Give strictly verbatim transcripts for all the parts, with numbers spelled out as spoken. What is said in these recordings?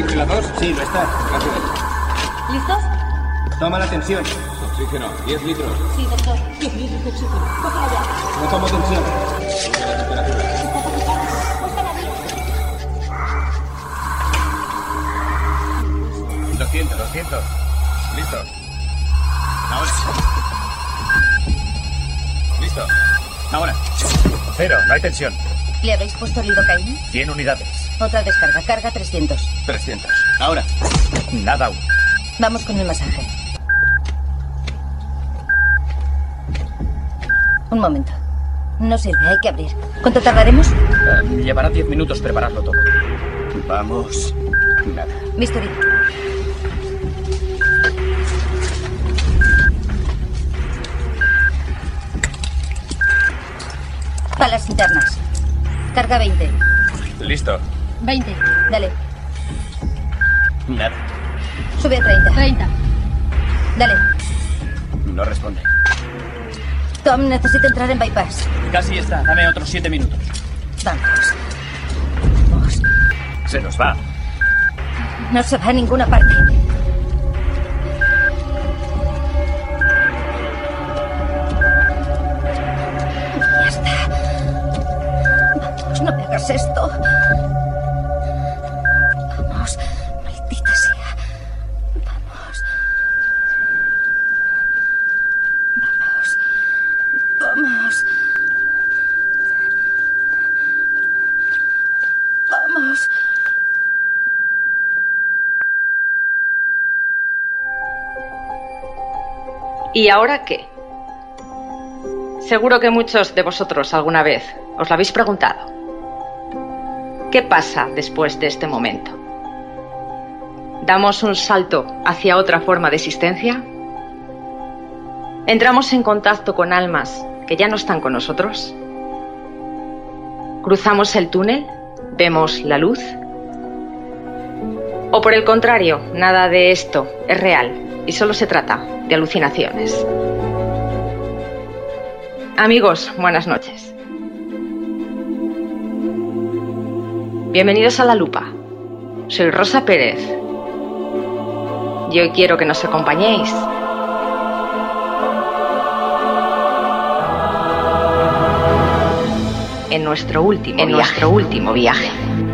¿Desfibrilador? Sí, lo está. Gracias. ¿Listos? Toma la tensión. Oxígeno, diez litros. Sí, doctor. diez litros de oxígeno. Cógela ya. No tomo tensión. Sube la temperatura. Está fatigada. Puesta la vía. doscientos, doscientos. Listo. Ahora. Listo. Ahora. Cero, no hay tensión. ¿Le habéis puesto lidocaína? cien unidades. Otra descarga. Carga trescientos. trescientos. Ahora. Nada aún. Vamos con el masaje. Un momento. No sirve, hay que abrir. ¿Cuánto tardaremos? Uh, llevará diez minutos prepararlo todo. Vamos. Nada. Bisturí. Palas internas. Carga veinte. Listo. veinte. Dale. Nada. Sube a treinta. treinta. Dale. No responde. Tom, necesito entrar en bypass. Casi está. Dame otros siete minutos. Vamos. Vamos. Se nos va. No se va a ninguna parte. Ya está. Vamos, no me hagas esto. Vamos, maldita sea. Vamos. Vamos. Vamos. Vamos. ¿Y ahora qué? Seguro que muchos de vosotros alguna vez os lo habéis preguntado. ¿Qué pasa después de este momento? ¿Damos un salto hacia otra forma de existencia? ¿Entramos en contacto con almas que ya no están con nosotros? ¿Cruzamos el túnel? ¿Vemos la luz? ¿O por el contrario, nada de esto es real y solo se trata de alucinaciones? Amigos, buenas noches. Bienvenidos a La Lupa. Soy Rosa Pérez. Y hoy quiero que nos acompañéis en nuestro último en viaje. nuestro último viaje.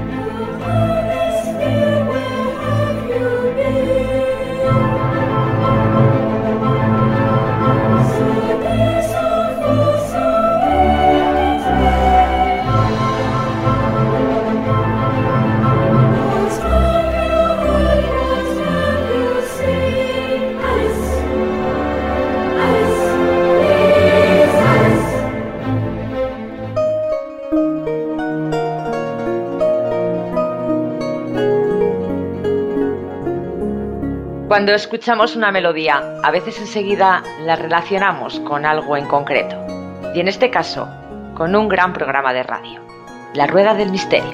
Cuando escuchamos una melodía, a veces enseguida la relacionamos con algo en concreto. Y en este caso, con un gran programa de radio, La Rueda del Misterio.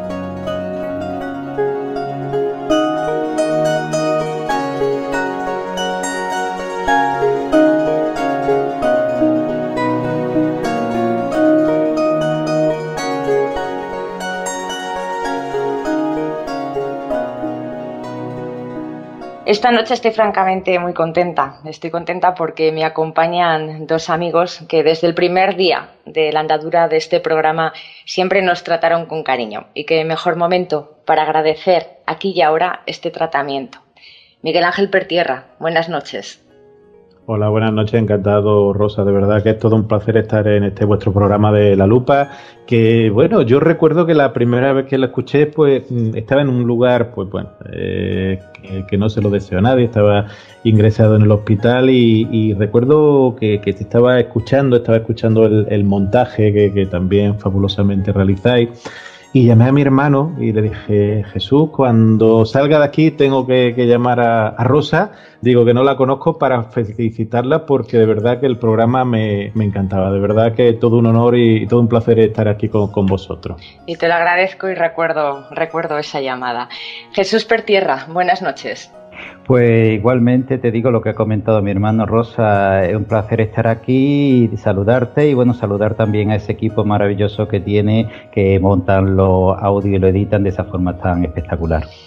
Esta noche estoy francamente muy contenta. Estoy contenta porque me acompañan dos amigos que desde el primer día de la andadura de este programa siempre nos trataron con cariño. Y qué mejor momento para agradecer aquí y ahora este tratamiento. Miguel Ángel Pertierra, buenas noches. Hola, buenas noches, encantado, Rosa, de verdad que es todo un placer estar en este vuestro programa de La Lupa, que bueno, yo recuerdo que la primera vez que lo escuché, pues estaba en un lugar, pues bueno, eh, que, que no se lo deseo a nadie, estaba ingresado en el hospital y, y recuerdo que, que te estaba escuchando, estaba escuchando el, el montaje que, que también fabulosamente realizáis. Y llamé a mi hermano y le dije, Jesús, cuando salga de aquí tengo que, que llamar a, a Rosa, digo que no la conozco, para felicitarla porque de verdad que el programa me, me encantaba, de verdad que todo un honor y, y todo un placer estar aquí con, con vosotros. Y te lo agradezco y recuerdo, recuerdo esa llamada. Jesús Pertierra, buenas noches. Pues igualmente te digo lo que ha comentado mi hermano Rosa, es un placer estar aquí y saludarte y bueno, saludar también a ese equipo maravilloso que tiene, que montan los audios y lo editan de esa forma tan espectacular.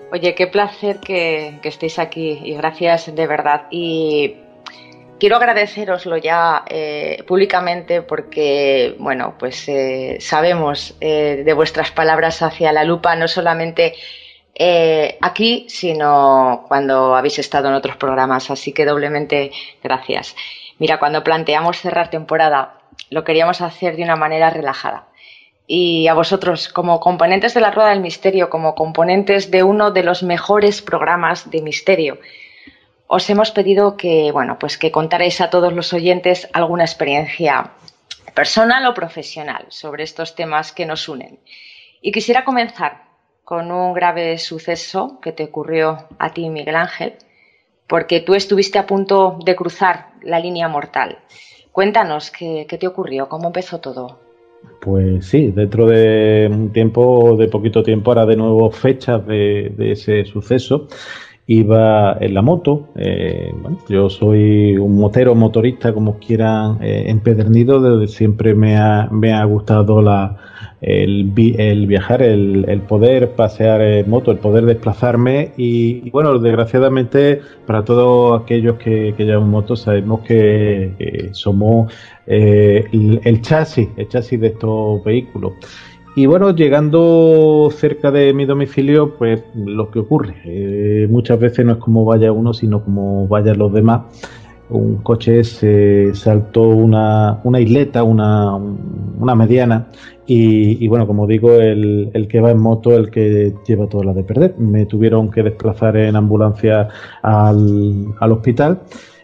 Oye, qué placer que, que estéis aquí y gracias de verdad. Y quiero agradeceroslo ya eh, públicamente porque, bueno, pues eh, sabemos eh, de vuestras palabras hacia la lupa, no solamente eh, aquí, sino cuando habéis estado en otros programas. Así que doblemente gracias. Mira, cuando planteamos cerrar temporada, lo queríamos hacer de una manera relajada. Y a vosotros, como componentes de la Rueda del Misterio, como componentes de uno de los mejores programas de misterio, os hemos pedido que, bueno, pues que contarais a todos los oyentes alguna experiencia personal o profesional sobre estos temas que nos unen. Y quisiera comenzar con un grave suceso que te ocurrió a ti, Miguel Ángel, porque tú estuviste a punto de cruzar la línea mortal. Cuéntanos qué, qué te ocurrió, cómo empezó todo. Pues sí, dentro de un tiempo, de poquito tiempo, ahora de nuevo fechas de, de ese suceso, iba en la moto. Eh, bueno, yo soy un motero, motorista, como quieran, eh, empedernido. Desde siempre me ha, me ha gustado la, el, el viajar, el, el poder pasear en moto, el poder desplazarme. Y, y bueno, desgraciadamente, para todos aquellos que, que llevan moto, sabemos que, que somos eh, el, el chasis, el chasis de estos vehículos. Y bueno, llegando cerca de mi domicilio, pues lo que ocurre, eh, muchas veces no es como vaya uno, sino como vayan los demás. Un coche se saltó una, una isleta, una, una mediana, y, y bueno, como digo, el, el que va en moto, el que lleva toda la de perder. Me tuvieron que desplazar en ambulancia al, al hospital.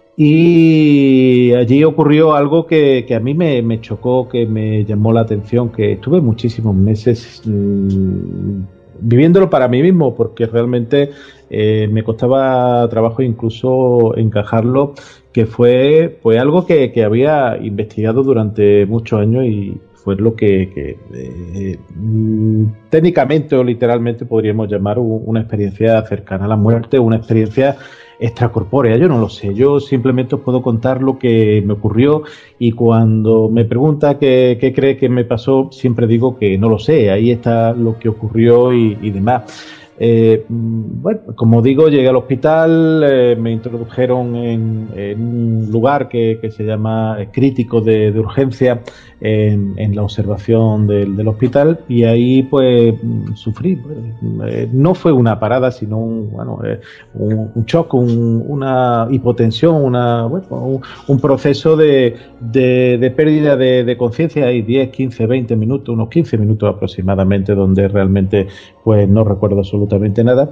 Y allí ocurrió algo que, que a mí me, me chocó, que me llamó la atención, que estuve muchísimos meses mmm, viviéndolo para mí mismo, porque realmente eh, me costaba trabajo incluso encajarlo, que fue, fue algo que, que había investigado durante muchos años y fue lo que, que eh, técnicamente o literalmente podríamos llamar una experiencia cercana a la muerte, una experiencia extracorpórea. Yo no lo sé, yo simplemente os puedo contar lo que me ocurrió, y cuando me pregunta qué, qué cree que me pasó, siempre digo que no lo sé, ahí está lo que ocurrió y, y demás. Eh, bueno, como digo, llegué al hospital, eh, me introdujeron en, en un lugar que, que se llama crítico de, de urgencia en, en la observación del, del hospital, y ahí pues sufrí. Eh, no fue una parada, sino un, bueno, eh, un, un shock, un, una hipotensión, una, bueno, un, un proceso de, de, de pérdida de, de conciencia. Hay diez, quince, veinte minutos, unos quince minutos aproximadamente, donde realmente pues no recuerdo absolutamente nada.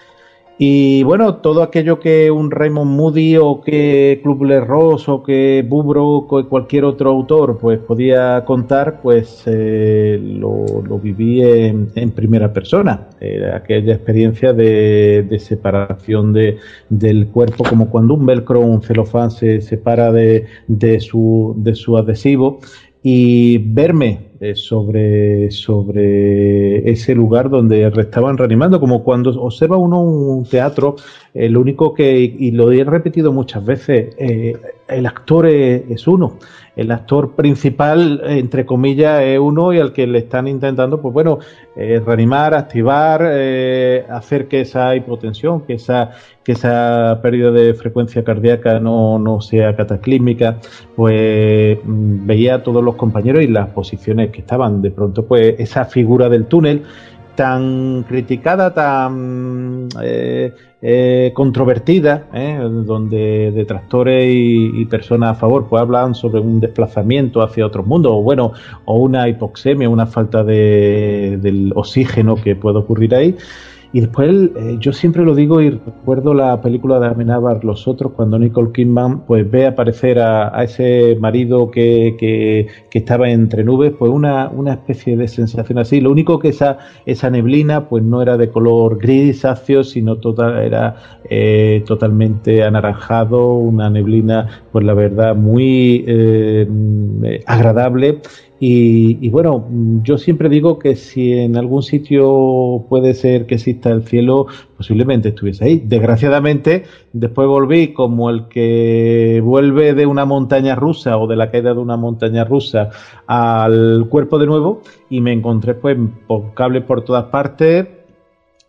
Y bueno, todo aquello que un Raymond Moody o que Kubler-Ross o que Bubro o que cualquier otro autor pues podía contar, pues eh, lo, lo viví en, en primera persona. Eh, aquella experiencia de, de separación de, del cuerpo, como cuando un velcro, un celofán se separa de, de, su, de su adhesivo, y verme eh, sobre, sobre ese lugar donde estaban reanimando, como cuando observa uno un teatro, eh, lo único que, y lo he repetido muchas veces, eh, el actor es, es uno. El actor principal, entre comillas, es uno, y al que le están intentando, pues bueno, eh, reanimar, activar, eh, hacer que esa hipotensión, que esa, que esa pérdida de frecuencia cardíaca no, no sea cataclísmica. Pues mmm, veía a todos los compañeros y las posiciones que estaban. De pronto, pues esa figura del túnel tan criticada, tan eh, eh, controvertida, eh, donde detractores y, y personas a favor pues hablan sobre un desplazamiento hacia otros mundos, o bueno, o una hipoxemia, una falta de, del oxígeno que puede ocurrir ahí. Y después, eh, yo siempre lo digo y recuerdo la película de Amenábar, Los Otros, cuando Nicole Kidman pues ve aparecer a, a ese marido que, que, que estaba entre nubes, pues una, una especie de sensación así. Lo único que esa, esa neblina pues no era de color grisáceo, sino total, era eh, totalmente anaranjado, una neblina pues la verdad muy eh, agradable. Y, y bueno, yo siempre digo que si en algún sitio puede ser que exista el cielo, posiblemente estuviese ahí. Desgraciadamente, después volví como el que vuelve de una montaña rusa o de la caída de una montaña rusa al cuerpo de nuevo, y me encontré pues por cables por todas partes,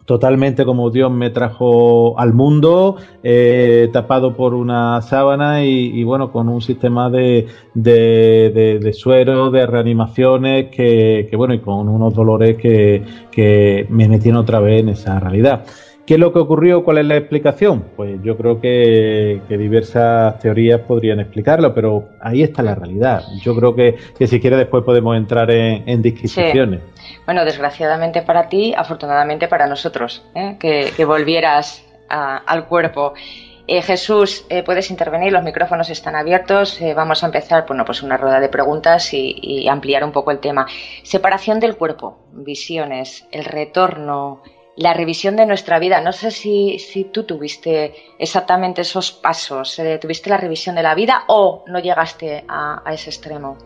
totalmente como Dios me trajo al mundo, eh, tapado por una sábana y, y bueno, con un sistema de, de, de, de suero, de reanimaciones, que, que bueno, y con unos dolores que, que me metieron otra vez en esa realidad. ¿Qué es lo que ocurrió? ¿Cuál es la explicación? Pues yo creo que, que diversas teorías podrían explicarlo, pero ahí está la realidad. Yo creo que, que si quiere después podemos entrar en, en disquisiciones. Sí. Bueno, desgraciadamente para ti, afortunadamente para nosotros, ¿eh? que, que volvieras a, al cuerpo. Eh, Jesús, eh, puedes intervenir, los micrófonos están abiertos. Eh, vamos a empezar, bueno, pues una rueda de preguntas y, y ampliar un poco el tema. Separación del cuerpo, visiones, el retorno, la revisión de nuestra vida. No sé si, si tú tuviste exactamente esos pasos, eh, tuviste la revisión de la vida o no llegaste a, a ese extremo.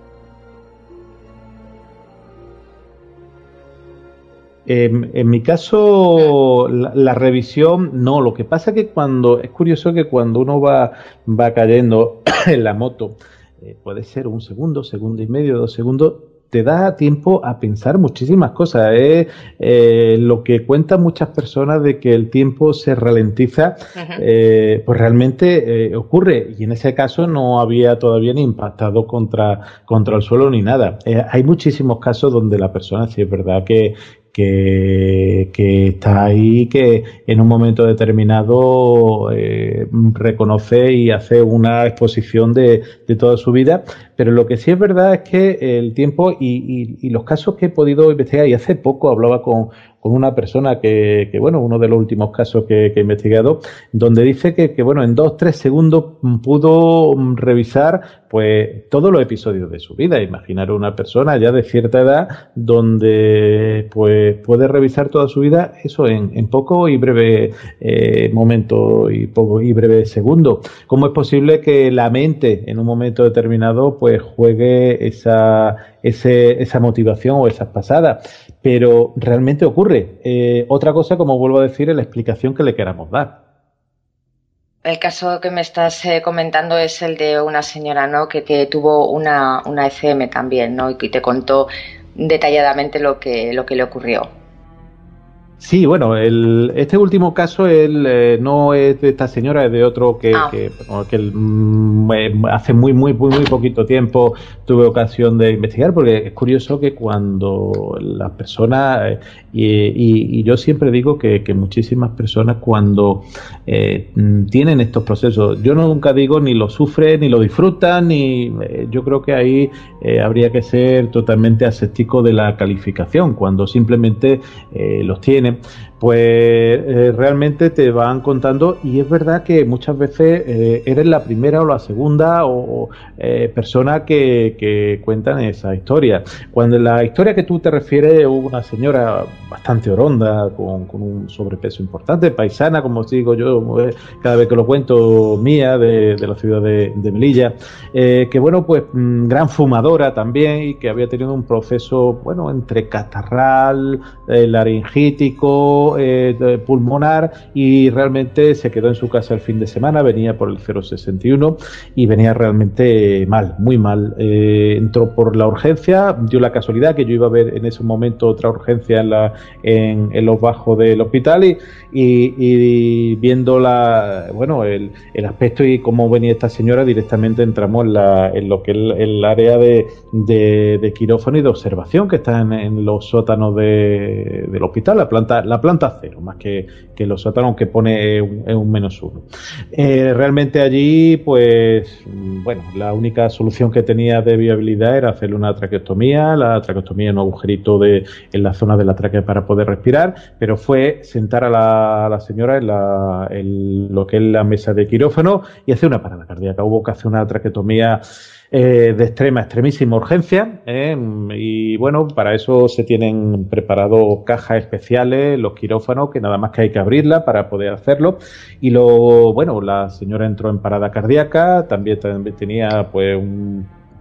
En, en mi caso, la, la revisión, no. Lo que pasa es que cuando, es curioso que cuando uno va, va cayendo en la moto, eh, puede ser un segundo, segundo y medio, dos segundos, te da tiempo a pensar muchísimas cosas. Es eh, lo que cuentan muchas personas de que el tiempo se ralentiza, uh-huh. eh, pues realmente eh, ocurre. Y en ese caso no había todavía ni impactado contra, contra el suelo ni nada. Eh, hay muchísimos casos donde la persona, sí es verdad que Que, que está ahí, que en un momento determinado eh, reconoce y hace una exposición de, de toda su vida, pero lo que sí es verdad es que el tiempo y, y, y los casos que he podido investigar, y hace poco hablaba con, con una persona que, que, bueno, uno de los últimos casos que, que he investigado, donde dice que, que, bueno, en dos, tres segundos pudo revisar pues todos los episodios de su vida. Imaginar una persona ya de cierta edad donde pues puede revisar toda su vida, eso en, en poco y breve eh, momento y poco y breve segundo. ¿Cómo es posible que la mente en un momento determinado pues juegue esa, ese, esa motivación o esas pasadas? Pero realmente ocurre. Eh, otra cosa, como vuelvo a decir, es la explicación que le queramos dar. El caso que me estás eh, comentando es el de una señora, ¿no?, que, que tuvo una, una E C M también, ¿no?, y que te contó detalladamente lo que, lo que le ocurrió. Sí, bueno, el, este último caso él, eh, no es de esta señora, es de otro que, ah. que, que mm, hace muy, muy, muy, muy poquito tiempo tuve ocasión de investigar, porque es curioso que cuando las personas, eh, y, y, y yo siempre digo que, que muchísimas personas cuando eh, tienen estos procesos, yo nunca digo ni lo sufren, ni lo disfrutan, ni eh, yo creo que ahí eh, habría que ser totalmente aséptico de la calificación, cuando simplemente eh, los tienen. Pues eh, realmente te van contando, y es verdad que muchas veces eh, eres la primera o la segunda o, o eh, persona que, que cuentan esa historia. Cuando la historia que tú te refieres, una señora bastante oronda, con, con un sobrepeso importante, paisana, como os digo yo, cada vez que lo cuento, mía, de, de la ciudad de, de Melilla, eh, que bueno, pues mmm, gran fumadora también, y que había tenido un proceso, bueno, entre catarral, eh, laringítico, Eh, pulmonar, y realmente se quedó en su casa el fin de semana, venía por el cero sesenta y uno y venía realmente mal, muy mal. Eh, entró por la urgencia, dio la casualidad que yo iba a ver en ese momento otra urgencia en, la, en, en los bajos del hospital, y, y, y viendo la, bueno, el, el aspecto y cómo venía esta señora, directamente entramos en, la, en lo que es el, el área de, de, de quirófano y de observación que está en, en los sótanos de, del hospital, la planta, la planta cero, más que, que los sótanos, que pone un, un menos uno. Eh, realmente allí, pues, bueno, la única solución que tenía de viabilidad era hacerle una traqueostomía, la traqueostomía, un agujerito de, en la zona de la tráquea para poder respirar, pero fue sentar a la, a la señora en, la, en lo que es la mesa de quirófano y hacer una parada cardíaca. Hubo que hacer una traqueostomía Eh, de extrema, extremísima urgencia, eh, y bueno, para eso se tienen preparados cajas especiales, los quirófanos, que nada más que hay que abrirla para poder hacerlo. Y lo, bueno, la señora entró en parada cardíaca, también, también tenía pues un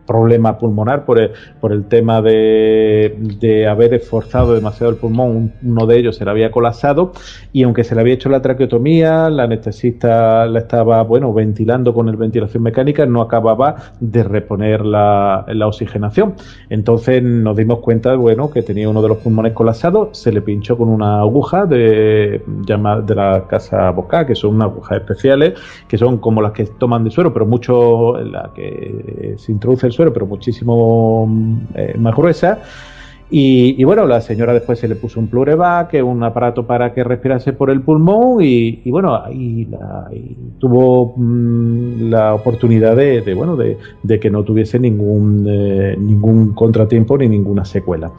problema pulmonar por el, por el tema de, de haber esforzado demasiado el pulmón. Uno de ellos se le había colapsado y aunque se le había hecho la traqueotomía, la anestesista la estaba, bueno, ventilando con el ventilación mecánica, no acababa de reponer la, la oxigenación. Entonces nos dimos cuenta, bueno, que tenía uno de los pulmones colapsados, se le pinchó con una aguja de, de la casa Boca, que son unas agujas especiales, que son como las que toman de suero, pero mucho, la que se introduce el suero, pero muchísimo eh, más gruesa. Y, y bueno, la señora después se le puso un Pleurevac, que es un aparato para que respirase por el pulmón, y, y bueno, y, la, y tuvo mmm, la oportunidad de, de bueno de, de que no tuviese ningún eh, ningún contratiempo ni ninguna secuela.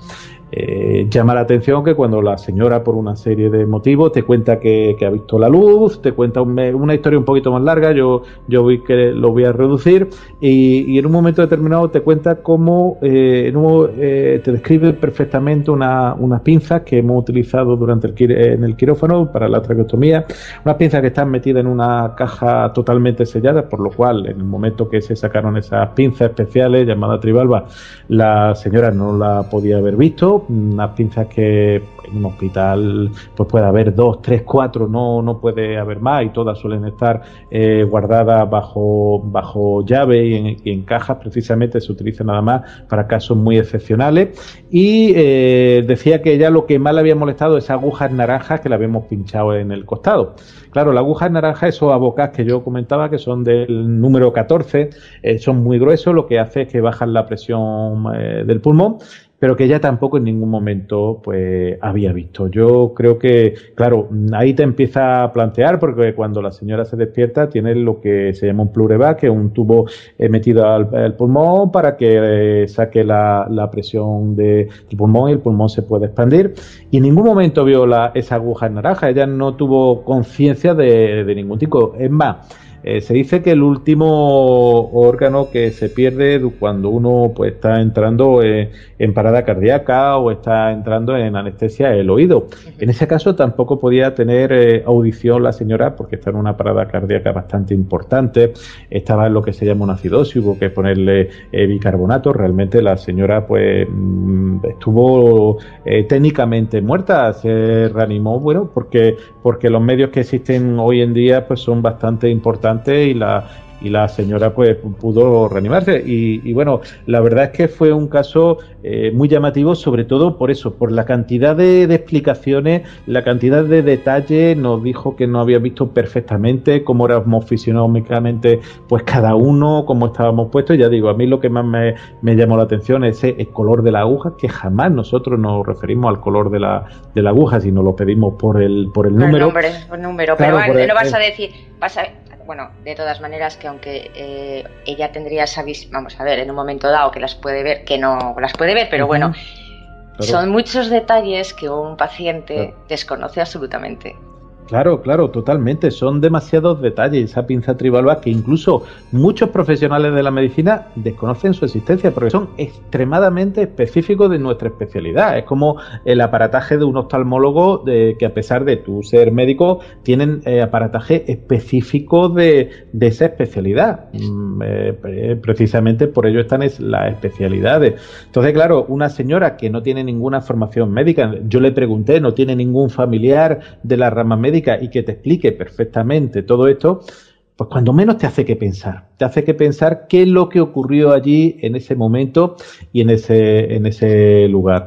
Eh, llama la atención que cuando la señora, por una serie de motivos, te cuenta que, que ha visto la luz, te cuenta un, una historia un poquito más larga, yo yo vi que lo voy a reducir, y, y en un momento determinado te cuenta cómo eh, en un, eh, te describe perfectamente una, unas pinzas que hemos utilizado durante el en el quirófano para la traqueotomía, unas pinzas que están metidas en una caja totalmente sellada, por lo cual en el momento que se sacaron esas pinzas especiales llamadas trivalva, la señora no la podía haber visto. Unas pinzas que en un hospital pues puede haber dos, tres, cuatro, no, no puede haber más, y todas suelen estar eh, guardadas bajo, bajo llave y en, y en cajas. Precisamente se utiliza nada más para casos muy excepcionales. Y eh, decía que ella lo que más le había molestado es esas agujas naranjas que le habíamos pinchado en el costado. Claro, las agujas naranjas, esos abocás que yo comentaba, que son del número catorce, eh, son muy gruesos, lo que hace es que bajan la presión eh, del pulmón, pero que ella tampoco en ningún momento pues había visto. Yo creo que, claro, ahí te empieza a plantear, porque cuando la señora se despierta tiene lo que se llama un Pleurevac, que es un tubo eh, metido al, al pulmón para que eh, saque la, la presión de, del pulmón, y el pulmón se puede expandir. Y en ningún momento vio la, esa aguja naranja, ella no tuvo conciencia de, de ningún tipo. Es más, Eh, se dice que el último órgano que se pierde cuando uno pues está entrando eh, en parada cardíaca o está entrando en anestesia es el oído. En ese caso tampoco podía tener eh, audición la señora, porque está en una parada cardíaca bastante importante, estaba en lo que se llama una acidosis, hubo que ponerle eh, bicarbonato. Realmente la señora pues mmm, estuvo eh, técnicamente muerta, se reanimó, bueno, porque, porque los medios que existen hoy en día pues son bastante importantes, y la y la señora pues pudo reanimarse. Y, y bueno, la verdad es que fue un caso eh, muy llamativo, sobre todo por eso, por la cantidad de, de explicaciones, la cantidad de detalles. Nos dijo que no había visto perfectamente cómo éramos fisionómicamente pues cada uno, cómo estábamos puestos. Ya digo, a mí lo que más me, me llamó la atención es ese el color de la aguja, que jamás nosotros nos referimos al color de la de la aguja, sino lo pedimos por el por el número. Por el nombre, por el número. Claro, pero el, no vas a decir, vas a bueno, de todas maneras, que aunque eh, ella tendría esa visión, vamos a ver, en un momento dado que las puede ver, que no las puede ver, pero uh-huh. bueno, claro. Son muchos detalles que un paciente claro. desconoce absolutamente. Claro, claro, totalmente. Son demasiados detalles. Esa pinza trivalva que incluso muchos profesionales de la medicina desconocen su existencia, porque son extremadamente específicos de nuestra especialidad. Es como el aparataje de un oftalmólogo, de, que a pesar de tú ser médico, tienen eh, aparataje específico de, de esa especialidad. Mm, eh, precisamente por ello están es, las especialidades. Entonces, claro, una señora que no tiene ninguna formación médica, yo le pregunté, no tiene ningún familiar de la rama médica, y que te explique perfectamente todo esto, pues cuando menos te hace que pensar, te hace que pensar qué es lo que ocurrió allí en ese momento y en ese, en ese lugar.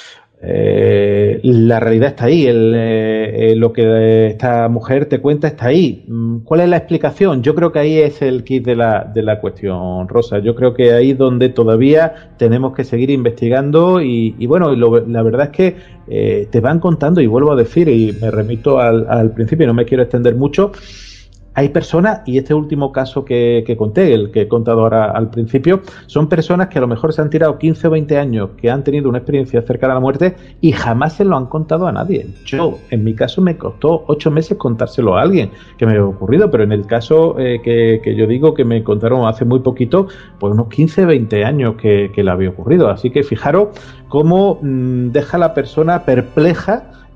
Eh, la realidad está ahí, el, eh, lo que esta mujer te cuenta está ahí. ¿Cuál es la explicación? Yo creo que ahí es el kit de la, de la cuestión, Rosa. Yo creo que ahí es donde todavía tenemos que seguir investigando y, y bueno, lo, la verdad es que eh, te van contando, y vuelvo a decir, y me remito al, al principio, y no me quiero extender mucho. Hay personas, y este último caso que, que conté, el que he contado ahora al principio, son personas que a lo mejor se han tirado quince o veinte años, que han tenido una experiencia cercana a la muerte y jamás se lo han contado a nadie. Yo, en mi caso, me costó ocho meses contárselo a alguien que me había ocurrido, pero en el caso eh, que, que yo digo que me contaron hace muy poquito, pues unos quince o veinte años que, que le había ocurrido. Así que fijaros cómo mmm, deja a la persona perpleja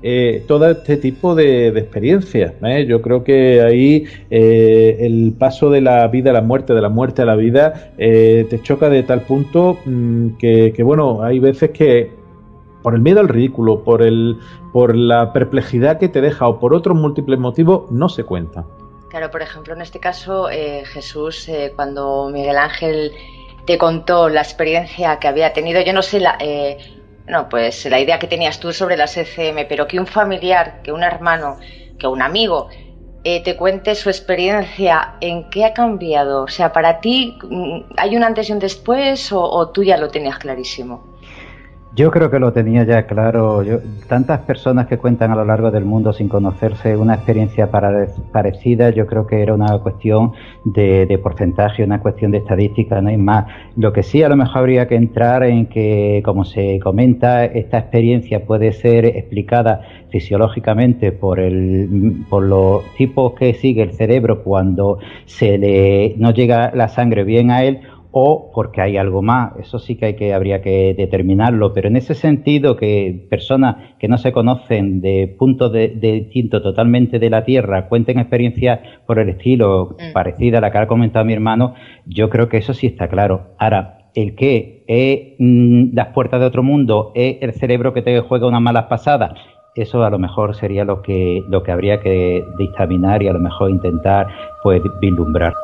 eh, todo este tipo de, de experiencias, ¿eh? Yo creo que ahí eh, el paso de la vida a la muerte, de la muerte a la vida, eh, te choca de tal punto mmm, que, que, bueno, hay veces que por el miedo al ridículo, por, el, por la perplejidad que te deja o por otros múltiples motivos, no se cuenta. Claro, por ejemplo, en este caso, eh, Jesús, eh, cuando Miguel Ángel te contó la experiencia que había tenido, yo no sé la, eh, no, pues la idea que tenías tú sobre las E C M, pero que un familiar, que un hermano, que un amigo eh, te cuente su experiencia, ¿en qué ha cambiado? O sea, para ti, ¿hay un antes y un después o, o tú ya lo tenías clarísimo? Yo creo que lo tenía ya claro. Yo, tantas personas que cuentan a lo largo del mundo sin conocerse una experiencia para, parecida, yo creo que era una cuestión de, de porcentaje, una cuestión de estadística, no hay más. Lo que sí a lo mejor habría que entrar en que, como se comenta, esta experiencia puede ser explicada fisiológicamente por el por los tipos que sigue el cerebro cuando se le no llega la sangre bien a él, o porque hay algo más. Eso sí que hay que habría que determinarlo, pero en ese sentido que personas que no se conocen de puntos de, de distintos totalmente de la Tierra cuenten experiencias por el estilo mm. parecida a la que ha comentado mi hermano, yo creo que eso sí está claro. Ahora, el que es mm, las puertas de otro mundo, es el cerebro que te juega unas malas pasadas, eso a lo mejor sería lo que lo que habría que dictaminar y a lo mejor intentar pues vislumbrar.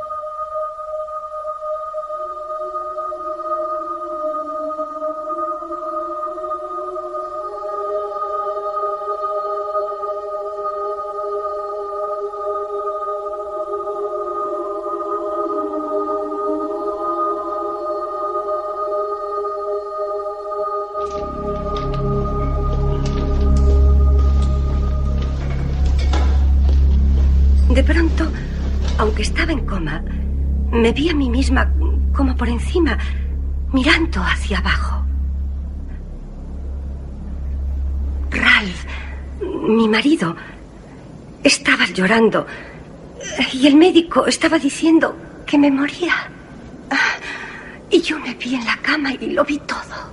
De pronto, aunque estaba en coma, me vi a mí misma como por encima, mirando hacia abajo. Ralph, mi marido, estaba llorando y el médico estaba diciendo que me moría. Y yo me vi en la cama y lo vi todo.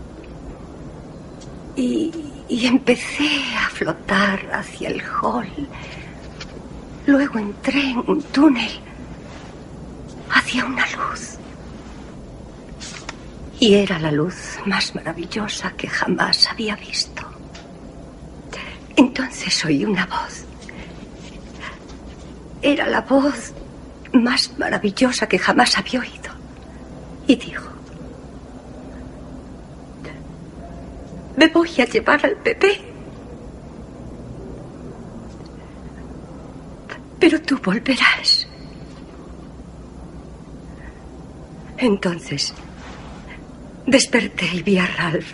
Y, y empecé a flotar hacia el hall. Luego entré en un túnel hacia una luz. Y era la luz más maravillosa que jamás había visto. Entonces oí una voz. Era la voz más maravillosa que jamás había oído. Y dijo: me voy a llevar al bebé. Pero tú volverás. Entonces desperté y vi a Ralph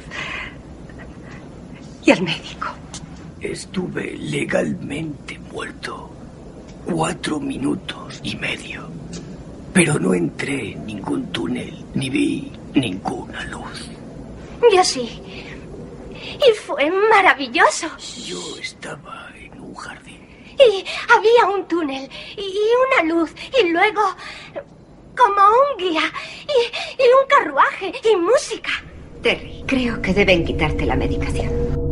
y al médico. Estuve legalmente muerto cuatro minutos y medio, pero no entré en ningún túnel ni vi ninguna luz. Yo sí. Y fue maravilloso. Yo estaba en un jardín. Y había un túnel y una luz y luego como un guía y, y un carruaje y música. Terry, creo que deben quitarte la medicación.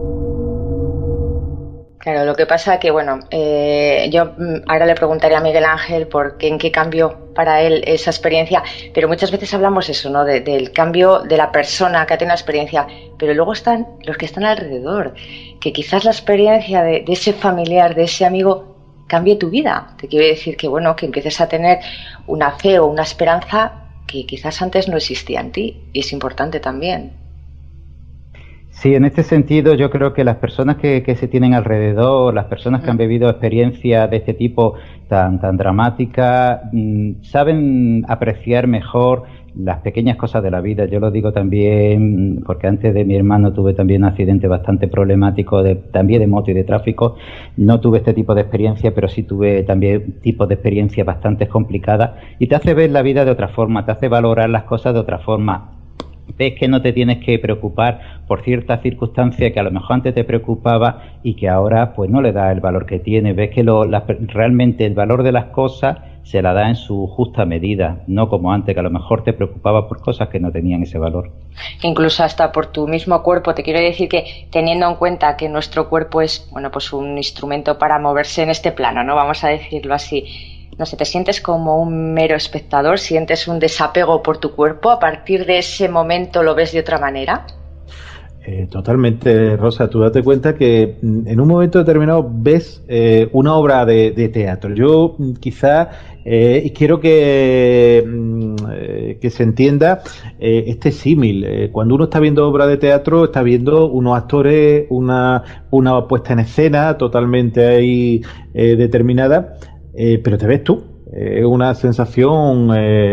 Claro, lo que pasa que, bueno, eh, yo ahora le preguntaré a Miguel Ángel por qué, en qué cambió para él esa experiencia, pero muchas veces hablamos eso, ¿no? De, del cambio de la persona que ha tenido la experiencia, pero luego están los que están alrededor, que quizás la experiencia de, de ese familiar, de ese amigo, cambie tu vida. Te quiero decir que, bueno, que empieces a tener una fe o una esperanza que quizás antes no existía en ti, y es importante también. Sí, en este sentido yo creo que las personas que, que se tienen alrededor, las personas que han vivido experiencias de este tipo tan, tan dramáticas, mmm, saben apreciar mejor las pequeñas cosas de la vida. Yo lo digo también porque antes de mi hermano tuve también un accidente bastante problemático, de, también de moto y de tráfico. No tuve este tipo de experiencia, pero sí tuve también tipos de experiencias bastante complicadas, y te hace ver la vida de otra forma, te hace valorar las cosas de otra forma. Ves que no te tienes que preocupar por ciertas circunstancias que a lo mejor antes te preocupaba y que ahora pues no le da el valor que tiene. Ves que lo, la, realmente el valor de las cosas se la da en su justa medida, no como antes, que a lo mejor te preocupaba por cosas que no tenían ese valor. Incluso hasta por tu mismo cuerpo. Te quiero decir que, teniendo en cuenta que nuestro cuerpo es, bueno, pues un instrumento para moverse en este plano, ¿no? Vamos a decirlo así. No sé, ¿te sientes como un mero espectador? ¿Sientes un desapego por tu cuerpo? ¿A partir de ese momento lo ves de otra manera? Eh, totalmente, Rosa. Tú date cuenta que en un momento determinado ves eh, una obra de, de teatro. Yo quizá eh, quiero que, eh, que se entienda eh, este símil. Eh, cuando uno está viendo obra de teatro, está viendo unos actores, una, una puesta en escena totalmente ahí eh, determinada, eh, pero te ves tú. Es una sensación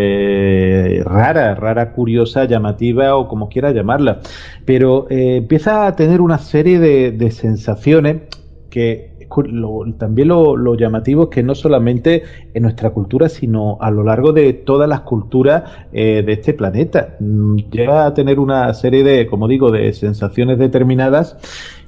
eh, rara, rara, curiosa, llamativa o como quieras llamarla. Pero eh, empieza a tener una serie de, de sensaciones que lo, también lo, lo llamativo es que no solamente en nuestra cultura, sino a lo largo de todas las culturas eh, de este planeta. Llega a tener una serie de, como digo, de sensaciones determinadas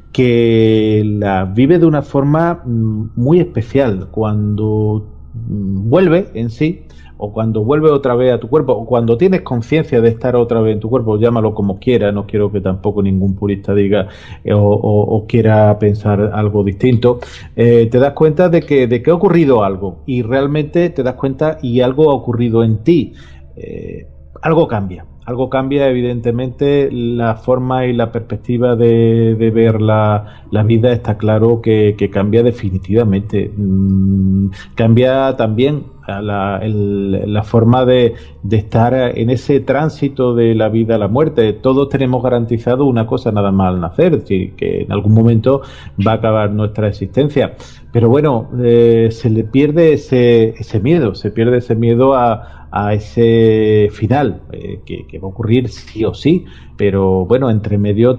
que las vive de una forma muy especial cuando vuelve en sí, o cuando vuelve otra vez a tu cuerpo, o cuando tienes conciencia de estar otra vez en tu cuerpo, llámalo como quiera. No quiero que tampoco ningún purista diga eh, o, o, o quiera pensar algo distinto. Eh, te das cuenta de que, de que ha ocurrido algo, y realmente te das cuenta y algo ha ocurrido en ti. Eh, algo cambia. Algo cambia, evidentemente, la forma y la perspectiva de, de ver la, la vida está claro que, que cambia definitivamente. Mm, cambia también la, el, la forma de, de estar en ese tránsito de la vida a la muerte. Todos tenemos garantizado una cosa nada más al nacer, que, que en algún momento va a acabar nuestra existencia. Pero bueno, eh, se le pierde ese, ese miedo, se pierde ese miedo a a ese final eh, que, que va a ocurrir sí o sí, pero bueno, entre medio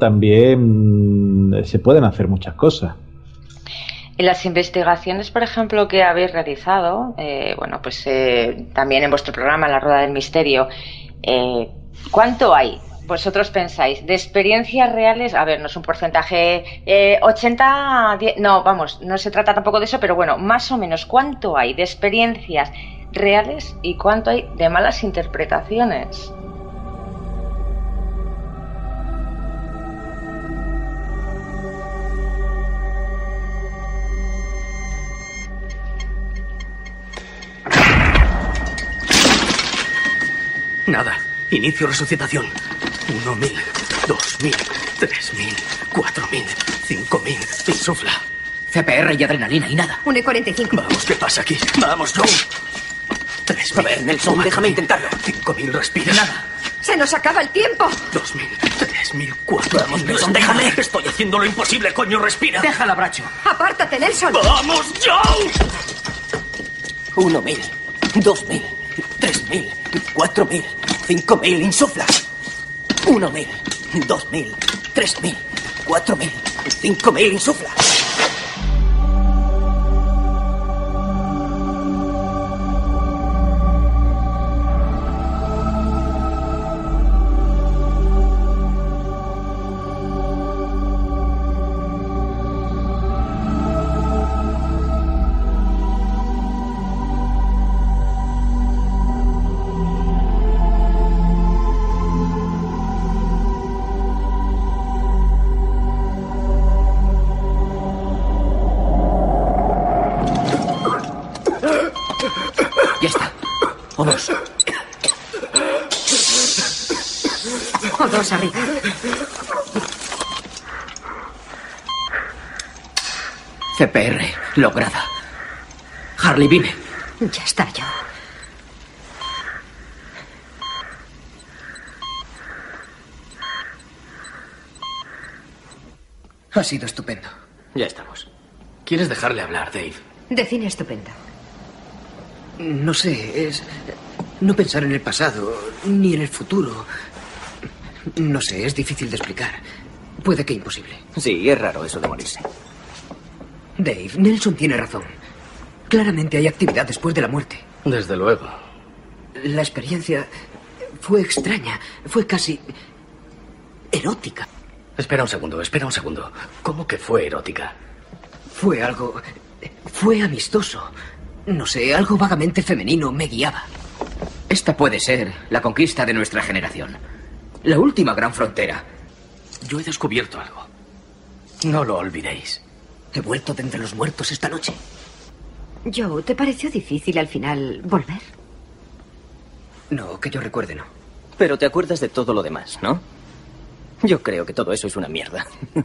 también mmm, se pueden hacer muchas cosas. En las investigaciones, por ejemplo, que habéis realizado, eh, bueno, pues eh, también en vuestro programa La Rueda del Misterio, eh, ¿cuánto hay? ¿Vosotros pensáis de experiencias reales? A ver, no es un porcentaje eh, ochenta, diez, no, vamos, no se trata tampoco de eso, pero bueno, más o menos, ¿cuánto hay de experiencias reales y cuánto hay de malas interpretaciones? Nada. Inicio resucitación. Uno mil, dos mil, tres mil, cuatro mil, cinco mil. Insufla. C P R y adrenalina y nada. uno y cuarenta y cinco. Vamos, ¿qué pasa aquí? Vamos, Joe. Tres mil. A ver, Nelson, déjame intentarlo. Cinco mil, respira. Nada. ¡Se nos acaba el tiempo! Dos mil, tres mil, cuatro Vamos, mil. Nelson, déjame. Estoy haciendo lo imposible, coño, respira. Déjala, Bracho. ¡Apártate, Nelson! ¡Vamos, Joe! Uno mil, dos mil, tres mil, cuatro mil, cinco mil. Insufla. Uno mil, dos mil, tres mil, cuatro mil, cinco mil. Insufla. O dos. O dos arriba. C P R lograda. Harley vive. Ya está yo. Ha sido estupendo. Ya estamos. ¿Quieres dejarle hablar, Dave? De cine estupendo. No sé, es no pensar en el pasado, ni en el futuro. No sé, es difícil de explicar. Puede que imposible. Sí, es raro eso de morirse. Dave, Nelson tiene razón. Claramente hay actividad después de la muerte. Desde luego. La experiencia fue extraña, fue casi erótica. Espera un segundo, espera un segundo. ¿Cómo que fue erótica? Fue algo... Fue amistoso. No sé, algo vagamente femenino me guiaba. Esta puede ser la conquista de nuestra generación. La última gran frontera. Yo he descubierto algo. No lo olvidéis. He vuelto de entre los muertos esta noche. Joe, ¿te pareció difícil al final volver? No, que yo recuerde, no. Pero te acuerdas de todo lo demás, ¿no? Yo creo que todo eso es una mierda.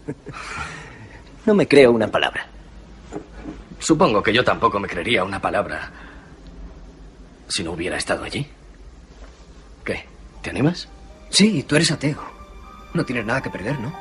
No me creo una palabra. Supongo que yo tampoco me creería una palabra si no hubiera estado allí. ¿Qué? ¿Te animas? Sí, tú eres ateo. No tienes nada que perder, ¿no?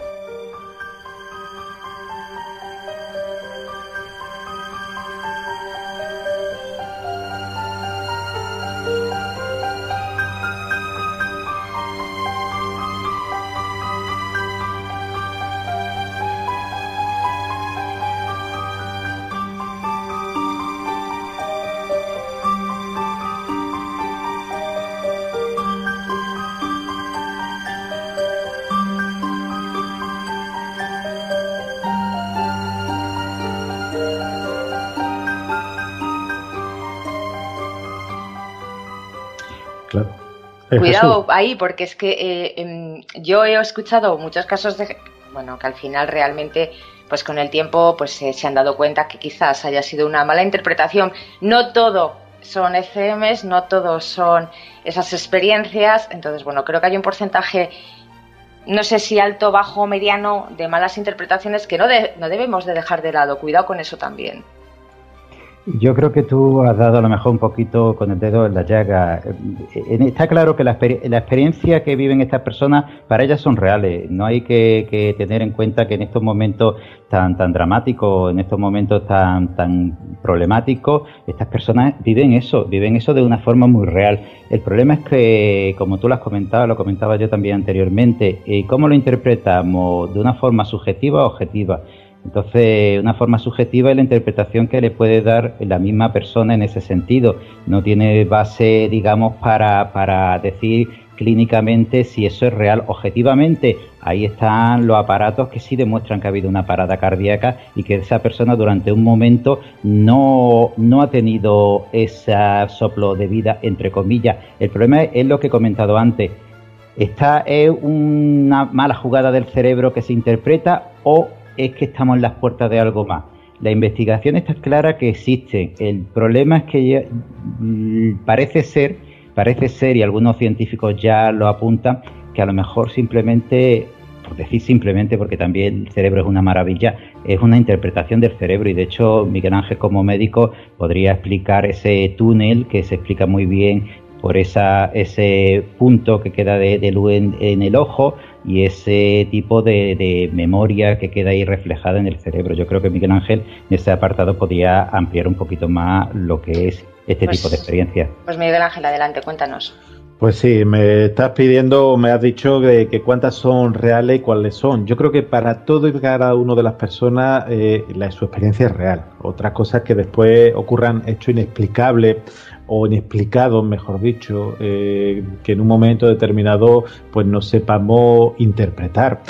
Claro. Cuidado ahí, porque es que eh, eh, yo he escuchado muchos casos de, bueno, que al final realmente, pues con el tiempo, pues eh, se han dado cuenta que quizás haya sido una mala interpretación. No todo son E C Ms, no todos son esas experiencias. Entonces, bueno, creo que hay un porcentaje, no sé si alto, bajo, mediano, de malas interpretaciones que no, de, no debemos de dejar de lado. Cuidado con eso también. Yo creo que tú has dado a lo mejor un poquito con el dedo en la llaga. Está claro que la, exper- la experiencia que viven estas personas, para ellas son reales. No hay que, que tener en cuenta que en estos momentos tan tan dramáticos, en estos momentos tan tan problemáticos, estas personas viven eso, viven eso de una forma muy real. El problema es que, como tú lo has comentado, lo comentaba yo también anteriormente, eh, ¿cómo lo interpretamos? ¿De una forma subjetiva o objetiva? Entonces, una forma subjetiva es la interpretación que le puede dar la misma persona en ese sentido. No tiene base, digamos, para, para decir clínicamente si eso es real. Objetivamente, ahí están los aparatos que sí demuestran que ha habido una parada cardíaca y que esa persona durante un momento no, no ha tenido ese soplo de vida, entre comillas. El problema es, es lo que he comentado antes. ¿Esta es una mala jugada del cerebro que se interpreta o es que estamos en las puertas de algo más? La investigación está clara que existe. El problema es que ya, mm, parece ser, parece ser, y algunos científicos ya lo apuntan, que a lo mejor simplemente, por decir simplemente, porque también el cerebro es una maravilla, es una interpretación del cerebro. Y de hecho Miguel Ángel, como médico, podría explicar ese túnel que se explica muy bien por esa, ese punto que queda de, de luz en, en el ojo y ese tipo de, de memoria que queda ahí reflejada en el cerebro. Yo creo que Miguel Ángel en ese apartado podría ampliar un poquito más lo que es este pues, tipo de experiencias. Pues Miguel Ángel, adelante, cuéntanos. Pues sí, me estás pidiendo, me has dicho que, que cuántas son reales y cuáles son. Yo creo que para todo y cada una de las personas eh, la, su experiencia es real. Otra cosa es que después ocurran hechos inexplicables o inexplicados, mejor dicho, eh, que en un momento determinado pues no sepamos interpretar.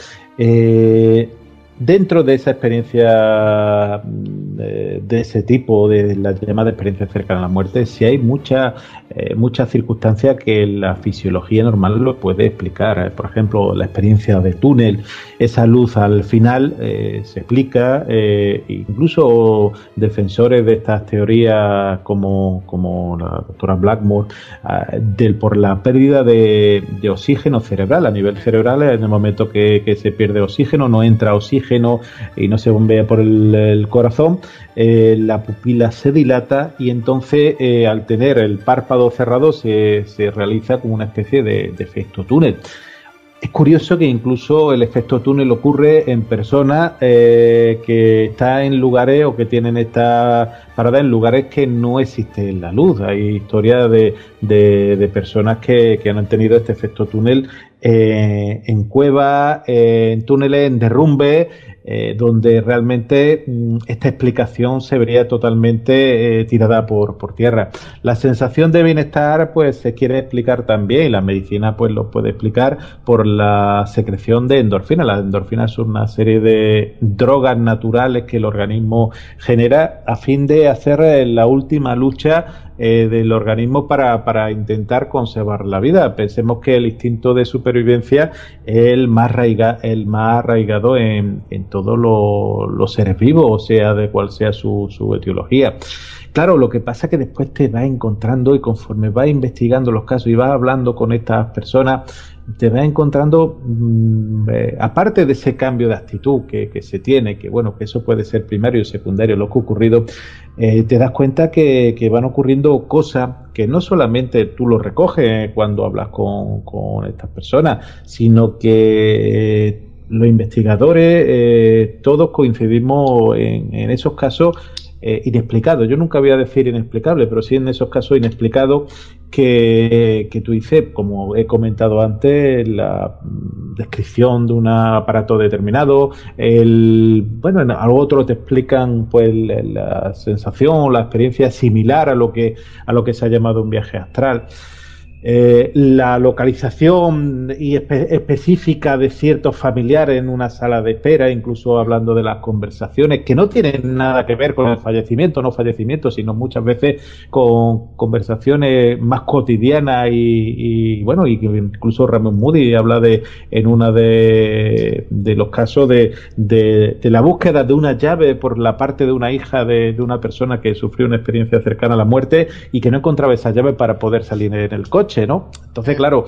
Eh, dentro de esa experiencia de, de ese tipo, de la llamada experiencia cercana a la muerte, sí hay muchas eh, muchas circunstancias que la fisiología normal lo puede explicar. Por ejemplo, la experiencia de túnel, esa luz al final eh, se explica, eh, incluso defensores de estas teorías como, como la doctora Blackmore, eh, del, por la pérdida de, de oxígeno cerebral. A nivel cerebral, en el momento que, que se pierde oxígeno, no entra oxígeno y no se bombea por el, el corazón, eh, la pupila se dilata y entonces eh, al tener el párpado cerrado se, se realiza como una especie de, de efecto túnel. Es curioso que incluso el efecto túnel ocurre en personas eh, que están en lugares o que tienen esta parada en lugares que no existe la luz. Hay historias de, de, de personas que, que han tenido este efecto túnel eh, en cuevas, eh, en túneles, en derrumbes, eh, donde realmente mm, esta explicación se vería totalmente eh, tirada por, por tierra. La sensación de bienestar pues se quiere explicar también, y la medicina pues lo puede explicar, por la secreción de endorfinas. Las endorfinas son una serie de drogas naturales que el organismo genera a fin de hacer eh, la última lucha Eh, del organismo para, para intentar conservar la vida. Pensemos que el instinto de supervivencia es el más, arraiga, el más arraigado en, en todos los, los seres vivos, o sea, de cual sea su, su etiología. Claro, lo que pasa es que después te vas encontrando, y conforme vas investigando los casos y vas hablando con estas personas, te vas encontrando, mmm, eh, aparte de ese cambio de actitud que, que se tiene, que bueno, que eso puede ser primario y secundario lo que ha ocurrido, eh, te das cuenta que, que van ocurriendo cosas que no solamente tú lo recoges cuando hablas con, con estas personas, sino que eh, los investigadores, eh, todos coincidimos en, en esos casos eh, inexplicados. Yo nunca voy a decir inexplicable, pero sí en esos casos inexplicados que, que tú dices, como he comentado antes, la descripción de un aparato determinado, el bueno, en algo otro te explican pues la sensación, la experiencia similar a lo que a lo que se ha llamado un viaje astral. Eh, la localización y espe específica de ciertos familiares en una sala de espera, incluso hablando de las conversaciones que no tienen nada que ver con el fallecimiento, no fallecimiento, sino muchas veces con conversaciones más cotidianas y, y bueno, y incluso Raymond Moody habla de en una de, de los casos de, de, de la búsqueda de una llave por la parte de una hija de, de una persona que sufrió una experiencia cercana a la muerte y que no encontraba esa llave para poder salir en el coche, ¿no? Entonces, claro,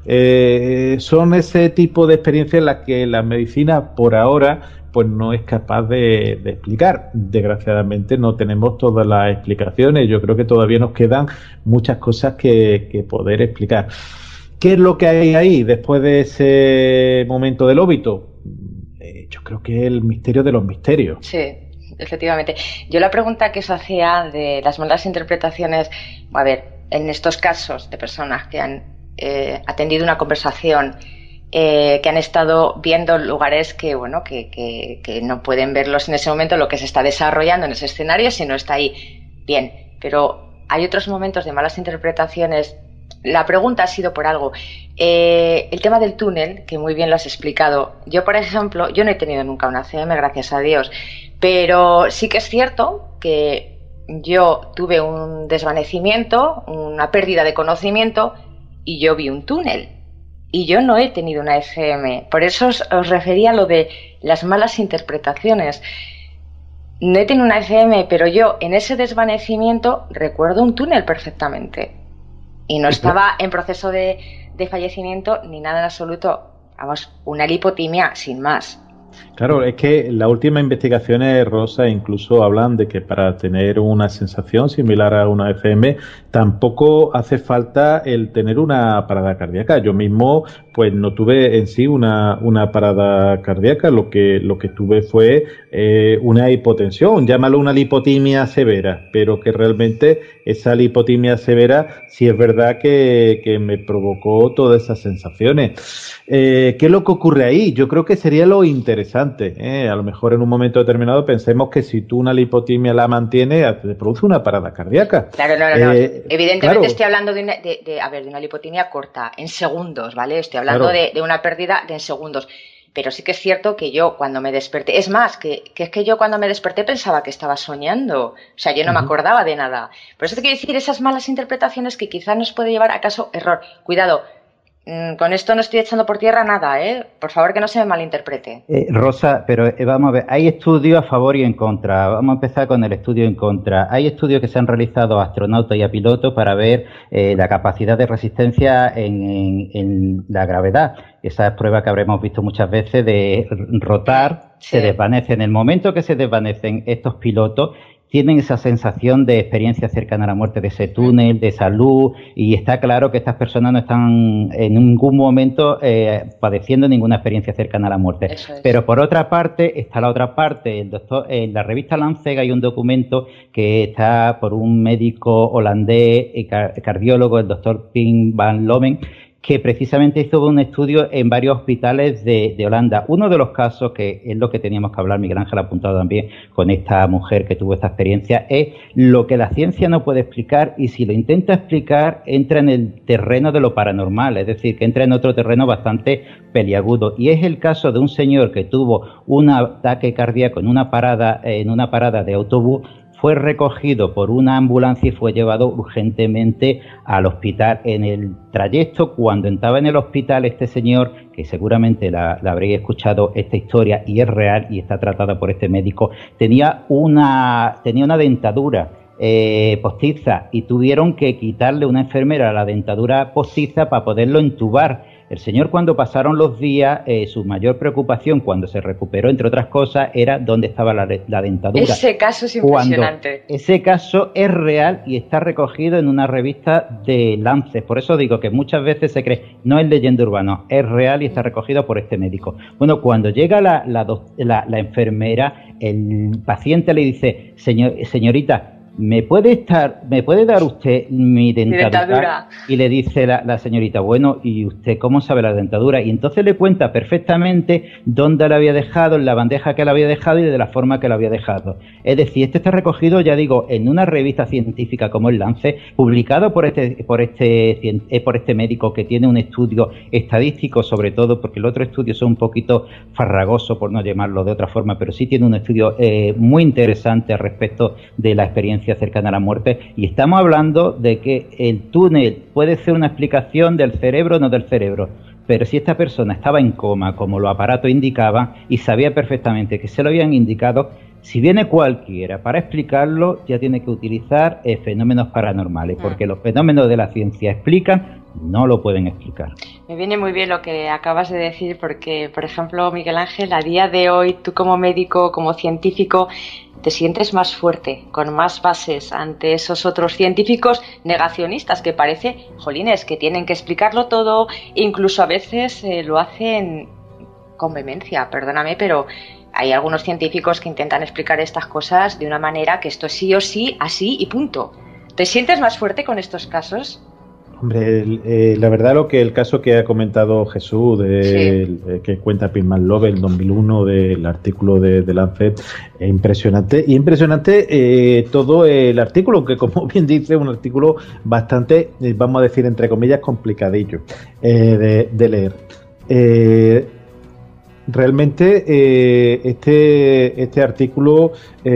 eh, son ese tipo de experiencias en las que la medicina por ahora pues no es capaz de, de explicar. Desgraciadamente no tenemos todas las explicaciones. Yo creo que todavía nos quedan muchas cosas que, que poder explicar. ¿Qué es lo que hay ahí después de ese momento del óbito? Eh, yo creo que es el misterio de los misterios. Sí. Efectivamente. Yo la pregunta que os hacía de las malas interpretaciones, a ver, en estos casos de personas que han eh, atendido una conversación, eh, que han estado viendo lugares que, bueno, que, que, que no pueden verlos en ese momento, lo que se está desarrollando en ese escenario, si no está ahí, bien, pero hay otros momentos de malas interpretaciones. La pregunta ha sido por algo. Eh, el tema del túnel, que muy bien lo has explicado. Yo, por ejemplo, yo no he tenido nunca una C M, gracias a Dios, pero sí que es cierto que yo tuve un desvanecimiento, una pérdida de conocimiento, y yo vi un túnel. Y yo no he tenido una F M. Por eso os, os refería a lo de las malas interpretaciones. No he tenido una F M, pero yo en ese desvanecimiento recuerdo un túnel perfectamente. Y no estaba en proceso de, de fallecimiento ni nada en absoluto. Vamos, una lipotimia sin más. Claro, es que las últimas investigaciones, Rosa, incluso hablan de que para tener una sensación similar a una F M tampoco hace falta el tener una parada cardíaca. Yo mismo pues no tuve en sí una, una parada cardíaca, lo que, lo que tuve fue eh, una hipotensión, llámalo una lipotimia severa, pero que realmente esa lipotimia severa sí es verdad que, que me provocó todas esas sensaciones. Eh, ¿Qué es lo que ocurre ahí? Yo creo que sería lo interesante, ¿eh? A lo mejor en un momento determinado pensemos que si tú una lipotimia la mantienes, te produce una parada cardíaca. Claro, no, no, no. Eh, Evidentemente claro. estoy hablando de una, de, de, a ver, de una lipotimia corta, en segundos, ¿vale? Estoy hablando claro. de, de una pérdida de en segundos. Pero sí que es cierto que yo cuando me desperté, es más, que, que es que yo cuando me desperté pensaba que estaba soñando. O sea, yo no uh-huh. me acordaba de nada. Por eso te quiero decir esas malas interpretaciones que quizás nos puede llevar a caso error. Cuidado. Con esto no estoy echando por tierra nada, ¿eh? Por favor, que no se me malinterprete. Eh, Rosa, pero eh, vamos a ver, hay estudios a favor y en contra. Vamos a empezar con el estudio en contra. Hay estudios que se han realizado a astronautas y a pilotos para ver eh, la capacidad de resistencia en, en, en la gravedad. Esas pruebas que habremos visto muchas veces de rotar, sí. se desvanecen. En el momento que se desvanecen estos pilotos, tienen esa sensación de experiencia cercana a la muerte, de ese túnel, de esa luz, y está claro que estas personas no están en ningún momento eh, padeciendo ninguna experiencia cercana a la muerte. Es. Pero por otra parte, está la otra parte. El doctor, en la revista Lancet hay un documento que está por un médico holandés y car- cardiólogo, el doctor Pim van Loven, que precisamente hizo un estudio en varios hospitales de, de Holanda. Uno de los casos, que es lo que teníamos que hablar, Miguel Ángel ha apuntado también con esta mujer que tuvo esta experiencia, es lo que la ciencia no puede explicar, y si lo intenta explicar entra en el terreno de lo paranormal, es decir, que entra en otro terreno bastante peliagudo. Y es el caso de un señor que tuvo un ataque cardíaco en una parada, en una parada de autobús. Fue recogido por una ambulancia y fue llevado urgentemente al hospital. En el trayecto, cuando estaba en el hospital, este señor, que seguramente la, la habréis escuchado esta historia y es real y está tratada por este médico, tenía una, tenía una dentadura eh, postiza y tuvieron que quitarle una enfermera la dentadura postiza para poderlo entubar. El señor, cuando pasaron los días, eh, su mayor preocupación cuando se recuperó, entre otras cosas, era dónde estaba la, la dentadura. Ese caso es impresionante. Cuando ese caso es real y está recogido en una revista de Lancet. Por eso digo que muchas veces se cree, no es leyenda urbana, es real y está recogido por este médico. Bueno, cuando llega la, la, la, la enfermera, el paciente le dice, Señor, señorita, ¿Me puede estar, me puede dar usted mi dentadura? Mi dentadura. Y le dice la, la señorita, bueno, ¿y usted cómo sabe la dentadura? Y entonces le cuenta perfectamente dónde la había dejado, en la bandeja que la había dejado y de la forma que la había dejado. Es decir, esto está recogido, ya digo, en una revista científica como el Lancet, publicado por este, por este, por este médico que tiene un estudio estadístico, sobre todo, porque el otro estudio es un poquito farragoso, por no llamarlo de otra forma, pero sí tiene un estudio eh, muy interesante respecto de la experiencia cercana a la muerte, y estamos hablando de que el túnel puede ser una explicación del cerebro o no del cerebro, pero si esta persona estaba en coma, como los aparatos indicaban, y sabía perfectamente que se lo habían indicado, si viene cualquiera para explicarlo, ya tiene que utilizar eh, fenómenos paranormales, porque los fenómenos de la ciencia explican, no lo pueden explicar. Me viene muy bien lo que acabas de decir, porque, por ejemplo, Miguel Ángel, a día de hoy, tú como médico, como científico, te sientes más fuerte, con más bases ante esos otros científicos negacionistas que parece, jolines, que tienen que explicarlo todo, incluso a veces eh, lo hacen con vehemencia, perdóname, pero hay algunos científicos que intentan explicar estas cosas de una manera que esto es sí o sí, así y punto. ¿Te sientes más fuerte con estos casos? Hombre, el, eh, la verdad lo que el caso que ha comentado Jesús, de, sí. el, eh, que cuenta Pittman Love, el dos mil uno, del artículo de, de Lancet, es impresionante. Y impresionante eh, todo el artículo, que como bien dice, es un artículo bastante, eh, vamos a decir, entre comillas, complicadillo eh, de, de leer. Eh, Realmente eh, este este artículo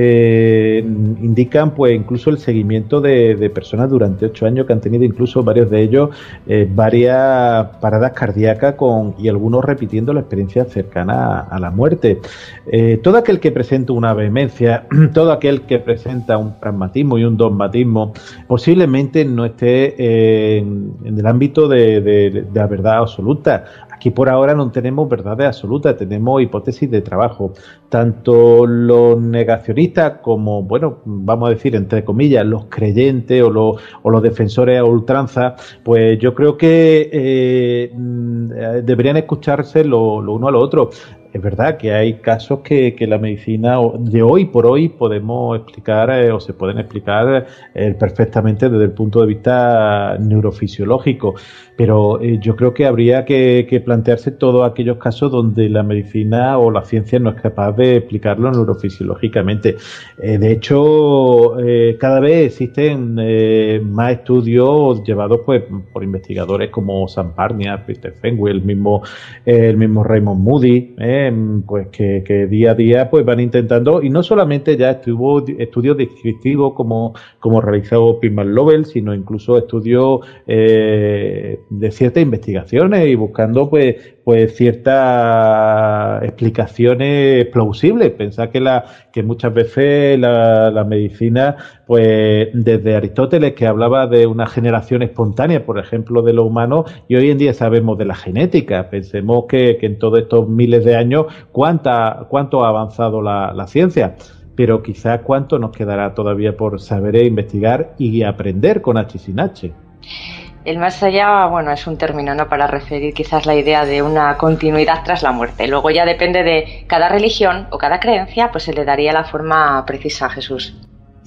eh, indican pues incluso el seguimiento de, de personas durante ocho años que han tenido incluso varios de ellos eh, varias paradas cardíacas con y algunos repitiendo la experiencia cercana a, a la muerte. Eh, todo aquel que presenta una vehemencia, todo aquel que presenta un pragmatismo y un dogmatismo posiblemente no esté eh, en, en el ámbito de, de, de la verdad absoluta. Aquí por ahora no tenemos verdades absolutas, tenemos hipótesis de trabajo. Tanto los negacionistas como, bueno, vamos a decir, entre comillas, los creyentes o los, o los defensores a ultranza, pues yo creo que eh, deberían escucharse lo, lo uno a lo otro. Es verdad que hay casos que, que la medicina de hoy por hoy podemos explicar eh, o se pueden explicar eh, perfectamente desde el punto de vista neurofisiológico, pero eh, yo creo que habría que, que plantearse todos aquellos casos donde la medicina o la ciencia no es capaz de explicarlo neurofisiológicamente. Eh, de hecho, eh, cada vez existen eh, más estudios llevados pues por investigadores como Sam Parnia, Peter Fenwick, el mismo, eh, el mismo Raymond Moody, eh, pues que, que día a día pues van intentando, y no solamente ya estuvo estudios descriptivos como, como realizó Pittman Love, sino incluso estudios eh, de ciertas investigaciones y buscando pues pues ciertas explicaciones plausibles. Pensar que la que muchas veces la, la medicina, pues desde Aristóteles, que hablaba de una generación espontánea, por ejemplo, de los humanos, y hoy en día sabemos de la genética. Pensemos que, que en todos estos miles de años, cuánta, cuánto ha avanzado la, la ciencia, pero quizás cuánto nos quedará todavía por saber e investigar y aprender con H sin H. El más allá, bueno, es un término, ¿no?, para referir quizás la idea de una continuidad tras la muerte. Luego ya depende de cada religión o cada creencia, pues se le daría la forma precisa a Jesús.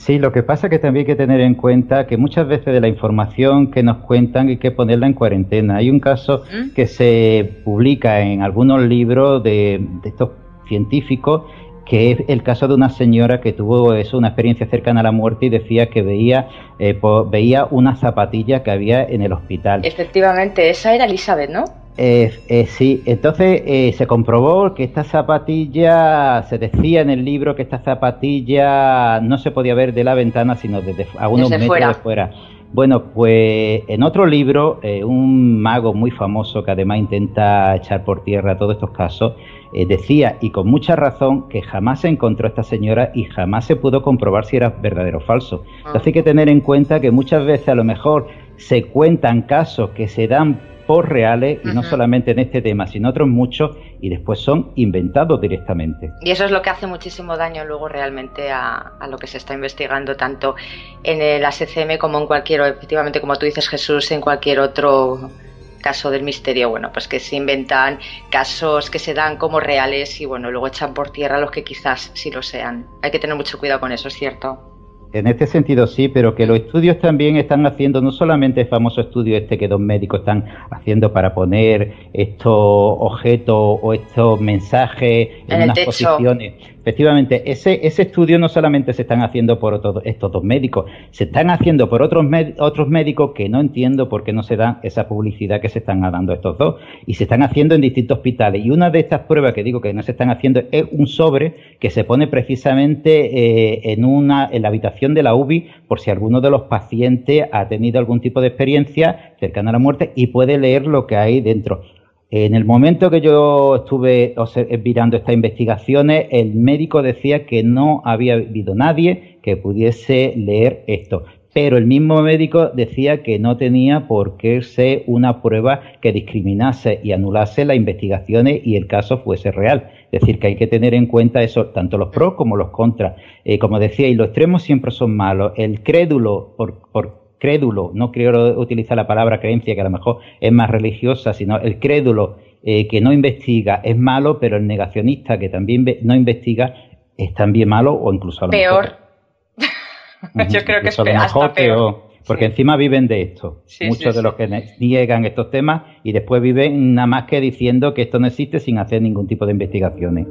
Sí, lo que pasa es que también hay que tener en cuenta que muchas veces de la información que nos cuentan hay que ponerla en cuarentena. Hay un caso ¿Mm? que se publica en algunos libros de, de estos científicos, que es el caso de una señora que tuvo eso, una experiencia cercana a la muerte y decía que veía eh, po, veía una zapatilla que había en el hospital. Efectivamente, esa era Elizabeth, ¿no? Eh, eh, sí, entonces eh, se comprobó que esta zapatilla, se decía en el libro que esta zapatilla no se podía ver de la ventana, sino desde a unos desde metros fuera. de fuera. Bueno, pues en otro libro, eh, un mago muy famoso que además intenta echar por tierra todos estos casos, eh, decía, y con mucha razón, que jamás se encontró esta señora y jamás se pudo comprobar si era verdadero o falso. Ah. Entonces hay que tener en cuenta que muchas veces a lo mejor se cuentan casos que se dan por reales, y uh-huh. no solamente en este tema, sino otros muchos, y después son inventados directamente. Y eso es lo que hace muchísimo daño luego realmente a, a lo que se está investigando, tanto en el A S C M como en cualquier, efectivamente, como tú dices, Jesús, en cualquier otro caso del misterio, bueno, pues que se inventan casos que se dan como reales y bueno, luego echan por tierra los que quizás sí lo sean. Hay que tener mucho cuidado con eso, es cierto. En este sentido sí, pero que los estudios también están haciendo, no solamente el famoso estudio este que dos médicos están haciendo para poner estos objetos o estos mensajes en, en unas techo. posiciones. Efectivamente, ese ese estudio no solamente se están haciendo por otro, estos dos médicos, se están haciendo por otros med, otros médicos que no entiendo por qué no se dan esa publicidad que se están dando estos dos, y se están haciendo en distintos hospitales. Y una de estas pruebas que digo que no se están haciendo es un sobre que se pone precisamente eh, en una en la habitación de la U B I, por si alguno de los pacientes ha tenido algún tipo de experiencia cercana a la muerte y puede leer lo que hay dentro. En el momento que yo estuve mirando estas investigaciones, el médico decía que no había habido nadie que pudiese leer esto, pero el mismo médico decía que no tenía por qué ser una prueba que discriminase y anulase las investigaciones y el caso fuese real. Es decir, que hay que tener en cuenta eso, tanto los pros como los contras. Eh, como decía, y los extremos siempre son malos. El crédulo, por, por crédulo, no quiero utilizar la palabra creencia, que a lo mejor es más religiosa, sino el crédulo eh, que no investiga es malo, pero el negacionista que también no investiga es también malo o incluso a lo peor. mejor. Yo creo que es a lo mejor hasta peor. peor. Porque sí. encima viven de esto. Sí, Muchos sí, de los sí. que niegan estos temas y después viven nada más que diciendo que esto no existe sin hacer ningún tipo de investigaciones.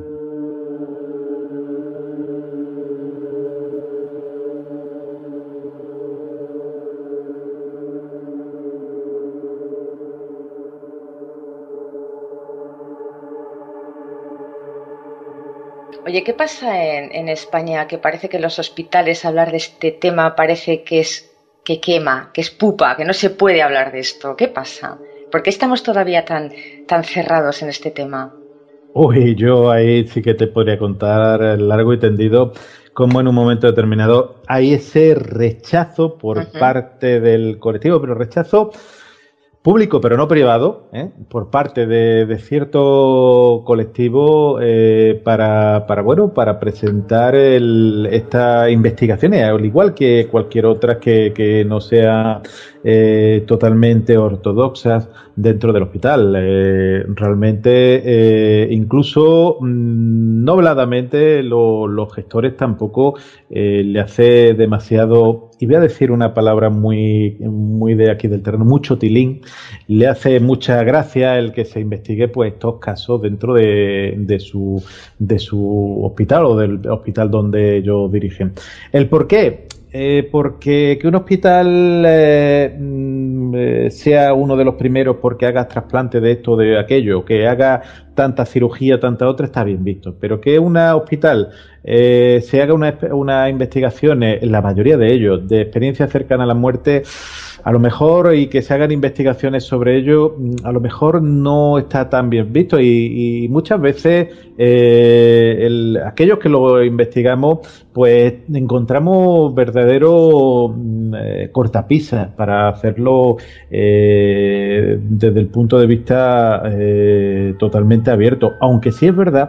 Oye, ¿qué pasa en, en España? Que parece que en los hospitales hablar de este tema parece que es que quema, que es pupa, que no se puede hablar de esto. ¿Qué pasa? ¿Por qué estamos todavía tan, tan cerrados en este tema? Uy, yo ahí sí que te podría contar largo y tendido cómo en un momento determinado hay ese rechazo por uh-huh. parte del colectivo, pero rechazo público, pero no privado, ¿eh? por parte de, de cierto colectivo eh, para, para, bueno, para presentar el, estas investigaciones, al igual que cualquier otra que, que no sea eh, totalmente ortodoxas dentro del hospital. Eh, realmente, eh, incluso mmm, no veladamente, lo, los gestores tampoco eh, le hace demasiado, y voy a decir una palabra muy, muy de aquí del terreno, mucho tilín, le hace mucha gracia el que se investigue pues estos casos dentro de, de su de su hospital o del hospital donde ellos dirigen. ¿El por qué? Eh, porque que un hospital eh, eh, sea uno de los primeros porque haga trasplante de esto o de aquello, que haga tanta cirugía, tanta otra, está bien visto. Pero que un hospital eh, se haga una, una investigaciones, la mayoría de ellos, de experiencia cercana a la muerte, a lo mejor, y que se hagan investigaciones sobre ello, a lo mejor no está tan bien visto. Y, y muchas veces eh, el, aquellos que lo investigamos, pues encontramos verdaderos eh, cortapisas para hacerlo eh, desde el punto de vista eh, totalmente abierto. Aunque sí es verdad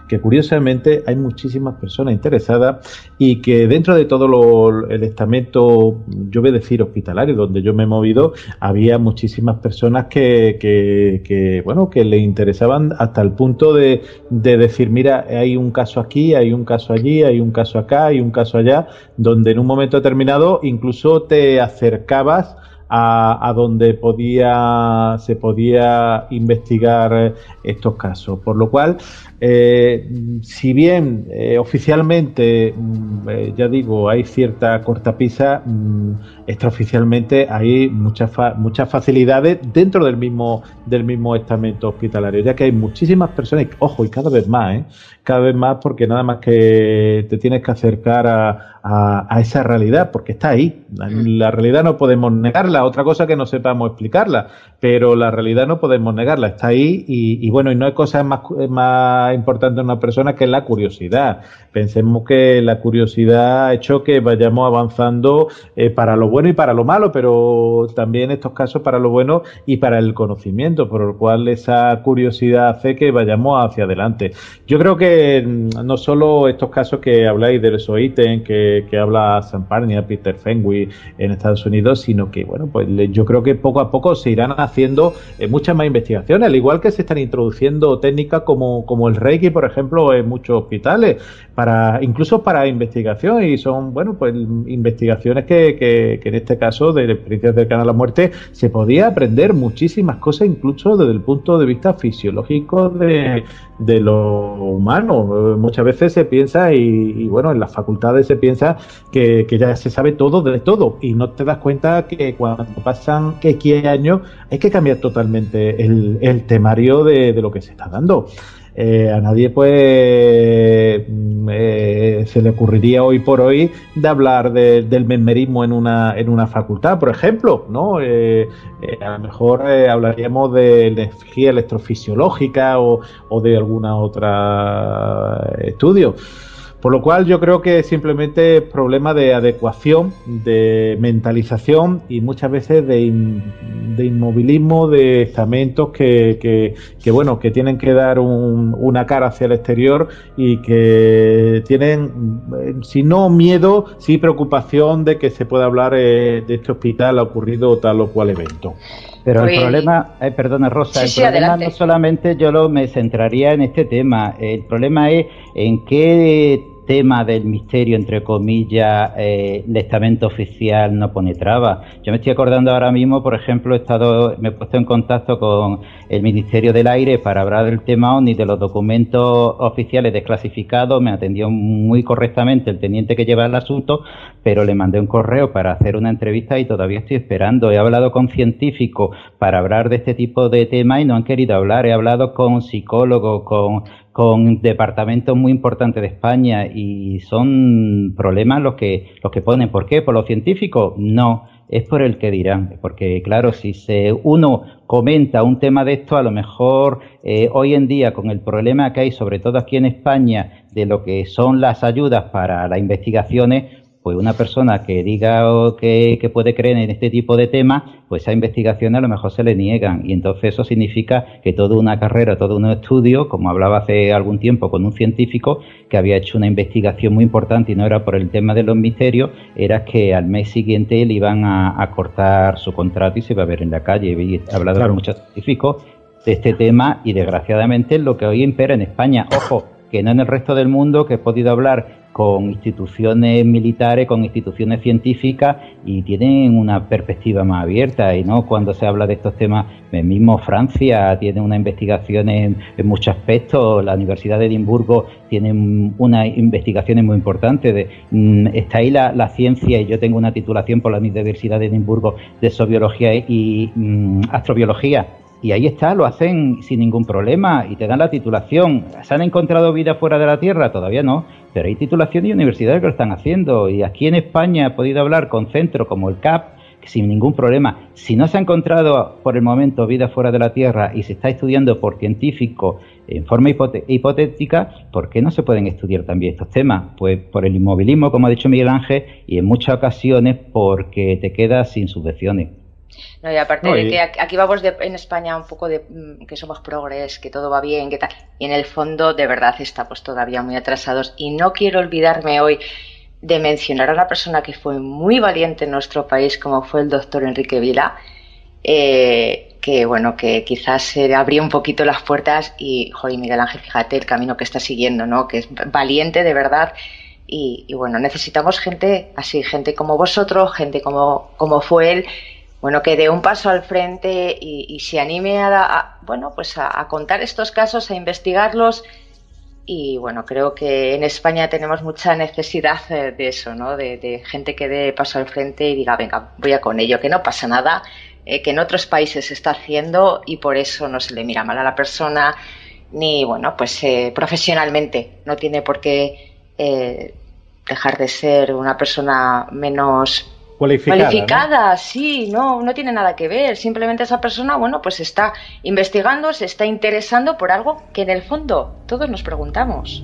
que curiosamente hay muchísimas personas interesadas y que dentro de todo lo, el estamento, yo voy a decir hospitalario, donde yo me he movido, había muchísimas personas que, que, que bueno, que le interesaban hasta el punto de, de decir, mira, hay un caso aquí, hay un caso allí, hay un caso acá, hay un caso allá, donde en un momento determinado incluso te acercabas A, a donde podía se podía investigar estos casos, por lo cual eh, si bien eh, oficialmente eh, ya digo hay cierta cortapisa, mm, extraoficialmente hay muchas fa muchas facilidades dentro del mismo del mismo estamento hospitalario, ya que hay muchísimas personas, ojo, y cada vez más, ¿eh? cada vez más, porque nada más que te tienes que acercar a, a, a esa realidad, porque está ahí. La, la realidad no podemos negarla, otra cosa que no sepamos explicarla, pero la realidad no podemos negarla, está ahí y, y bueno, y no hay cosa más, más importante en una persona que la curiosidad. Pensemos que la curiosidad ha hecho que vayamos avanzando eh, para lo bueno y para lo malo, pero también en estos casos para lo bueno y para el conocimiento, por lo cual esa curiosidad hace que vayamos hacia adelante. Yo creo que no solo estos casos que habláis del SOITEN, que, que habla Sam Parnia, Peter Fenwick en Estados Unidos, sino que, bueno, pues yo creo que poco a poco se irán haciendo eh, muchas más investigaciones, al igual que se están introduciendo técnicas como, como el Reiki, por ejemplo, en muchos hospitales, para incluso para investigación, y son, bueno, pues investigaciones que, que, que en este caso de experiencias cercanas a la muerte se podía aprender muchísimas cosas, incluso desde el punto de vista fisiológico de, de lo humano. Muchas veces se piensa y, y bueno, en las facultades se piensa que, que ya se sabe todo de todo y no te das cuenta que cuando pasan X años hay que cambiar totalmente el, el temario de, de lo que se está dando. Eh, a nadie pues eh, se le ocurriría hoy por hoy de hablar de, del mesmerismo en una en una facultad, por ejemplo, ¿no? Eh, eh, a lo mejor eh, hablaríamos de energía electrofisiológica o, o de alguna otra estudio. Por lo cual yo creo que simplemente es problema de adecuación, de mentalización y muchas veces de, in, de inmovilismo de estamentos que, que, que, bueno, que tienen que dar un, una cara hacia el exterior y que tienen, si no miedo, sí preocupación de que se pueda hablar eh, de este hospital ha ocurrido tal o cual evento. Pero Pues- el problema, eh, perdona Rosa, Sí, el sí, problema adelante. no solamente yo lo me centraría en este tema, el problema es en qué tema del misterio, entre comillas, eh, el estamento oficial no pone trabas. Yo me estoy acordando ahora mismo, por ejemplo, he estado, me he puesto en contacto con el Ministerio del Aire para hablar del tema OVNI, de los documentos oficiales desclasificados. Me atendió muy correctamente el teniente que lleva el asunto, pero le mandé un correo para hacer una entrevista y todavía estoy esperando. He hablado con científicos para hablar de este tipo de temas y no han querido hablar. He hablado con psicólogos, con con departamentos muy importantes de España y son problemas los que los que ponen. ¿Por qué? ¿Por los científicos? No, es por el que dirán, porque claro, si se uno comenta un tema de esto, a lo mejor eh, hoy en día con el problema que hay, sobre todo aquí en España, de lo que son las ayudas para las investigaciones, pues una persona que diga o que, que puede creer en este tipo de temas, pues esas investigaciones a lo mejor se le niegan y entonces eso significa que toda una carrera, todo un estudio, como hablaba hace algún tiempo con un científico que había hecho una investigación muy importante y no era por el tema de los misterios, era que al mes siguiente le iban a, a cortar su contrato y se iba a ver en la calle. He hablado Claro. con muchos científicos de este tema y desgraciadamente es lo que hoy impera en España. Ojo, que no en el resto del mundo, que he podido hablar con instituciones militares, con instituciones científicas y tienen una perspectiva más abierta y no cuando se habla de estos temas. Mismo Francia tiene una investigación en, en muchos aspectos, la Universidad de Edimburgo tiene unas investigaciones muy importantes. De, mm, está ahí la, la ciencia y yo tengo una titulación por la Universidad de Edimburgo de Zobiología y mm, Astrobiología. Y ahí está, lo hacen sin ningún problema y te dan la titulación. ¿Se han encontrado vida fuera de la Tierra? Todavía no, pero hay titulaciones y universidades que lo están haciendo. Y aquí en España he podido hablar con centros como el C A P, que sin ningún problema. Si no se ha encontrado por el momento vida fuera de la Tierra y se está estudiando por científicos en forma hipote- hipotética, ¿por qué no se pueden estudiar también estos temas? Pues por el inmovilismo, como ha dicho Miguel Ángel, y en muchas ocasiones porque te quedas sin subvenciones. No, y aparte Oye. de que aquí vamos de, en España un poco de que somos progres, que todo va bien, que tal, y en el fondo de verdad estamos todavía muy atrasados. Y no quiero olvidarme hoy de mencionar a una persona que fue muy valiente en nuestro país, como fue el doctor Enrique Vila, eh, que bueno, que quizás se abrió un poquito las puertas y, joder, Miguel Ángel, fíjate el camino que está siguiendo, ¿no? Que es valiente de verdad. Y, y bueno, necesitamos gente así, gente como vosotros, gente como, como fue él, bueno, que dé un paso al frente y, y se anime a, a bueno, pues a, a contar estos casos, a investigarlos. Y bueno, creo que en España tenemos mucha necesidad de eso, ¿no? De, de gente que dé paso al frente y diga, venga, voy a con ello, que no pasa nada, eh, que en otros países se está haciendo y por eso no se le mira mal a la persona, ni, bueno, pues eh, profesionalmente no tiene por qué eh, dejar de ser una persona menos cualificada, cualificada, ¿no? Sí, no, no tiene nada que ver. Simplemente esa persona, bueno, pues está investigando, se está interesando por algo que en el fondo todos nos preguntamos.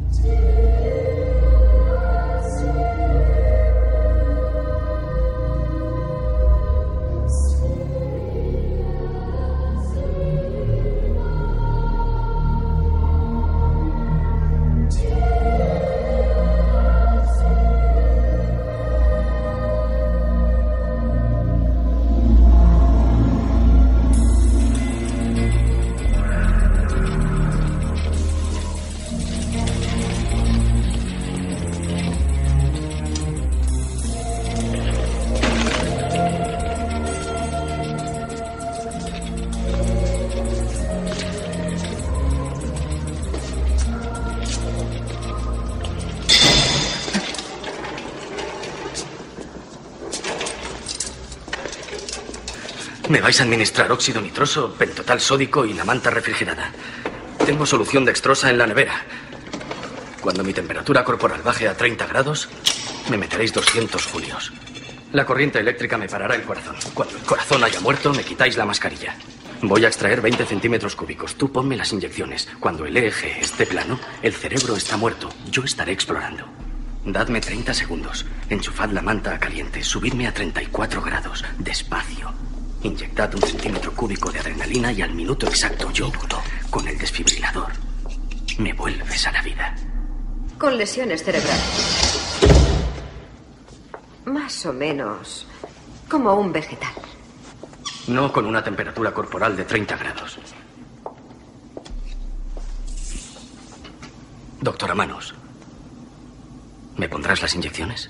Me vais a administrar óxido nitroso, pentotal sódico y la manta refrigerada. Tengo solución dextrosa en la nevera. Cuando mi temperatura corporal baje a treinta grados, me meteréis doscientos julios. La corriente eléctrica me parará el corazón. Cuando el corazón haya muerto, me quitáis la mascarilla. Voy a extraer veinte centímetros cúbicos. Tú ponme las inyecciones. Cuando el eje esté plano, el cerebro está muerto. Yo estaré explorando. Dadme treinta segundos. Enchufad la manta a caliente. Subidme a treinta y cuatro grados. Despacio. Inyectad un centímetro cúbico de adrenalina y al minuto exacto yo, con el desfibrilador, me vuelves a la vida. Con lesiones cerebrales. Más o menos como un vegetal. No con una temperatura corporal de treinta grados. Doctora Manos, ¿me pondrás las inyecciones?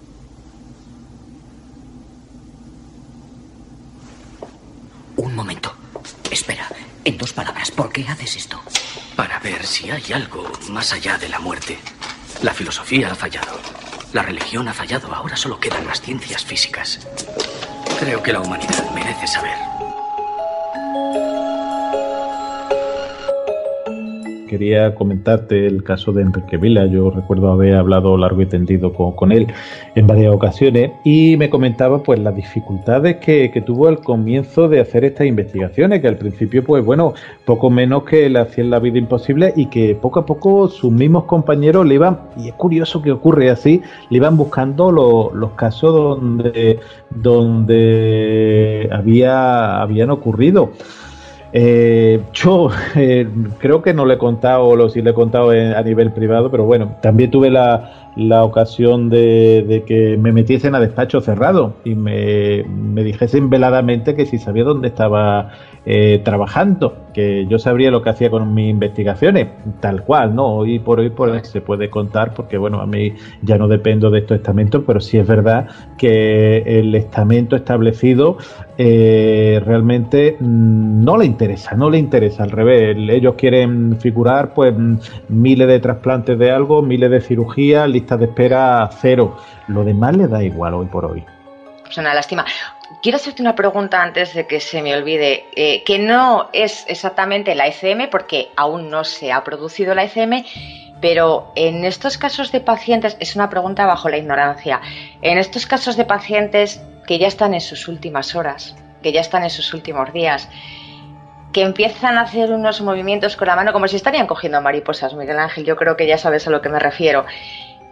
Un momento. Espera, en dos palabras, ¿por qué haces esto? Para ver si hay algo más allá de la muerte. La filosofía ha fallado. La religión ha fallado. Ahora solo quedan las ciencias físicas. Creo que la humanidad merece saber. Quería comentarte el caso de Enrique Vila. Yo recuerdo haber hablado largo y tendido con, con él en varias ocasiones y me comentaba pues las dificultades que, que tuvo al comienzo de hacer estas investigaciones, que al principio pues bueno, poco menos que le hacían la vida imposible y que poco a poco sus mismos compañeros le iban, y es curioso que ocurre así, le iban buscando lo, los casos donde, donde había, habían ocurrido. Eh, yo eh, creo que no le he contado, o si le he contado en, a nivel privado, pero bueno, también tuve la, la ocasión de, de que me metiesen a despacho cerrado y me, me dijesen veladamente que si sabía dónde estaba eh, trabajando, que yo sabría lo que hacía con mis investigaciones, tal cual, ¿no? Hoy por hoy pues, se puede contar porque, bueno, a mí ya no dependo de estos estamentos, pero sí es verdad que el estamento establecido eh, realmente mmm, no le interesa, no le interesa, al revés, ellos quieren figurar pues miles de trasplantes de algo, miles de cirugías, listas de espera cero, lo demás le da igual hoy por hoy. Es una lástima. Quiero hacerte una pregunta antes de que se me olvide, eh, que no es exactamente la E C M, porque aún no se ha producido la E C M, pero en estos casos de pacientes, es una pregunta bajo la ignorancia, en estos casos de pacientes que ya están en sus últimas horas, que ya están en sus últimos días, que empiezan a hacer unos movimientos con la mano como si estarían cogiendo mariposas, Miguel Ángel, yo creo que ya sabes a lo que me refiero.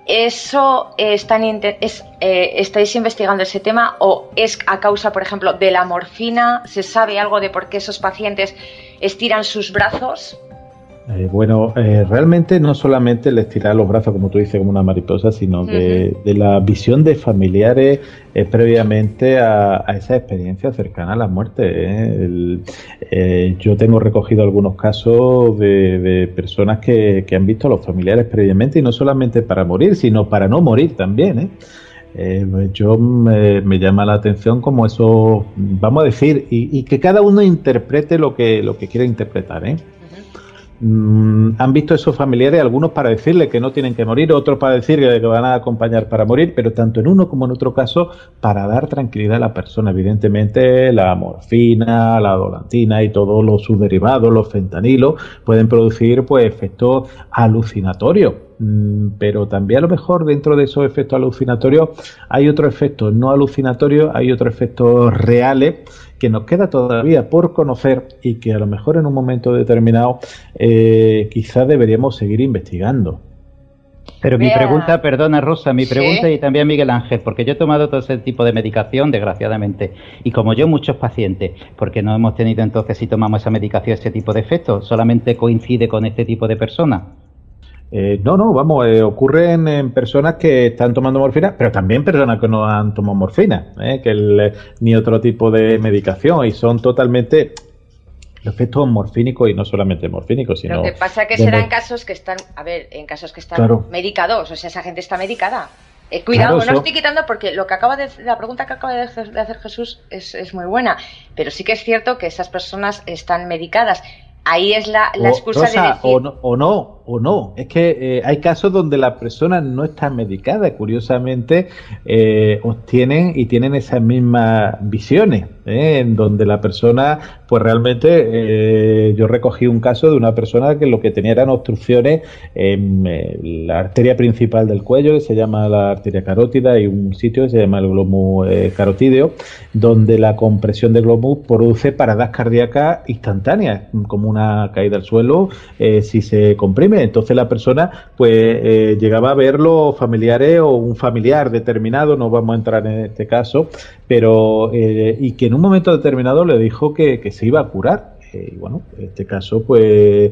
¿Eso eh, están es, eh, estáis investigando ese tema o es a causa, por ejemplo, de la morfina? ¿Se sabe algo de por qué esos pacientes estiran sus brazos? Eh, bueno, eh, realmente no solamente el estirar los brazos, como tú dices, como una mariposa, sino de, uh-huh. de la visión de familiares eh, previamente a, a esa experiencia cercana a la muerte. ¿eh? El, eh, yo tengo recogido algunos casos de, de personas que, que han visto a los familiares previamente, y no solamente para morir, sino para no morir también. ¿eh? Eh, yo me, me llama la atención como eso, vamos a decir, y, y que cada uno interprete lo que, lo que quiere interpretar, ¿eh? Mm, han visto esos familiares, algunos para decirle que no tienen que morir, otros para decir que van a acompañar para morir, pero tanto en uno como en otro caso para dar tranquilidad a la persona. Evidentemente la morfina, la dolantina y todos los subderivados, los fentanilos, pueden producir pues efectos alucinatorios, mm, pero también a lo mejor dentro de esos efectos alucinatorios hay otros efectos no alucinatorios, hay otros efectos reales que nos queda todavía por conocer y que a lo mejor en un momento determinado eh, quizás deberíamos seguir investigando. Pero mi pregunta, perdona Rosa, mi pregunta ¿Sí? y también Miguel Ángel, porque yo he tomado todo ese tipo de medicación, desgraciadamente, y como yo muchos pacientes, porque no hemos tenido entonces, si tomamos esa medicación, ese tipo de efectos, solamente coincide con este tipo de personas. Eh, no, no, vamos, eh, ocurren en personas que están tomando morfina, pero también personas que no han tomado morfina, eh, que el, ni otro tipo de medicación, y son totalmente efectos morfínicos y no solamente morfínicos, sino... Lo que pasa que serán de... casos que están, a ver, en casos que están claro. medicados, o sea, esa gente está medicada. Eh, cuidado, claro, no eso... estoy quitando porque lo que acaba de la pregunta que acaba de hacer, de hacer Jesús es, es muy buena, pero sí que es cierto que esas personas están medicadas. Ahí es la, la excusa Rosa, de decir... O no, o no, o no. Es que eh, hay casos donde la persona no está medicada, curiosamente eh, obtienen y tienen esas mismas visiones, ¿eh? En donde la persona, pues realmente, eh, yo recogí un caso de una persona que lo que tenía eran obstrucciones en eh, la arteria principal del cuello, que se llama la arteria carótida, y un sitio que se llama el glomus eh, carotídeo, donde la compresión del glomus produce paradas cardíacas instantáneas, como una caída al suelo eh, si se comprime. Entonces la persona pues eh, llegaba a ver los familiares o un familiar determinado, no vamos a entrar en este caso, pero eh, y que en un momento determinado le dijo que, que se iba a curar. Eh, y bueno, en este caso pues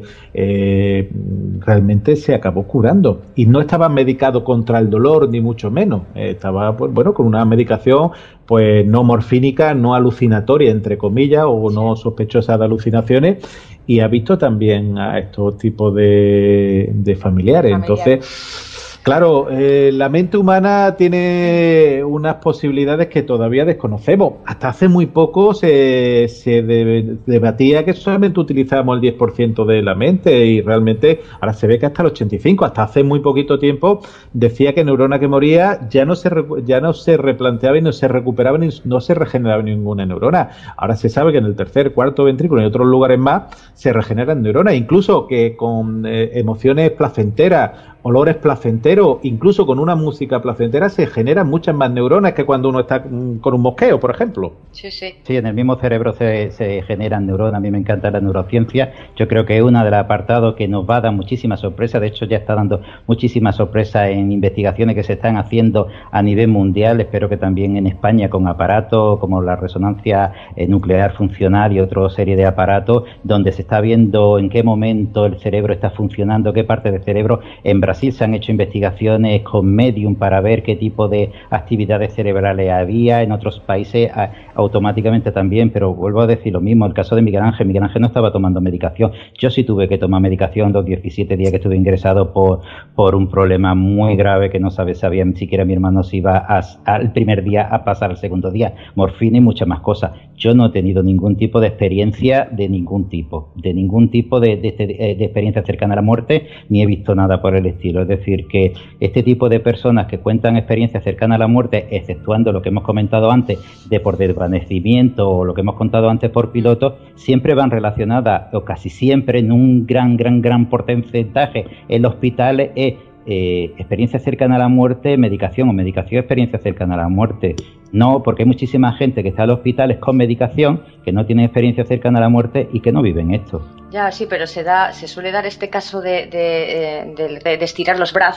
eh, realmente se acabó curando y no estaba medicado contra el dolor ni mucho menos, eh, estaba pues bueno con una medicación pues no morfínica, no alucinatoria entre comillas o no sospechosa de alucinaciones, y ha visto también a estos tipos de, de familiares. Familiar. Entonces, claro, eh, la mente humana tiene unas posibilidades que todavía desconocemos. Hasta hace muy poco se, se de, debatía que solamente utilizábamos el diez por ciento de la mente, y realmente ahora se ve que hasta el ochenta y cinco por ciento. Hasta hace muy poquito tiempo decía que neurona que moría ya no se ya no se replanteaba y no se recuperaba ni no se regeneraba ninguna neurona. Ahora se sabe que en el tercer, cuarto ventrículo y en otros lugares más se regeneran neuronas, incluso que con eh, emociones placenteras, olores placenteros, incluso con una música placentera se generan muchas más neuronas que cuando uno está con un mosqueo, por ejemplo. Sí, sí. Sí, en el mismo cerebro se, se generan neuronas. A mí me encanta la neurociencia. Yo creo que es uno de los apartados que nos va a dar muchísimas sorpresas. De hecho, ya está dando muchísimas sorpresas en investigaciones que se están haciendo a nivel mundial. Espero que también en España, con aparatos como la resonancia nuclear funcional y otra serie de aparatos, donde se está viendo en qué momento el cerebro está funcionando, qué parte del cerebro. En Brasil se han hecho investigaciones con Medium para ver qué tipo de actividades cerebrales había, en otros países a, automáticamente también, pero vuelvo a decir lo mismo, el caso de Miguel Ángel, Miguel Ángel no estaba tomando medicación, yo sí tuve que tomar medicación los diecisiete días que estuve ingresado por, por un problema muy grave que no sabe, sabía ni siquiera mi hermano si iba a, al primer día a pasar al segundo día, morfina y muchas más cosas. Yo no he tenido ningún tipo de experiencia de ningún tipo, de ningún tipo de, de, de, de experiencia cercana a la muerte, ni he visto nada por el estilo. Es decir, que este tipo de personas que cuentan experiencias cercanas a la muerte, exceptuando lo que hemos comentado antes de por desvanecimiento o lo que hemos contado antes por piloto, siempre van relacionadas, o casi siempre en un gran, gran, gran porcentaje en los hospitales, es eh, experiencia cercana a la muerte, medicación o medicación, experiencia cercana a la muerte. No, porque hay muchísima gente que está en los hospitales con medicación, que no tiene experiencia cercana a la muerte y que no viven esto. Ya, sí, pero se da, se suele dar este caso de, de, de, de, de estirar los brazos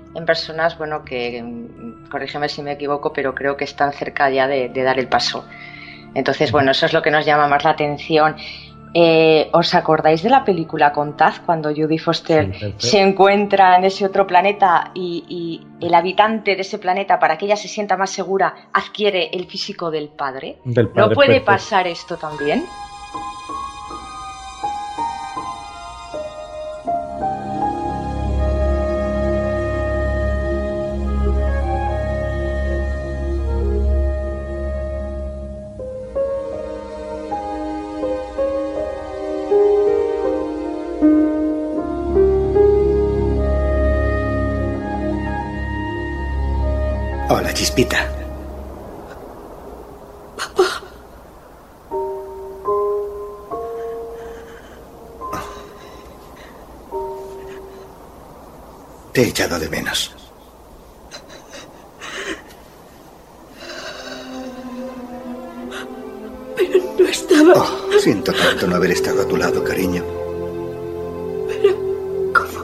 en personas, bueno, que, corrígeme si me equivoco, pero creo que están cerca ya de, de dar el paso. Entonces, bueno, eso es lo que nos llama más la atención. Eh, ¿Os acordáis de la película Contad, cuando Jodie Foster sí, se encuentra en ese otro planeta y, y el habitante de ese planeta, para que ella se sienta más segura, adquiere el físico del padre? Del padre ¿No puede perfecto. pasar esto también? Hola, Chispita. Papá. Te he echado de menos. Pero no estaba... Oh, siento tanto no haber estado a tu lado, cariño. Pero, ¿cómo?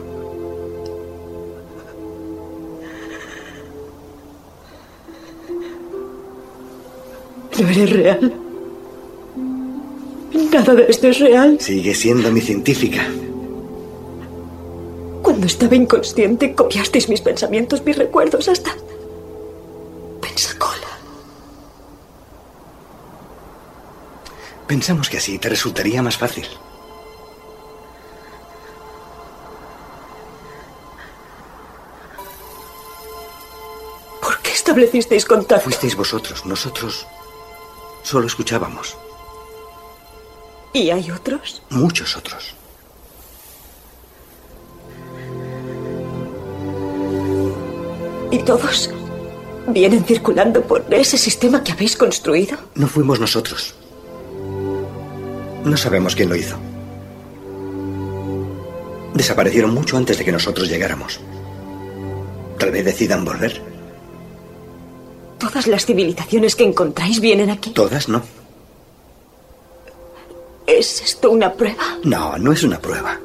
¿No eres real? ¿Nada de esto es real? Sigue siendo mi científica. Cuando estaba inconsciente, copiasteis mis pensamientos, mis recuerdos, hasta... Pensacola. Pensamos que así te resultaría más fácil. ¿Por qué establecisteis contacto? Fuisteis vosotros, nosotros solo escuchábamos. ¿Y hay otros? Muchos otros. ¿Y todos vienen circulando por ese sistema que habéis construido? No fuimos nosotros. No sabemos quién lo hizo. Desaparecieron mucho antes de que nosotros llegáramos. Tal vez decidan volver. ¿Todas las civilizaciones que encontráis vienen aquí? Todas no. ¿Es esto una prueba? No, no es una prueba.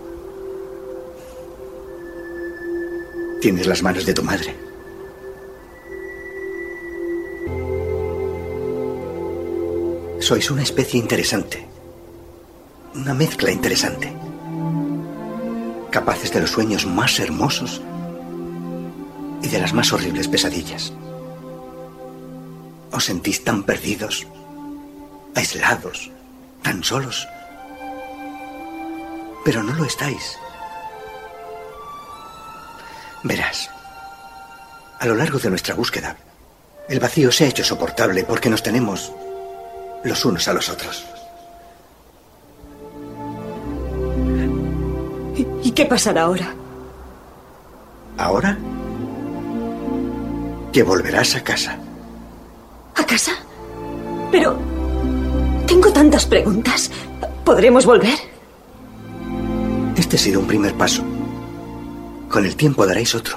Tienes las manos de tu madre. Sois una especie interesante. Una mezcla interesante. Capaces de los sueños más hermosos y de las más horribles pesadillas. Os sentís tan perdidos, aislados, tan solos. Pero no lo estáis. Verás, a lo largo de nuestra búsqueda, el vacío se ha hecho soportable porque nos tenemos los unos a los otros. ¿Y, y qué pasará ahora? ¿Ahora? Que volverás a casa. ¿A casa? Pero... tengo tantas preguntas. ¿Podremos volver? Este ha sido un primer paso. Con el tiempo daréis otro.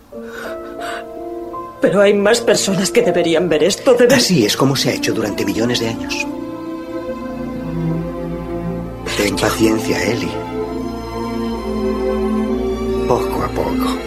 Pero hay más personas que deberían ver esto. Deben... Así es como se ha hecho durante millones de años. Pero Ten yo... paciencia, Ellie. Poco a poco.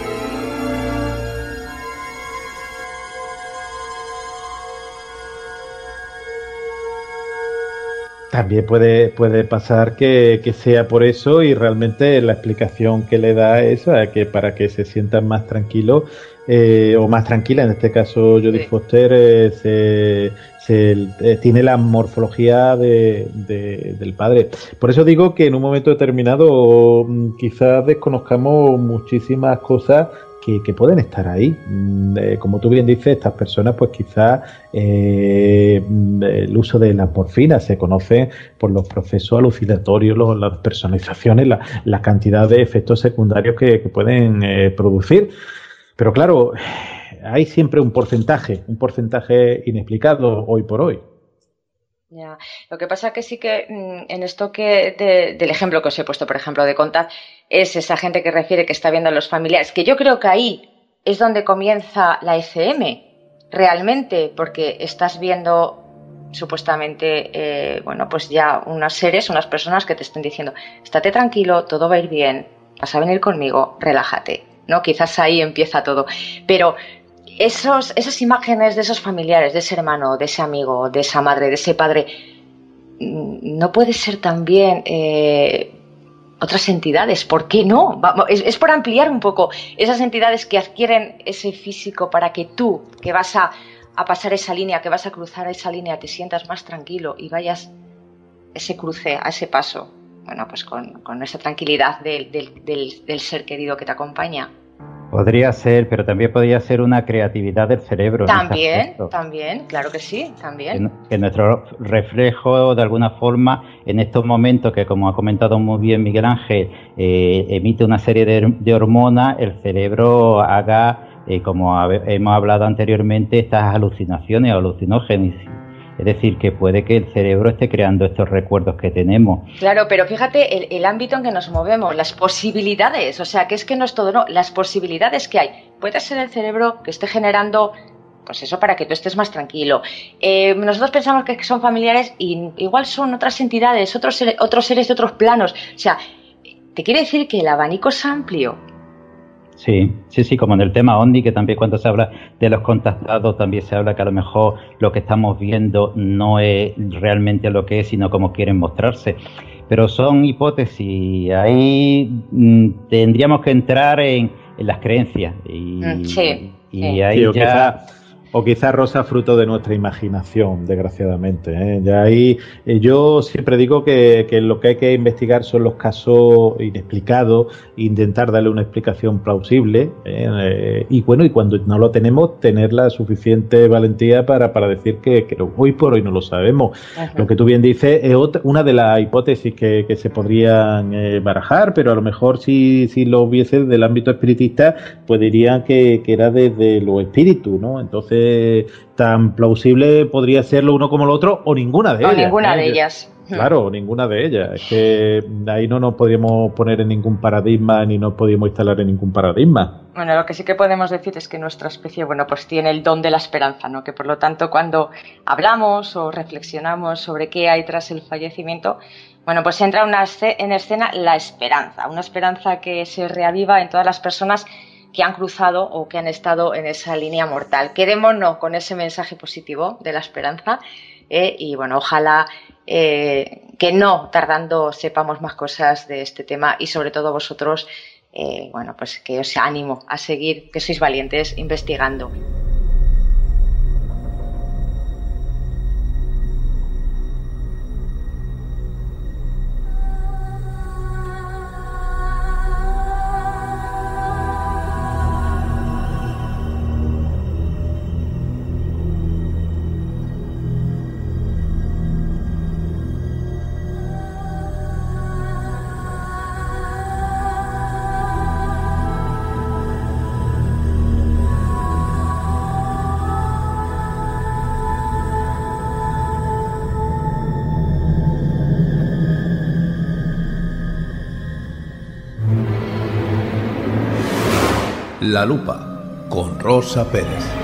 También puede, puede pasar que, que sea por eso, y realmente la explicación que le da es a que para que se sientan más tranquilos eh, o más tranquila, en este caso Jodie Foster eh, se, se, eh, tiene la morfología de, de, del padre. Por eso digo que en un momento determinado quizás desconozcamos muchísimas cosas Que, que pueden estar ahí. Eh, como tú bien dices, estas personas pues quizás eh, el uso de la morfina se conoce por los procesos alucinatorios, los, las personalizaciones, la, la cantidad de efectos secundarios que, que pueden eh, producir. Pero claro, hay siempre un porcentaje, un porcentaje inexplicado hoy por hoy. Ya. Lo que pasa que sí que en esto que de, del ejemplo que os he puesto, por ejemplo, de Contad, es esa gente que refiere que está viendo a los familiares, que yo creo que ahí es donde comienza la F M, realmente, porque estás viendo supuestamente, eh, bueno, pues ya unos seres, unas personas que te estén diciendo, estate tranquilo, todo va a ir bien, vas a venir conmigo, relájate. ¿no? Quizás ahí empieza todo. Pero esos, esas imágenes de esos familiares, de ese hermano, de ese amigo, de esa madre, de ese padre, ¿no puede ser también eh, otras entidades? ¿Por qué no? Es, es por ampliar un poco esas entidades que adquieren ese físico para que tú, que vas a, a pasar esa línea, que vas a cruzar esa línea, te sientas más tranquilo y vayas ese cruce, a ese paso, bueno, pues con, con esa tranquilidad del, del, del, del ser querido que te acompaña. Podría ser, pero también podría ser una creatividad del cerebro. También, también, claro que sí, también. Que, que nuestro reflejo, de alguna forma, en estos momentos que, como ha comentado muy bien Miguel Ángel, eh, emite una serie de, de hormonas, el cerebro haga, eh, como hemos hablado anteriormente, estas alucinaciones, alucinógenes. Es decir, que puede que el cerebro esté creando estos recuerdos que tenemos. Claro, pero fíjate el, el ámbito en que nos movemos, las posibilidades, o sea, que es que no es todo, no, las posibilidades que hay. Puede ser el cerebro que esté generando, pues eso, para que tú estés más tranquilo. Eh, nosotros pensamos que son familiares y igual son otras entidades, otros seres, otros seres de otros planos. O sea, te quiere decir que el abanico es amplio. Sí, sí, sí, como en el tema OVNI, que también cuando se habla de los contactados, también se habla que a lo mejor lo que estamos viendo no es realmente lo que es, sino cómo quieren mostrarse. Pero son hipótesis, ahí mmm, tendríamos que entrar en, en las creencias. Y, sí, y sí. ahí sí, o ya... Quizá... O quizás, Rosa, fruto de nuestra imaginación, desgraciadamente, ¿eh? Ya ahí, eh, yo siempre digo que, que lo que hay que investigar son los casos inexplicados, intentar darle una explicación plausible, ¿eh? Eh, y bueno, y cuando no lo tenemos, tener la suficiente valentía para, para decir que, que hoy por hoy no lo sabemos. Ajá. Lo que tú bien dices es otra, una de las hipótesis que, que se podrían eh, barajar, pero a lo mejor si, si lo hubiese del ámbito espiritista, pues dirían que, que era desde los espíritus, ¿no? Entonces, tan plausible podría ser lo uno como lo otro o ninguna de o ellas. ninguna ¿eh? de ellas. Claro, ninguna de ellas. Es que ahí no nos podríamos poner en ningún paradigma ni nos podríamos instalar en ningún paradigma. Bueno, lo que sí que podemos decir es que nuestra especie, bueno, pues tiene el don de la esperanza, ¿no? Que por lo tanto cuando hablamos o reflexionamos sobre qué hay tras el fallecimiento, bueno, pues entra una en escena la esperanza, una esperanza que se reaviva en todas las personas que han cruzado o que han estado en esa línea mortal. Quedémonos con ese mensaje positivo de la esperanza eh, y bueno, ojalá eh, que no tardando sepamos más cosas de este tema y sobre todo vosotros, eh, bueno, pues que os animo a seguir, que sois valientes investigando. La Lupa, con Rosa Pérez.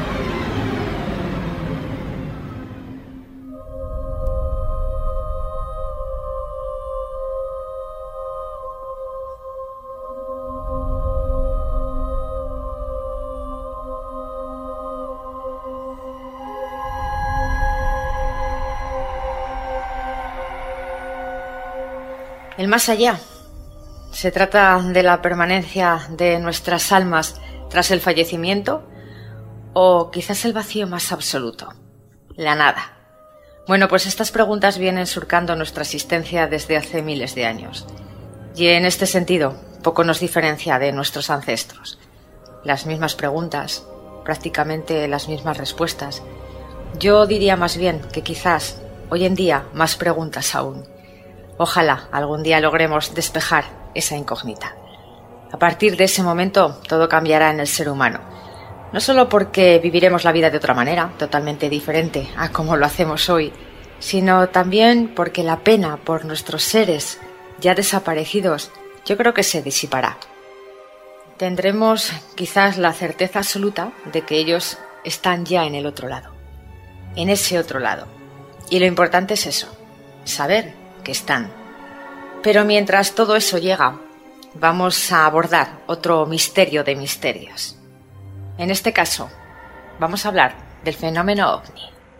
El más allá. Se trata de la permanencia de nuestras almas tras el fallecimiento o quizás el vacío más absoluto, la nada. Bueno, pues estas preguntas vienen surcando nuestra existencia desde hace miles de años y en este sentido poco nos diferencia de nuestros ancestros. Las mismas preguntas, prácticamente las mismas respuestas. Yo diría más bien que quizás hoy en día más preguntas aún. Ojalá algún día logremos despejar esa incógnita. A partir de ese momento todo cambiará en el ser humano. No solo porque viviremos la vida de otra manera, totalmente diferente a como lo hacemos hoy, sino también porque la pena por nuestros seres ya desaparecidos yo creo que se disipará. Tendremos quizás la certeza absoluta de que ellos están ya en el otro lado, en ese otro lado. Y lo importante es eso, saber que están. Pero mientras todo eso llega, vamos a abordar otro misterio de misterios. En este caso, vamos a hablar del fenómeno ovni.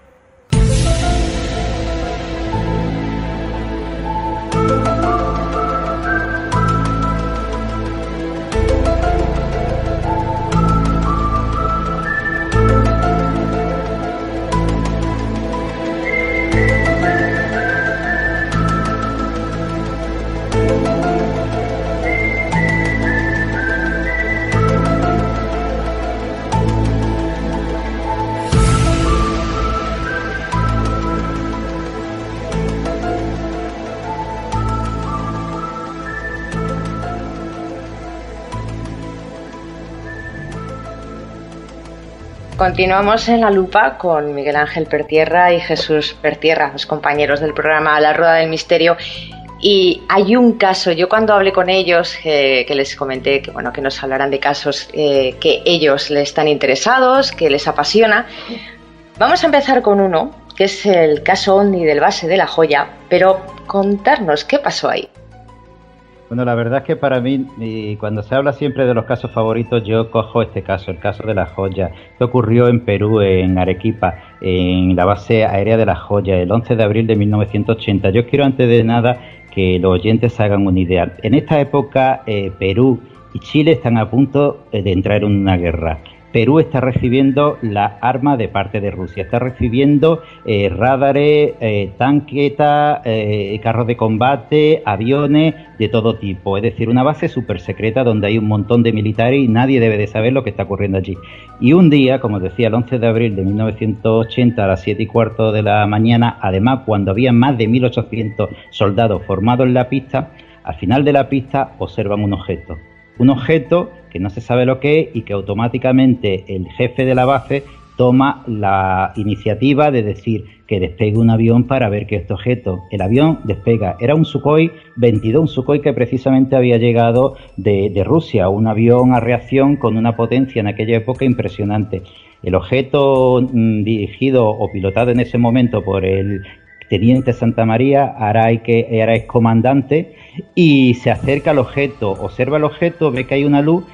Continuamos en La Lupa con Miguel Ángel Pertierra y Jesús Pertierra, los compañeros del programa La Rueda del Misterio. Y hay un caso, yo cuando hablé con ellos, eh, que les comenté que, bueno, que nos hablaran de casos eh, que ellos les están interesados, que les apasiona. Vamos a empezar con uno, que es el caso ovni del Base de la Joya, pero contarnos qué pasó ahí. Bueno, la verdad es que para mí, y cuando se habla siempre de los casos favoritos, yo cojo este caso, el caso de La Joya, que ocurrió en Perú, en Arequipa, en la base aérea de La Joya, el once de abril de mil novecientos ochenta. Yo quiero antes de nada que los oyentes se hagan una idea. En esta época, eh, Perú y Chile están a punto de entrar en una guerra. Perú está recibiendo las armas de parte de Rusia, está recibiendo eh, radares, eh, tanquetas, eh, carros de combate, aviones de todo tipo. Es decir, una base súper secreta donde hay un montón de militares y nadie debe de saber lo que está ocurriendo allí. Y un día, como decía, el once de abril de mil novecientos ochenta a las siete y cuarto de la mañana, además cuando había más de mil ochocientos soldados formados en la pista, al final de la pista observan un objeto. Un objeto que no se sabe lo que es y que automáticamente el jefe de la base toma la iniciativa de decir que despegue un avión para ver qué es este objeto. El avión despega, era un Sukhoi veintidós, un Sukhoi que precisamente había llegado de, de Rusia, un avión a reacción con una potencia en aquella época impresionante. El objeto mmm, dirigido o pilotado en ese momento por el teniente Santa María, Aray, que era excomandante, y se acerca al objeto, observa el objeto, ve que hay una luz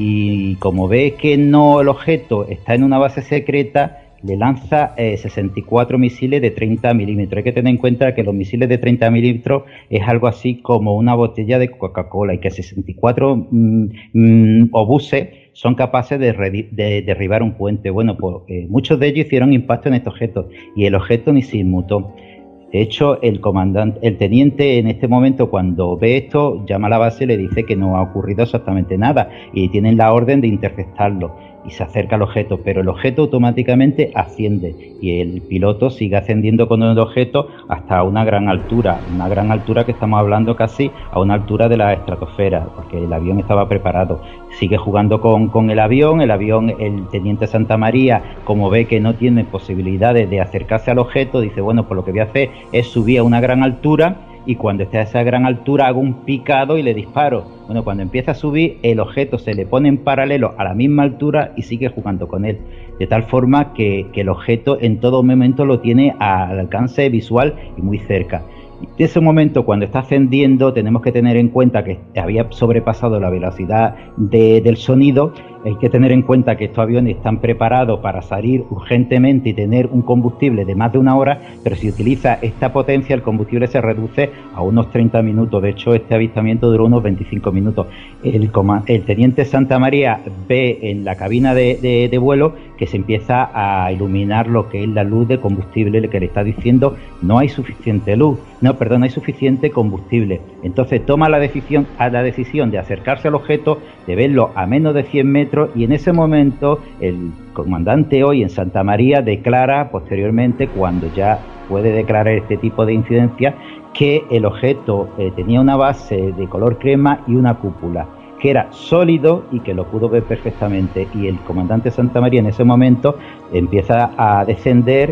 y como ve que no el objeto está en una base secreta, le lanza eh, sesenta y cuatro misiles de treinta milímetros. Hay que tener en cuenta que los misiles de treinta milímetros es algo así como una botella de Coca-Cola y que sesenta y cuatro mm, mm, obuses son capaces de, de derribar un puente. Bueno, pues eh, muchos de ellos hicieron impacto en este objeto y el objeto ni se inmutó. De hecho, el comandante, el teniente en este momento cuando ve esto, llama a la base y le dice que no ha ocurrido exactamente nada y tienen la orden de interceptarlo y se acerca al objeto, pero el objeto automáticamente asciende y el piloto sigue ascendiendo con el objeto hasta una gran altura, una gran altura que estamos hablando casi a una altura de la estratosfera, porque el avión estaba preparado. Sigue jugando con, con el avión, el avión, el teniente Santa María, como ve que no tiene posibilidades de acercarse al objeto, dice, bueno, pues lo que voy a hacer es subir a una gran altura y cuando esté a esa gran altura hago un picado y le disparo. Bueno, cuando empieza a subir, el objeto se le pone en paralelo a la misma altura y sigue jugando con él. De tal forma que, que el objeto en todo momento lo tiene al alcance visual y muy cerca. En ese momento, cuando está ascendiendo, tenemos que tener en cuenta que había sobrepasado la velocidad de, del sonido. Hay que tener en cuenta que estos aviones están preparados para salir urgentemente y tener un combustible de más de una hora, pero si utiliza esta potencia, el combustible se reduce a unos treinta minutos. De hecho, este avistamiento duró unos veinticinco minutos. El, el teniente Santa María ve en la cabina de, de, de vuelo que se empieza a iluminar lo que es la luz de combustible, que le está diciendo no hay suficiente luz, no, perdón, no hay suficiente combustible. Entonces toma la decisión, a la decisión de acercarse al objeto, de verlo a menos de cien metros, y en ese momento el comandante hoy en Santa María declara posteriormente, cuando ya puede declarar este tipo de incidencia, que el objeto eh, tenía una base de color crema y una cúpula, que era sólido y que lo pudo ver perfectamente. Y el comandante Santa María en ese momento empieza a descender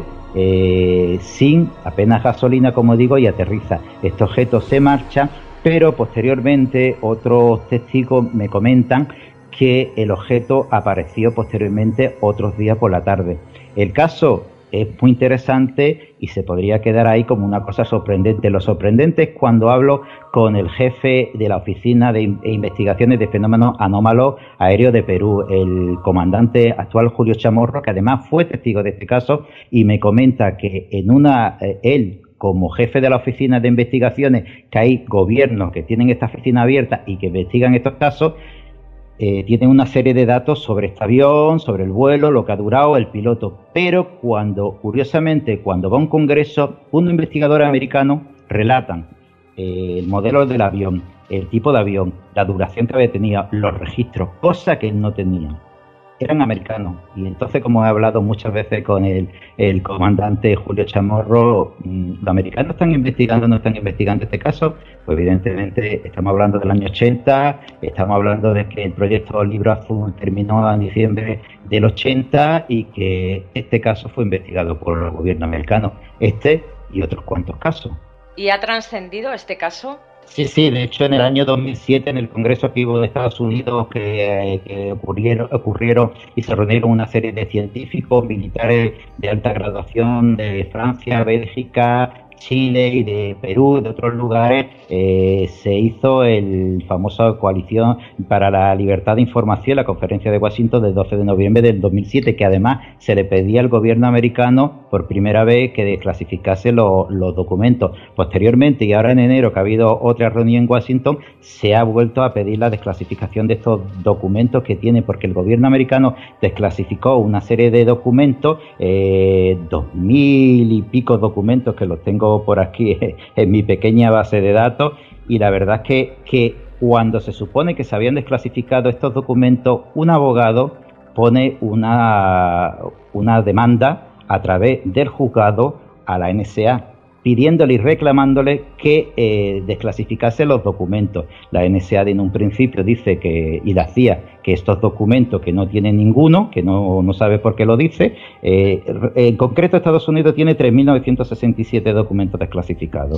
eh, sin apenas gasolina, como digo, y aterriza. Este objeto se marcha, pero posteriormente otros testigos me comentan que el objeto apareció posteriormente otros días por la tarde. El caso es muy interesante y se podría quedar ahí como una cosa sorprendente. Lo sorprendente es cuando hablo con el jefe de la Oficina de Investigaciones de Fenómenos Anómalos Aéreos de Perú, el comandante actual Julio Chamorro, que además fue testigo de este caso, y me comenta que en una, eh, él, como jefe de la Oficina de Investigaciones, que hay gobiernos que tienen esta oficina abierta y que investigan estos casos, Eh, tienen una serie de datos sobre este avión, sobre el vuelo, lo que ha durado, el piloto. Pero cuando, curiosamente, cuando va a un congreso, unos investigadores americanos relatan eh, el modelo del avión, el tipo de avión, la duración que había tenido, los registros, cosa que no tenían. Eran americanos. Y entonces, como he hablado muchas veces con el, el comandante Julio Chamorro, ¿los americanos están investigando o no están investigando este caso? Pues evidentemente estamos hablando del año ochenta, estamos hablando de que el proyecto Libro Azul terminó en diciembre del ochenta y que este caso fue investigado por el gobierno americano. Este y otros cuantos casos. ¿Y ha trascendido este caso? Sí, sí, de hecho en el año dos mil siete en el Congreso aquí de Estados Unidos que, que ocurrieron, ocurrieron y se reunieron una serie de científicos, militares de alta graduación de Francia, Bélgica, Chile y de Perú, de otros lugares, eh, se hizo el famosa Coalición para la Libertad de Información, la Conferencia de Washington del doce de noviembre del dos mil siete, que además se le pedía al gobierno americano por primera vez que desclasificase lo, los documentos. Posteriormente, y ahora en enero, que ha habido otra reunión en Washington, se ha vuelto a pedir la desclasificación de estos documentos que tiene, porque el gobierno americano desclasificó una serie de documentos, eh, dos mil y pico documentos que los tengo por aquí en mi pequeña base de datos, y la verdad es que, que cuando se supone que se habían desclasificado estos documentos, un abogado pone una, una demanda a través del juzgado a la N S A, pidiéndole y reclamándole que eh, desclasificase los documentos. La N S A en un principio dice que, y la C I A, que estos documentos que no tienen ninguno, que no, no sabe por qué lo dice. Eh, en concreto, Estados Unidos tiene tres mil novecientos sesenta y siete documentos desclasificados.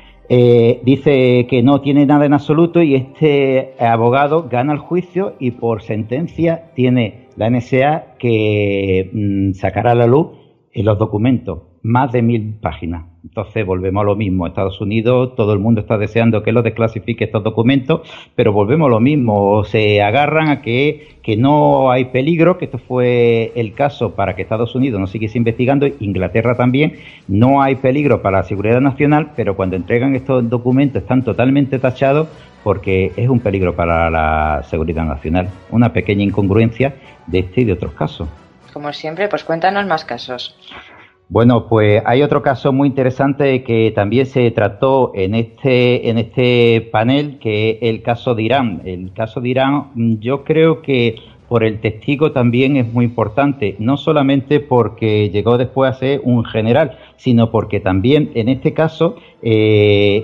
Eh, dice que no tiene nada en absoluto y este abogado gana el juicio y por sentencia tiene la N S A que mmm, sacar a la luz en los documentos, más de mil páginas. Entonces volvemos a lo mismo. Estados Unidos, todo el mundo está deseando que lo desclasifique estos documentos, pero volvemos a lo mismo. Se agarran a que, que no hay peligro, que esto fue el caso para que Estados Unidos no siguiese investigando, Inglaterra también, no hay peligro para la seguridad nacional, pero cuando entregan estos documentos están totalmente tachados porque es un peligro para la seguridad nacional. Una pequeña incongruencia de este y de otros casos. Como siempre, pues cuéntanos más casos. Bueno, pues hay otro caso muy interesante que también se trató en este en este panel, que es el caso de Irán. El caso de Irán, yo creo que por el testigo también es muy importante, no solamente porque llegó después a ser un general, sino porque también en este caso eh,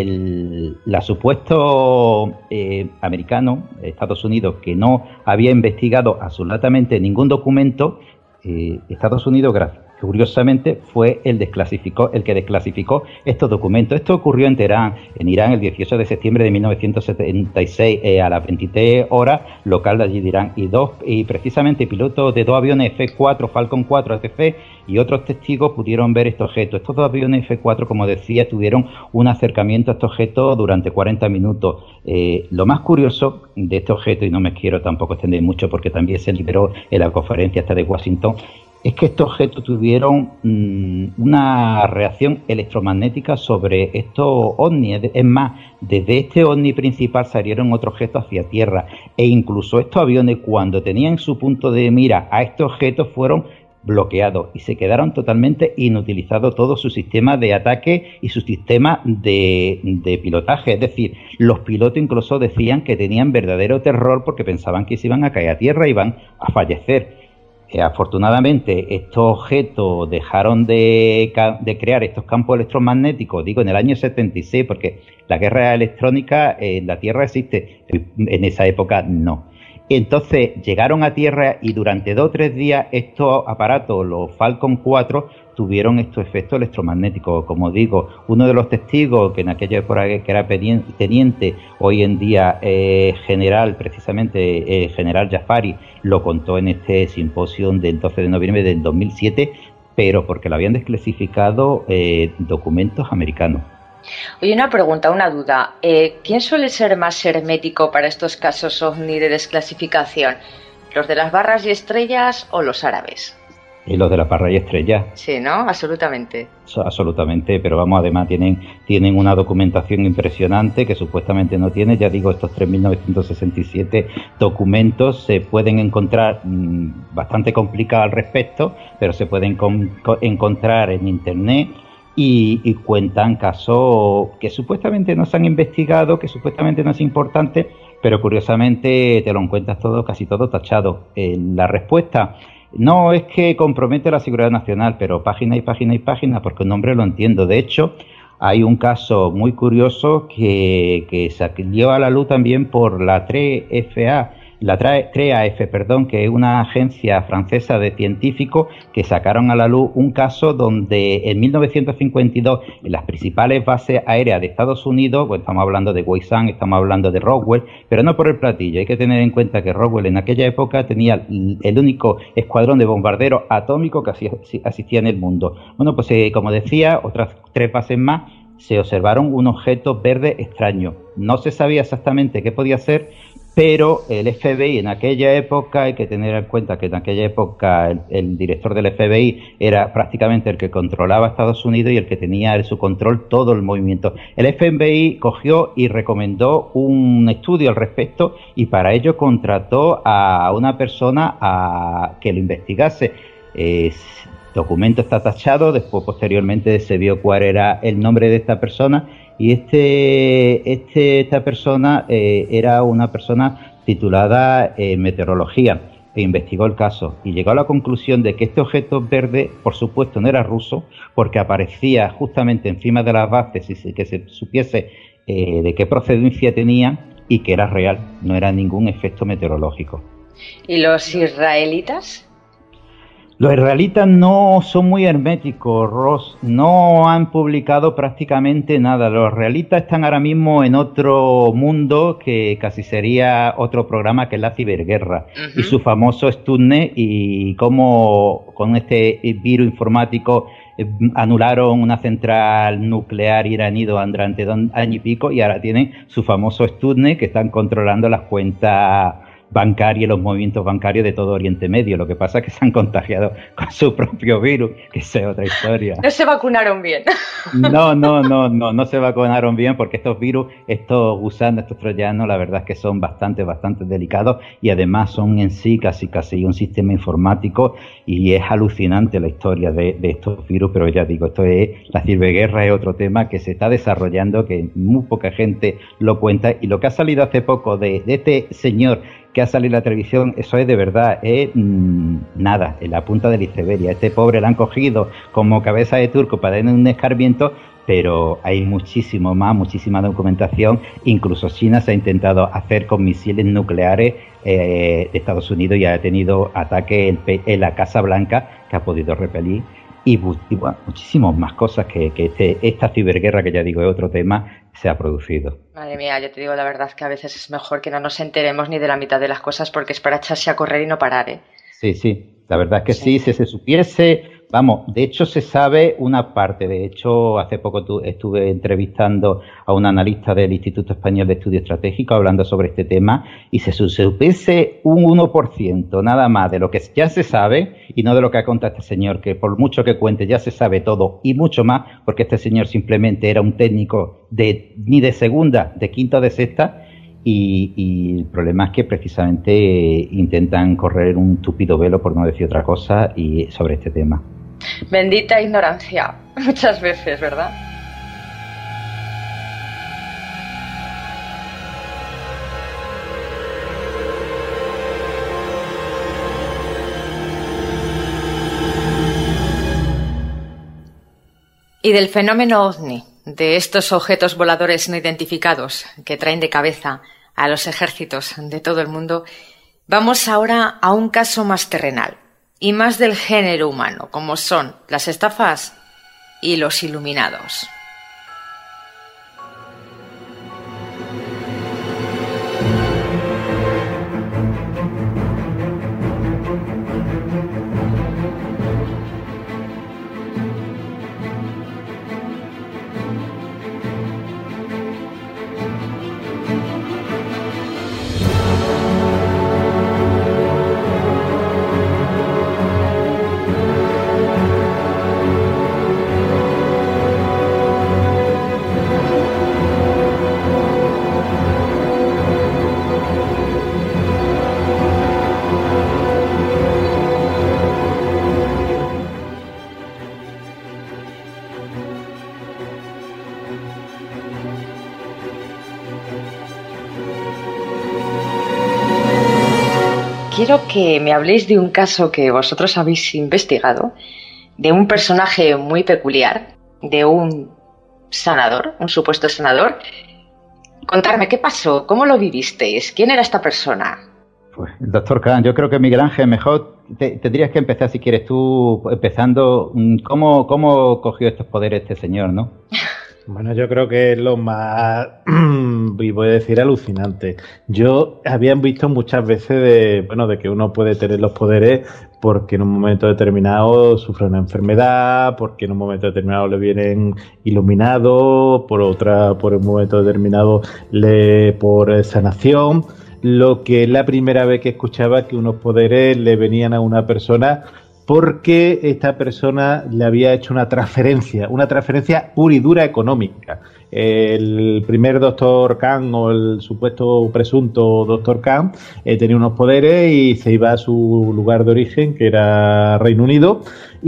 el la supuesto eh, americano, Estados Unidos, que no había investigado absolutamente ningún documento, eh, Estados Unidos, gracias. Curiosamente fue el, desclasificó, el que desclasificó estos documentos. Esto ocurrió en Teherán, en Irán, el dieciocho de septiembre de mil novecientos setenta y seis, eh, a las veintitrés horas, local de allí de Irán. Y, dos, y precisamente pilotos de dos aviones F cuatro, Falcon cuatro F C y otros testigos pudieron ver este objeto. Estos dos aviones F cuatro, como decía, tuvieron un acercamiento a este objeto durante cuarenta minutos. Eh, lo más curioso de este objeto, y no me quiero tampoco extender mucho porque también se liberó en la conferencia esta de Washington, es que estos objetos tuvieron mmm, una reacción electromagnética sobre estos ovnis. Es más, desde este ovni principal salieron otros objetos hacia tierra, e incluso estos aviones, cuando tenían su punto de mira a estos objetos, fueron bloqueados y se quedaron totalmente inutilizados todo su sistema de ataque y su sistema de, de pilotaje. Es decir, los pilotos incluso decían que tenían verdadero terror porque pensaban que se iban a caer a tierra y iban a fallecer. Eh, afortunadamente, estos objetos dejaron de, de crear estos campos electromagnéticos, digo, en el año setenta y seis, porque la guerra electrónica en la Tierra existe, en esa época no. Entonces llegaron a Tierra y durante dos o tres días estos aparatos, los Falcon cuatro, tuvieron estos efectos electromagnéticos. Como digo, uno de los testigos, que en aquella época que era teniente, hoy en día eh, general, precisamente eh, general Jafari, lo contó en este simposio del doce de noviembre del dos mil siete, pero porque lo habían desclasificado eh, documentos americanos. Oye, una pregunta, una duda. Eh, ¿Quién suele ser más hermético para estos casos ovni de desclasificación? ¿Los de las barras y estrellas o los árabes? Y los de las barras y estrellas. Sí, ¿no? Absolutamente. Absolutamente, pero vamos, además tienen, tienen una documentación impresionante que supuestamente no tiene. Ya digo, estos tres mil novecientos sesenta y siete documentos se pueden encontrar mmm, bastante complicados al respecto, pero se pueden con, con, encontrar en internet. Y, y cuentan casos que supuestamente no se han investigado, que supuestamente no es importante, pero curiosamente te lo encuentras todo, casi todo tachado. Eh, la respuesta no es que compromete la seguridad nacional, pero página y página y página, porque el nombre lo entiendo. De hecho, hay un caso muy curioso que, que salió a la luz también por la tres F A, la tres A F, perdón, que es una agencia francesa de científicos que sacaron a la luz un caso donde en mil novecientos cincuenta y dos en las principales bases aéreas de Estados Unidos, pues estamos hablando de Weysan, estamos hablando de Roswell, pero no por el platillo, hay que tener en cuenta que Roswell en aquella época tenía el único escuadrón de bombarderos atómicos que asistía en el mundo. Bueno, pues eh, como decía, otras tres bases más se observaron un objeto verde extraño. No se sabía exactamente qué podía ser, pero el F B I en aquella época, hay que tener en cuenta que en aquella época el, el director del F B I era prácticamente el que controlaba Estados Unidos y el que tenía en su control todo el movimiento. El F B I cogió y recomendó un estudio al respecto y para ello contrató a una persona a que lo investigase. El documento está tachado, después posteriormente se vio cuál era el nombre de esta persona. Y este, este, esta persona eh, era una persona titulada en meteorología e investigó el caso y llegó a la conclusión de que este objeto verde, por supuesto, no era ruso, porque aparecía justamente encima de las bases y que se supiese eh, de qué procedencia tenía y que era real, no era ningún efecto meteorológico. ¿Y los israelitas? Los israelitas no son muy herméticos, Ross, no han publicado prácticamente nada. Los israelitas están ahora mismo en otro mundo que casi sería otro programa que es la ciberguerra. Uh-huh. Y su famoso Stuxnet y cómo con este virus informático eh, anularon una central nuclear iraní durante dos años y pico y ahora tienen su famoso Stuxnet que están controlando las cuentas bancaria y los movimientos bancarios de todo Oriente Medio. Lo que pasa es que se han contagiado con su propio virus, que esa es otra historia. No se vacunaron bien. No, no, no, no, no se vacunaron bien porque estos virus, estos gusanos, estos troyanos, la verdad es que son bastante, bastante delicados y además son en sí casi, casi un sistema informático y es alucinante la historia de, de estos virus, pero ya digo, esto es, la ciberguerra es otro tema que se está desarrollando, que muy poca gente lo cuenta y lo que ha salido hace poco de, de este señor que ha salido en la televisión, eso es de verdad, es mmm, nada, en la punta del iceberg. A este pobre le han cogido como cabeza de turco para darle un escarmiento, pero hay muchísimo más, muchísima documentación. Incluso China se ha intentado hacer con misiles nucleares eh, de Estados Unidos y ha tenido ataques en, en la Casa Blanca que ha podido repelir. Y, y bueno, muchísimas más cosas que, que este, esta ciberguerra, que ya digo es otro tema, se ha producido. Madre mía, yo te digo la verdad que a veces es mejor que no nos enteremos ni de la mitad de las cosas porque es para echarse a correr y no parar, ¿eh? Sí, sí, la verdad es que sí, sí si se supiese, vamos, de hecho se sabe una parte, de hecho hace poco tu, estuve entrevistando a un analista del Instituto Español de Estudio Estratégico hablando sobre este tema y se supiese un uno por ciento nada más de lo que ya se sabe y no de lo que ha contado este señor, que por mucho que cuente ya se sabe todo y mucho más, porque este señor simplemente era un técnico de ni de segunda, de quinta o de sexta. Y, y el problema es que precisamente intentan correr un tupido velo, por no decir otra cosa, y sobre este tema. Bendita ignorancia, muchas veces, ¿verdad? Y del fenómeno ovni, de estos objetos voladores no identificados que traen de cabeza a los ejércitos de todo el mundo, vamos ahora a un caso más terrenal y más del género humano, como son las estafas y los iluminados. quiero que me habléis de un caso que vosotros habéis investigado, de un personaje muy peculiar, de un sanador, un supuesto sanador. Contarme, ¿qué pasó? ¿Cómo lo vivisteis? ¿Quién era esta persona? Pues, doctor Kahn, yo creo que Miguel Ángel, mejor te, tendrías que empezar, si quieres tú, empezando, ¿cómo, cómo cogió estos poderes este señor, no? Bueno, yo creo que es lo más, y voy a decir, alucinante. Yo había visto muchas veces de, bueno, de que uno puede tener los poderes porque en un momento determinado sufre una enfermedad, porque en un momento determinado le vienen iluminados, por otra, por un momento determinado le por sanación. Lo que es la primera vez que escuchaba que unos poderes le venían a una persona porque esta persona le había hecho una transferencia, una transferencia pura y dura económica. El primer doctor Kahn, o el supuesto presunto doctor Kahn, eh, tenía unos poderes y se iba a su lugar de origen, que era Reino Unido,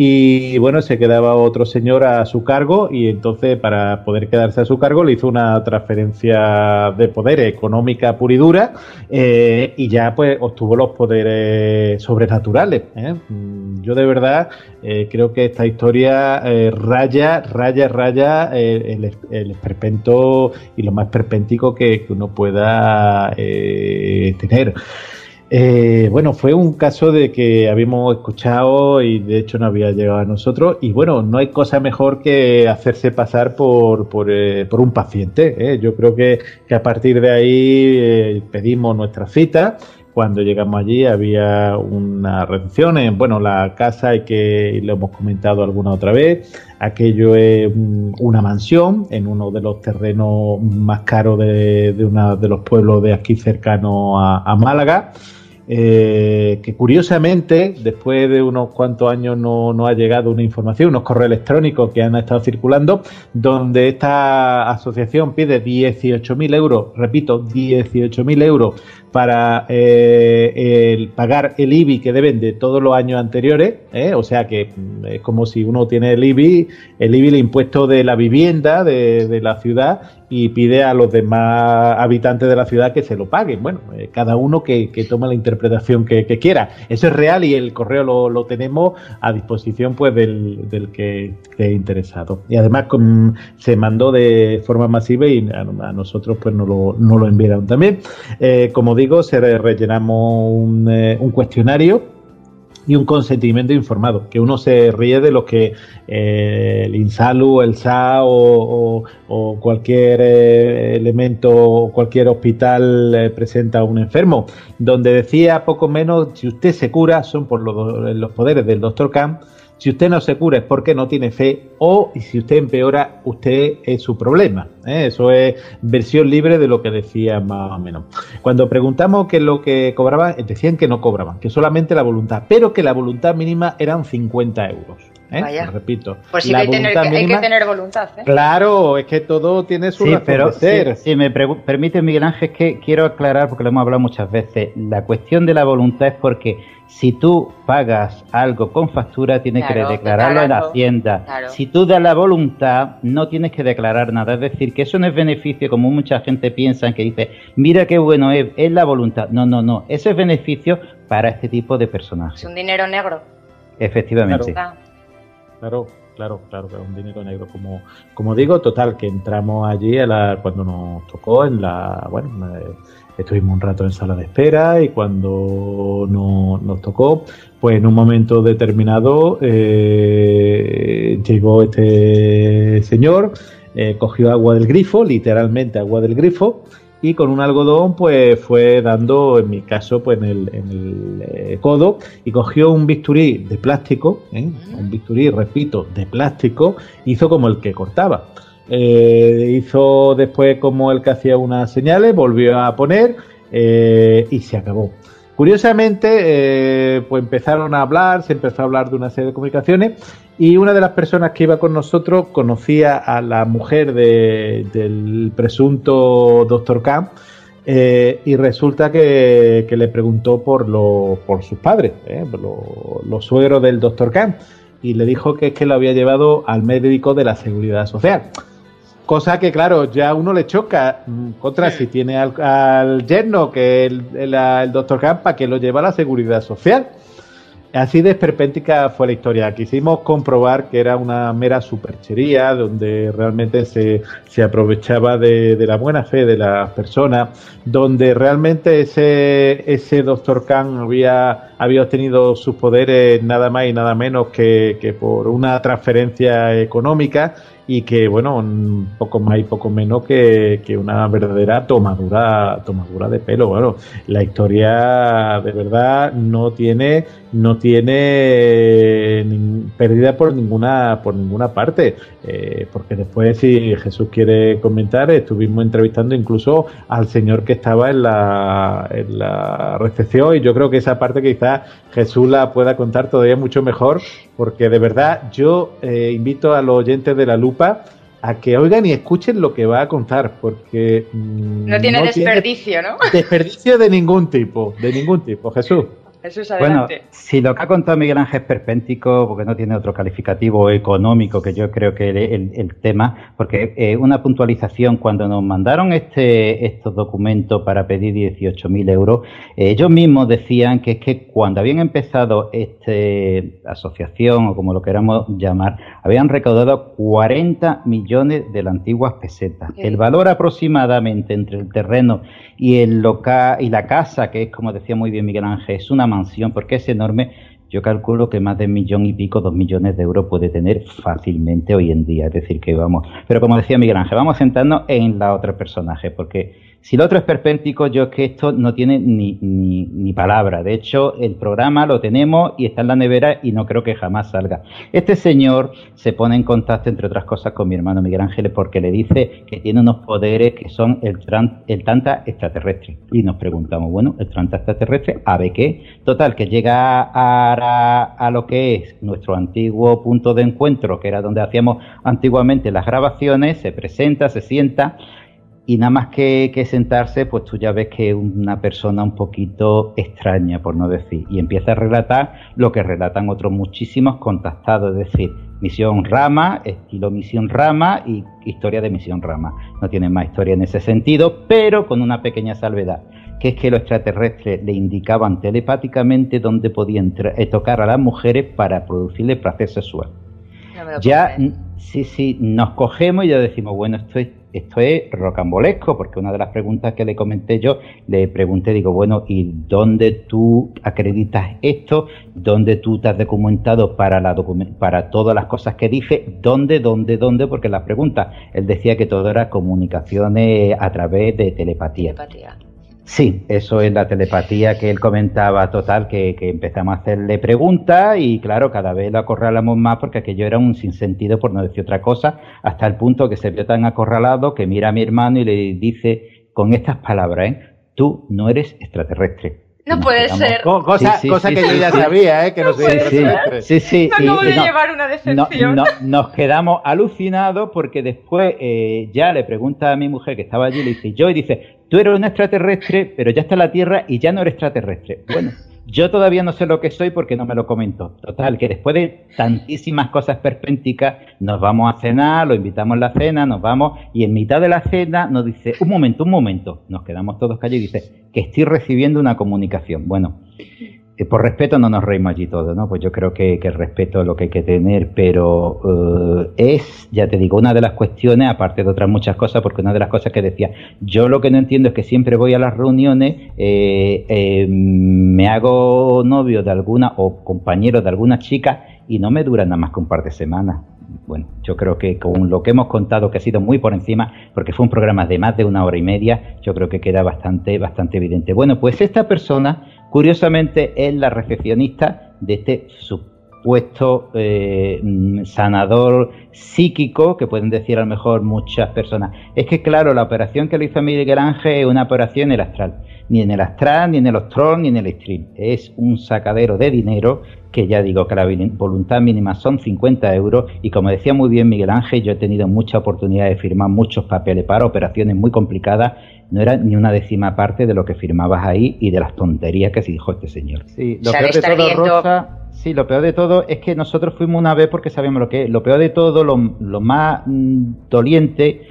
y bueno, se quedaba otro señor a su cargo, y entonces para poder quedarse a su cargo le hizo una transferencia de poderes económica pura y dura, eh, y ya pues obtuvo los poderes sobrenaturales, ¿eh? Yo de verdad eh, creo que esta historia eh, raya, raya, raya eh, el, el esperpento y lo más esperpéntico que, que uno pueda eh, tener. Eh, bueno, fue un caso de que habíamos escuchado y de hecho no había llegado a nosotros, y bueno, no hay cosa mejor que hacerse pasar por por, eh, por un paciente, ¿eh? Yo creo que, que a partir de ahí eh, pedimos nuestra cita. Cuando llegamos allí había una reducción en, bueno, la casa, hay que, lo hemos comentado alguna otra vez, aquello es un, una mansión en uno de los terrenos más caros de, de uno de los pueblos de aquí cercano a, a Málaga, eh, que curiosamente después de unos cuantos años no, no ha llegado una información, unos correos electrónicos que han estado circulando, donde esta asociación pide dieciocho mil euros, repito, dieciocho mil euros para eh, el pagar el I B I que deben de todos los años anteriores, ¿eh? O sea que es como si uno tiene el I B I, el I B I, el impuesto de la vivienda de, de la ciudad, y pide a los demás habitantes de la ciudad que se lo paguen. Bueno, eh, cada uno que, que tome la interpretación que, que quiera. Eso es real y el correo lo, lo tenemos a disposición pues del, del que esté interesado. Y además con, se mandó de forma masiva y a, a nosotros pues no lo, no lo enviaron también. Eh, como digo, se rellenamos un, eh, un cuestionario y un consentimiento informado, que uno se ríe de lo que eh, el INSALU, el S A o, o, o cualquier eh, elemento o cualquier hospital eh, presenta a un enfermo, donde decía poco menos, si usted se cura son por los, los poderes del doctor Kahn, si usted no se cura es porque no tiene fe, o y si usted empeora, usted es su problema, ¿eh? Eso es versión libre de lo que decía más o menos. Cuando preguntamos qué es lo que cobraban, decían que no cobraban, que solamente la voluntad, pero que la voluntad mínima eran cincuenta euros. ¿Eh? Vaya. Repito. Pues sí, que hay, tener, que, hay que tener voluntad. ¿eh? Claro, es que todo tiene su sí, razón pero de ser. Si, si me permite, Miguel Ángel, que quiero aclarar, porque lo hemos hablado muchas veces, la cuestión de la voluntad es porque si tú pagas algo con factura, tienes claro, que declararlo en Hacienda. Claro. Si tú das la voluntad, no tienes que declarar nada. Es decir, que eso no es beneficio, como mucha gente piensa, que dice, mira qué bueno es, es la voluntad. No, no, no. Eso es beneficio para este tipo de personajes. Es un dinero negro. Efectivamente. Claro. Claro, claro, claro, que es un dinero negro, como como digo, total, que entramos allí a la, cuando nos tocó en la, bueno, eh, estuvimos un rato en sala de espera y cuando no, nos tocó, pues en un momento determinado eh, llegó este señor, eh, cogió agua del grifo, literalmente agua del grifo, y con un algodón pues fue dando, en mi caso, pues en el, en el eh, codo, y cogió un bisturí de plástico, ¿eh? un bisturí, repito, de plástico, hizo como el que cortaba. Eh, hizo después como el que hacía unas señales, volvió a poner eh, y se acabó. Curiosamente, eh, pues empezaron a hablar, se empezó a hablar de una serie de comunicaciones, y una de las personas que iba con nosotros conocía a la mujer de, del presunto doctor Kahn, eh, y resulta que, que le preguntó por, lo, por sus padres, eh, por lo, los suegros del doctor Kahn, y le dijo que es que lo había llevado al médico de la Seguridad Social. Cosa que, claro, ya a uno le choca. Contra, sí. Si tiene al, al yerno, que es el, el, el doctor Campa, que lo lleva a la Seguridad Social. Así de esperpéntica fue la historia. Quisimos comprobar que era una mera superchería, donde realmente se, se aprovechaba de, de la buena fe de las personas, donde realmente ese, ese doctor Khan había, había obtenido sus poderes nada más y nada menos que, que por una transferencia económica, y que, bueno, poco más y poco menos que, que una verdadera tomadura tomadura de pelo. Bueno, la historia de verdad no tiene no tiene ni, pérdida por ninguna por ninguna parte, eh, porque después, si Jesús quiere comentar, estuvimos entrevistando incluso al señor que estaba en la, en la recepción, y yo creo que esa parte quizás Jesús la pueda contar todavía mucho mejor, porque de verdad yo eh, invito a los oyentes de La Lupa a que oigan y escuchen lo que va a contar, porque mmm, no tiene no desperdicio, tiene ¿no? Desperdicio de ningún tipo, de ningún tipo, Jesús. Jesús, adelante. Bueno, si lo que ha contado Miguel Ángel es perpéntico, porque no tiene otro calificativo económico, que yo creo que el, el, el tema, porque eh, una puntualización, cuando nos mandaron este estos documentos para pedir dieciocho mil euros, eh, ellos mismos decían que es que cuando habían empezado esta asociación, o como lo queramos llamar, habían recaudado cuarenta millones de las antiguas pesetas. Sí. El valor aproximadamente entre el terreno y el local y la casa, que es, como decía muy bien Miguel Ángel, es una mansión, porque es enorme. Yo calculo que más de un millón y pico, dos millones de euros puede tener fácilmente hoy en día. Es decir, que vamos. Pero como decía Miguel Ángel, vamos a centrarnos en la otra personaje, porque si el otro es perpéntico, yo es que esto no tiene ni, ni, ni palabra. De hecho, el programa lo tenemos y está en la nevera y no creo que jamás salga. Este señor se pone en contacto, entre otras cosas, con mi hermano Miguel Ángel, porque le dice que tiene unos poderes que son el, tran, el tanta extraterrestre. Y nos preguntamos, bueno, el tanta extraterrestre, ¿a ver qué? Total, que llega a, a, a lo que es nuestro antiguo punto de encuentro, que era donde hacíamos antiguamente las grabaciones, se presenta, se sienta. Y nada más que, que sentarse, pues tú ya ves que es una persona un poquito extraña, por no decir, y empieza a relatar lo que relatan otros muchísimos contactados, es decir, Misión Rama, estilo Misión Rama y historia de Misión Rama. No tienen más historia en ese sentido, pero con una pequeña salvedad, que es que los extraterrestres le indicaban telepáticamente dónde podían eh, tocar a las mujeres para producirle placer sexual. No ya, sí, sí, nos cogemos y ya decimos, bueno, esto es Esto es rocambolesco, porque una de las preguntas que le comenté yo, le pregunté, digo, bueno, ¿y dónde tú acreditas esto? ¿Dónde tú te has documentado para la document- para todas las cosas que dice? ¿Dónde, dónde, dónde? Porque las preguntas, él decía que todo era comunicaciones a través de telepatía. Telepatía. Sí, eso es la telepatía que él comentaba, total, que, que empezamos a hacerle preguntas y claro, cada vez lo acorralamos más porque aquello era un sinsentido, por no decir otra cosa, hasta el punto que se vio tan acorralado que mira a mi hermano y le dice con estas palabras, ¿eh? Tú no eres extraterrestre. No puede ser. Co- cosa sí, sí, cosa sí, que sí, yo ya sí. sabía, ¿eh? Que no, no soy extraterrestre. Sí, sí. Me acabo de no, llevar una decepción. No, no, nos quedamos alucinados porque después eh, ya le pregunta a mi mujer que estaba allí, le dice yo, y dice, tú eres un extraterrestre, pero ya está en la Tierra y ya no eres extraterrestre. Bueno, yo todavía no sé lo que soy porque no me lo comentó. Total, que después de tantísimas cosas perpénticas, nos vamos a cenar, lo invitamos a la cena, nos vamos, y en mitad de la cena nos dice, un momento, un momento, nos quedamos todos callados y dice, que estoy recibiendo una comunicación. Bueno, eh, por respeto no nos reímos allí todos, ¿no? Pues yo creo que, que el respeto es lo que hay que tener, pero uh, es, ya te digo, una de las cuestiones, aparte de otras muchas cosas, porque una de las cosas que decía, yo lo que no entiendo es que siempre voy a las reuniones, eh, eh, me hago novio de alguna o compañero de alguna chica y no me dura nada más que un par de semanas. Bueno, yo creo que con lo que hemos contado, que ha sido muy por encima, porque fue un programa de más de una hora y media, yo creo que queda bastante, bastante evidente. Bueno, pues esta persona, curiosamente, es la recepcionista de este supuesto eh, sanador psíquico, que pueden decir a lo mejor muchas personas. Es que, claro, la operación que le hizo a Miguel Ángel es una operación en el astral. Ni en el astral, ni en el Ostron, ni en el stream. Es un sacadero de dinero que ya digo que la voluntad mínima son cincuenta euros y como decía muy bien Miguel Ángel, yo he tenido mucha oportunidad de firmar muchos papeles para operaciones muy complicadas, no era ni una décima parte de lo que firmabas ahí y de las tonterías que se dijo este señor. Sí, lo peor de todo, viendo... Rosa, sí, lo peor de todo es que nosotros fuimos una vez porque sabíamos lo que es. Lo peor de todo, lo, lo más mmm, doliente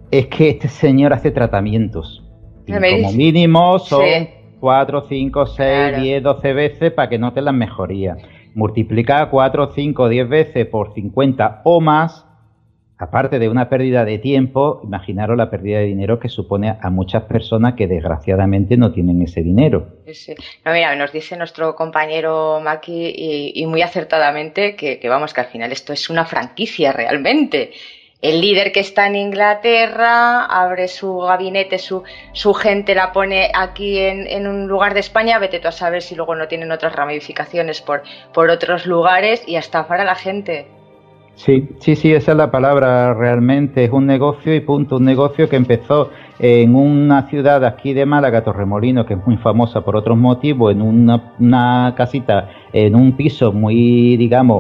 es que este señor hace tratamientos. Y ¿Me como dices? mínimo son Sí. cuatro, cinco, seis, Claro. diez, doce veces para que noten las mejorías. Multiplicar cuatro, cinco, diez veces por cincuenta o más, aparte de una pérdida de tiempo, imaginaros la pérdida de dinero que supone a muchas personas que desgraciadamente no tienen ese dinero. Sí, sí. No, mira, nos dice nuestro compañero Maki y, y muy acertadamente que, que vamos, que al final esto es una franquicia realmente. El líder que está en Inglaterra abre su gabinete, su, su gente la pone aquí en, en un lugar de España, vete tú a saber si luego no tienen otras ramificaciones por, por otros lugares y a estafar a la gente. Sí, sí, sí, esa es la palabra realmente, es un negocio y punto, un negocio que empezó en una ciudad aquí de Málaga, Torremolinos, que es muy famosa por otros motivos, en una, una casita, en un piso muy, digamos,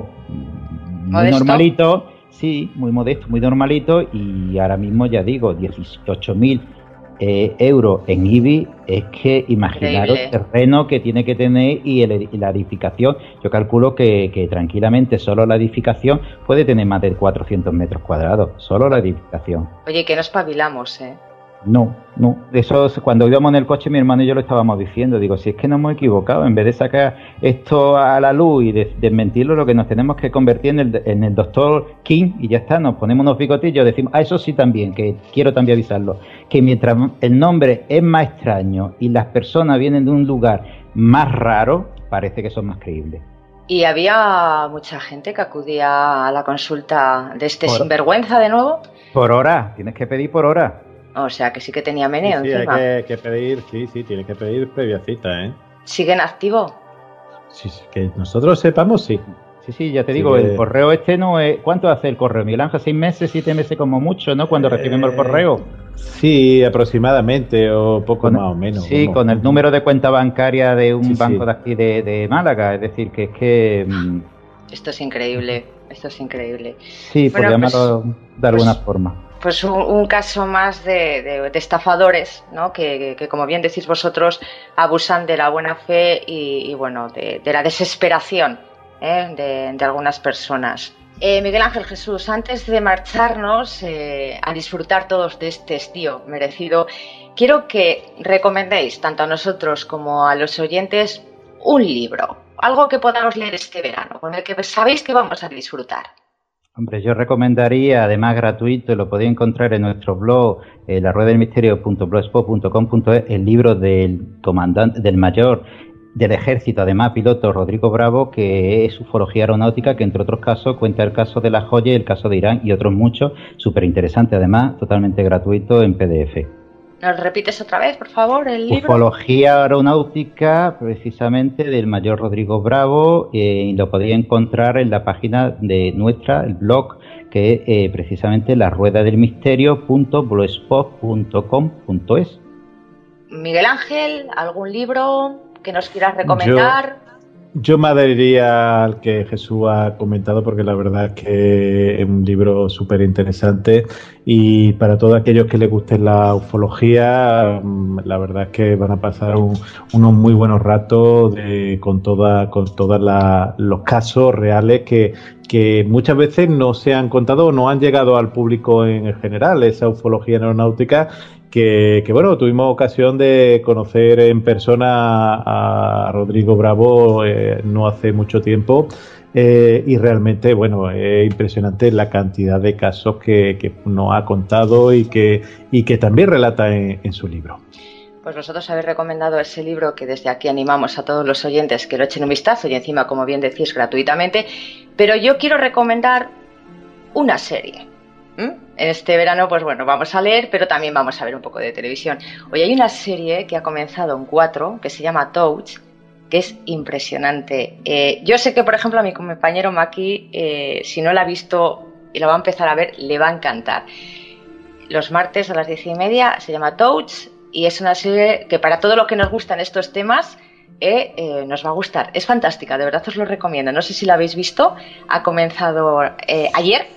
muy ¿Modesto? normalito, sí, muy modesto, muy normalito, y ahora mismo ya digo, dieciocho mil eh, euros en I B I, es que imaginaros el Increíble. terreno que tiene que tener y, el, y la edificación. Yo calculo que, que tranquilamente solo la edificación puede tener más de cuatrocientos metros cuadrados, solo la edificación. Oye, que no espabilamos, ¿eh? No, no, eso es- cuando íbamos en el coche mi hermano y yo lo estábamos diciendo, digo, si es que nos hemos equivocado, en vez de sacar esto a la luz y de- desmentirlo, lo que nos tenemos que convertir en el, en el doctor King y ya está, nos ponemos unos bigotillos, decimos, ah, eso sí también, que quiero también avisarlo, que mientras el nombre es más extraño y las personas vienen de un lugar más raro, parece que son más creíbles. Y había mucha gente que acudía a la consulta de este Por- sinvergüenza de nuevo, Por hora, tienes que pedir por hora. o sea que sí que tenía meneo Sí, hay encima. que, que pedir, sí, sí, tiene que pedir previa cita, ¿eh? ¿Sigue en activo? Sí, sí, que nosotros sepamos, sí. Sí, sí, ya te Sí, digo, que- el correo este no es... ¿Cuánto hace el correo, Miguel Ángel? ¿Seis meses, siete meses como mucho, no? Cuando recibimos el correo. Sí, aproximadamente, o poco Con- más o menos. Sí, vamos. con el número de cuenta bancaria de un Sí, sí. banco de aquí de, de Málaga. Es decir, que es que... mm, Esto es increíble, esto es increíble. sí, por Bueno, pues- llamarlo de alguna forma. Pues un, un caso más de, de- de estafadores, ¿no? Que, que- que, como bien decís vosotros, abusan de la buena fe y, y, bueno, de, de la desesperación, ¿eh? de, de algunas personas. Eh, Miguel Ángel, Jesús, antes de marcharnos eh, a disfrutar todos de este estío merecido, quiero que recomendéis tanto a nosotros como a los oyentes un libro, algo que podamos leer este verano, con el que sabéis que vamos a disfrutar. Hombre, yo recomendaría, además gratuito, lo podéis encontrar en nuestro blog, eh, la rueda del misterio punto blogspot punto com punto es, el libro del comandante, del mayor del ejército, además piloto Rodrigo Bravo, que es ufología aeronáutica, que entre otros casos cuenta el caso de la joya y el caso de Irán y otros muchos, súper interesante, además totalmente gratuito en P D F. ¿Nos repites otra vez, por favor, el libro? Ufología aeronáutica, precisamente del mayor Rodrigo Bravo, eh, y lo podéis encontrar en la página de nuestra, el blog, que es eh, precisamente la rueda del misterio punto blogspot punto com punto es. Miguel Ángel, ¿algún libro que nos quieras recomendar? Yo me adheriría al que Jesús ha comentado porque la verdad es que es un libro súper interesante y para todos aquellos que les guste la ufología, mm, la verdad es que van a pasar un- unos muy buenos ratos de, con toda, con todos los casos reales que, que muchas veces no se han contado o no han llegado al público en general, esa ufología aeronáutica. Que, que bueno, tuvimos ocasión de conocer en persona a, a Rodrigo Bravo eh, no hace mucho tiempo eh, y realmente, bueno, es impresionante la cantidad de casos que, que nos ha contado y que, y que también relata en, en su libro. Pues vosotros habéis recomendado ese libro que desde aquí animamos a todos los oyentes que lo echen un vistazo y encima, como bien decís, gratuitamente. Pero yo quiero recomendar una serie. ¿Mm? Este verano, pues bueno, vamos a leer, pero también vamos a ver un poco de televisión. Hoy hay una serie que ha comenzado en cuatro, que se llama Touch, que es impresionante. Eh, yo sé que, por ejemplo, a mi compañero Maki, eh, si no la ha visto y la va a empezar a ver, le va a encantar. Los martes a las diez y media se llama Touch y es una serie que para todo lo que nos gustan estos temas eh, eh, nos va a gustar. Es fantástica, de verdad os lo recomiendo. No sé si la habéis visto, ha comenzado eh, ayer.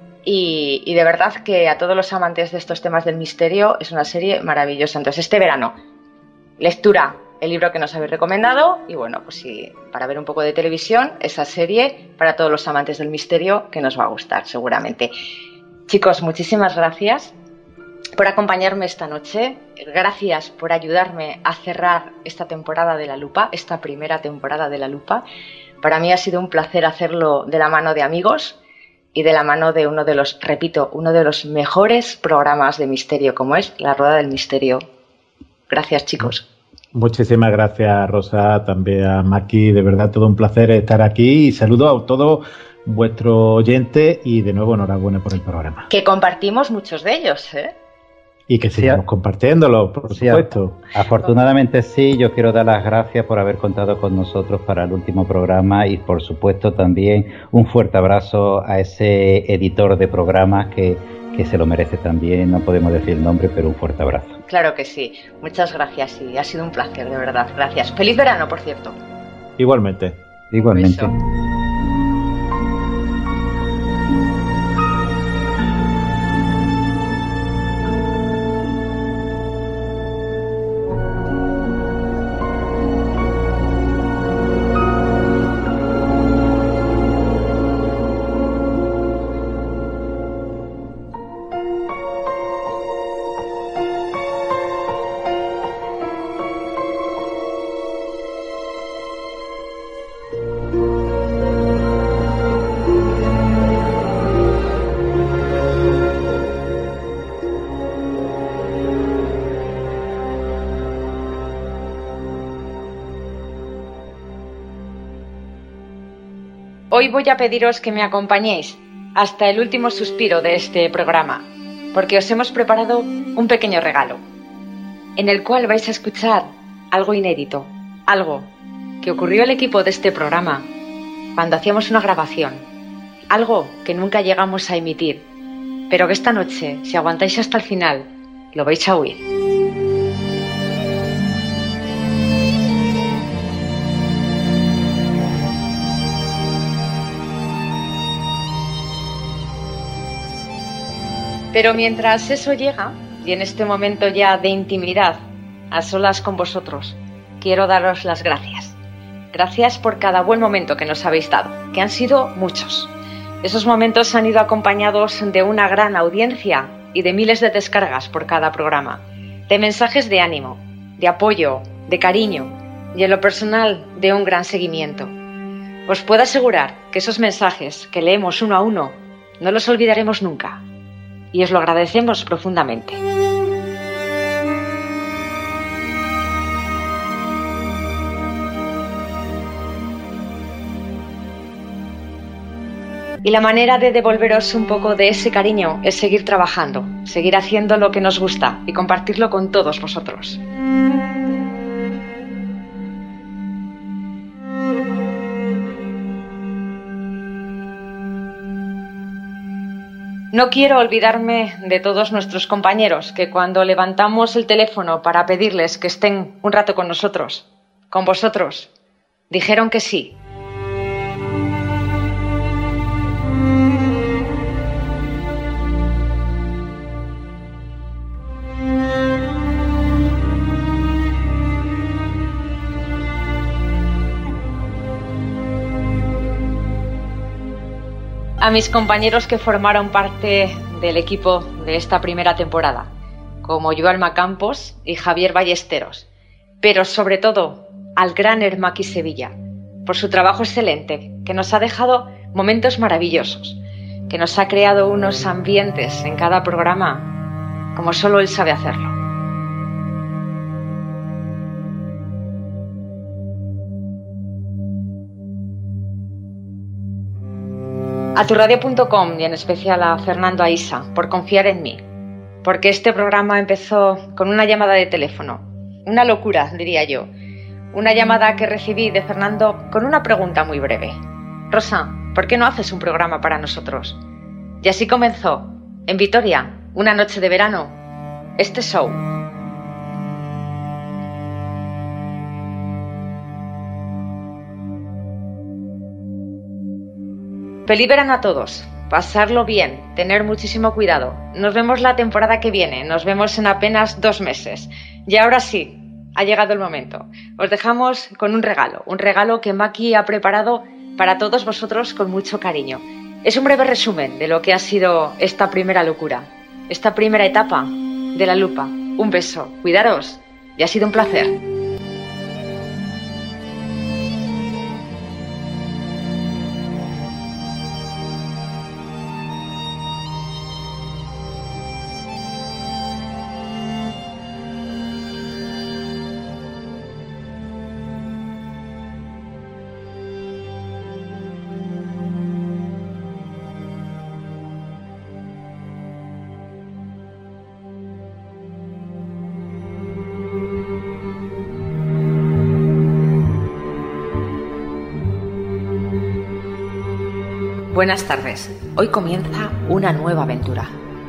Y, y de verdad que a todos los amantes de estos temas del misterio es una serie maravillosa. Entonces este verano, lectura, el libro que nos habéis recomendado y bueno, pues sí, para ver un poco de televisión, esa serie para todos los amantes del misterio que nos va a gustar seguramente. Chicos, muchísimas gracias. por acompañarme esta noche. Gracias por ayudarme a cerrar esta temporada de La Lupa, esta primera temporada de La Lupa. Para mí ha sido un placer hacerlo de la mano de amigos y de la mano de uno de los, repito, uno de los mejores programas de misterio, como es La Rueda del Misterio. Gracias, chicos. Muchísimas gracias, Rosa, también a Maki. De verdad, todo un placer estar aquí y saludo a todos vuestros oyentes y de nuevo enhorabuena por el programa. Que compartimos muchos de ellos, ¿eh? Y que sigamos sí, compartiéndolo, por sí, supuesto. Afortunadamente sí, yo quiero dar las gracias por haber contado con nosotros para el último programa y por supuesto también un fuerte abrazo a ese editor de programas que, que se lo merece también, no podemos decir el nombre, pero un fuerte abrazo. Claro que sí, muchas gracias y ha sido un placer, de verdad, gracias. Feliz verano, por cierto. Igualmente. Igualmente. Hoy voy a pediros que me acompañéis hasta el último suspiro de este programa, porque os hemos preparado un pequeño regalo, en el cual vais a escuchar algo inédito, algo que ocurrió al equipo de este programa cuando hacíamos una grabación, algo que nunca llegamos a emitir, pero que esta noche, si aguantáis hasta el final, lo vais a oír. Pero mientras eso llega, y en este momento ya de intimidad, a solas con vosotros, quiero daros las gracias. Gracias por cada buen momento que nos habéis dado, que han sido muchos. Esos momentos han ido acompañados de una gran audiencia y de miles de descargas por cada programa, de mensajes de ánimo, de apoyo, de cariño y en lo personal de un gran seguimiento. Os puedo asegurar que esos mensajes que leemos uno a uno no los olvidaremos nunca. Y os lo agradecemos profundamente. Y la manera de devolveros un poco de ese cariño es seguir trabajando, seguir haciendo lo que nos gusta y compartirlo con todos vosotros. No quiero olvidarme de todos nuestros compañeros que cuando levantamos el teléfono para pedirles que estén un rato con nosotros, con vosotros, dijeron que sí. A mis compañeros que formaron parte del equipo de esta primera temporada, como Joalma Campos y Javier Ballesteros, pero sobre todo al gran Hermaki Sevilla, por su trabajo excelente, que nos ha dejado momentos maravillosos, que nos ha creado unos ambientes en cada programa como solo él sabe hacerlo. A turradio punto com y en especial a Fernando Aisa por confiar en mí, porque este programa empezó con una llamada de teléfono, una locura diría yo, una llamada que recibí de Fernando con una pregunta muy breve. Rosa, ¿por qué no haces un programa para nosotros? Y así comenzó, en Vitoria, una noche de verano, este show. Feliz verano a todos, pasarlo bien, tener muchísimo cuidado. Nos vemos la temporada que viene, nos vemos en apenas dos meses. Y ahora sí, ha llegado el momento. Os dejamos con un regalo, un regalo que Maki ha preparado para todos vosotros con mucho cariño. Es un breve resumen de lo que ha sido esta primera locura, esta primera etapa de La Lupa. Un beso, cuidaros y ha sido un placer. Buenas tardes. Hoy comienza una nueva aventura.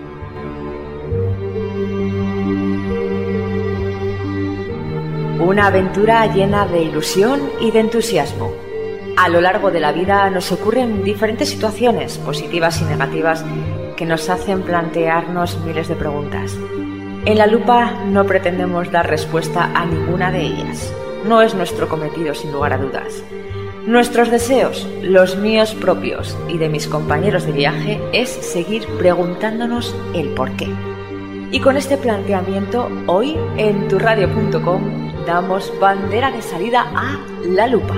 Una aventura llena de ilusión y de entusiasmo. A lo largo de la vida nos ocurren diferentes situaciones, positivas y negativas, que nos hacen plantearnos miles de preguntas. En La Lupa no pretendemos dar respuesta a ninguna de ellas. No es nuestro cometido, sin lugar a dudas. Nuestros deseos, los míos propios y de mis compañeros de viaje, es seguir preguntándonos el porqué. Y con este planteamiento, hoy en tu radio punto com damos bandera de salida a La Lupa.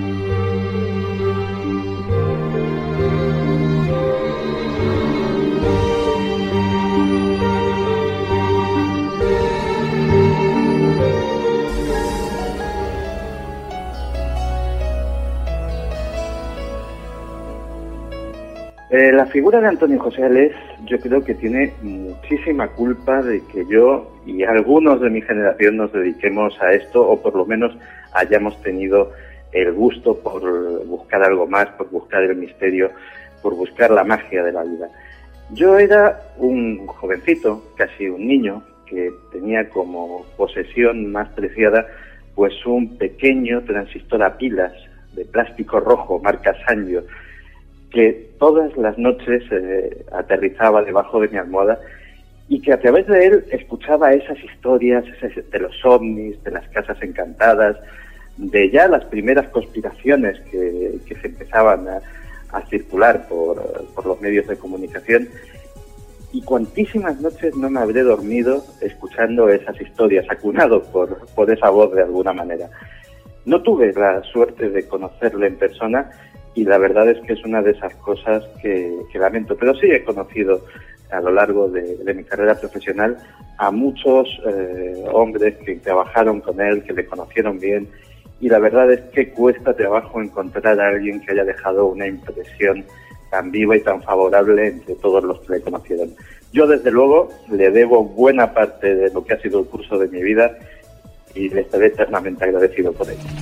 Eh, la figura de Antonio José Alés, yo creo que tiene muchísima culpa de que yo y algunos de mi generación nos dediquemos a esto, o por lo menos hayamos tenido el gusto por buscar algo más, por buscar el misterio, por buscar la magia de la vida. Yo era un jovencito, casi un niño, que tenía como posesión más preciada pues un pequeño transistor a pilas de plástico rojo, marca Sanyo, que todas las noches eh, aterrizaba debajo de mi almohada y que a través de él escuchaba esas historias esas de los ovnis, de las casas encantadas, de ya las primeras conspiraciones que, que se empezaban a, a circular por, por los medios de comunicación. Y cuantísimas noches no me habré dormido escuchando esas historias, acunado por, por esa voz de alguna manera. No tuve la suerte de conocerle en persona, y la verdad es que es una de esas cosas que, que lamento. Pero sí he conocido a lo largo de, de mi carrera profesional a muchos eh, hombres que trabajaron con él, que le conocieron bien, y la verdad es que cuesta trabajo encontrar a alguien que haya dejado una impresión tan viva y tan favorable entre todos los que le conocieron. Yo, desde luego, le debo buena parte de lo que ha sido el curso de mi vida y le estaré eternamente agradecido por ello.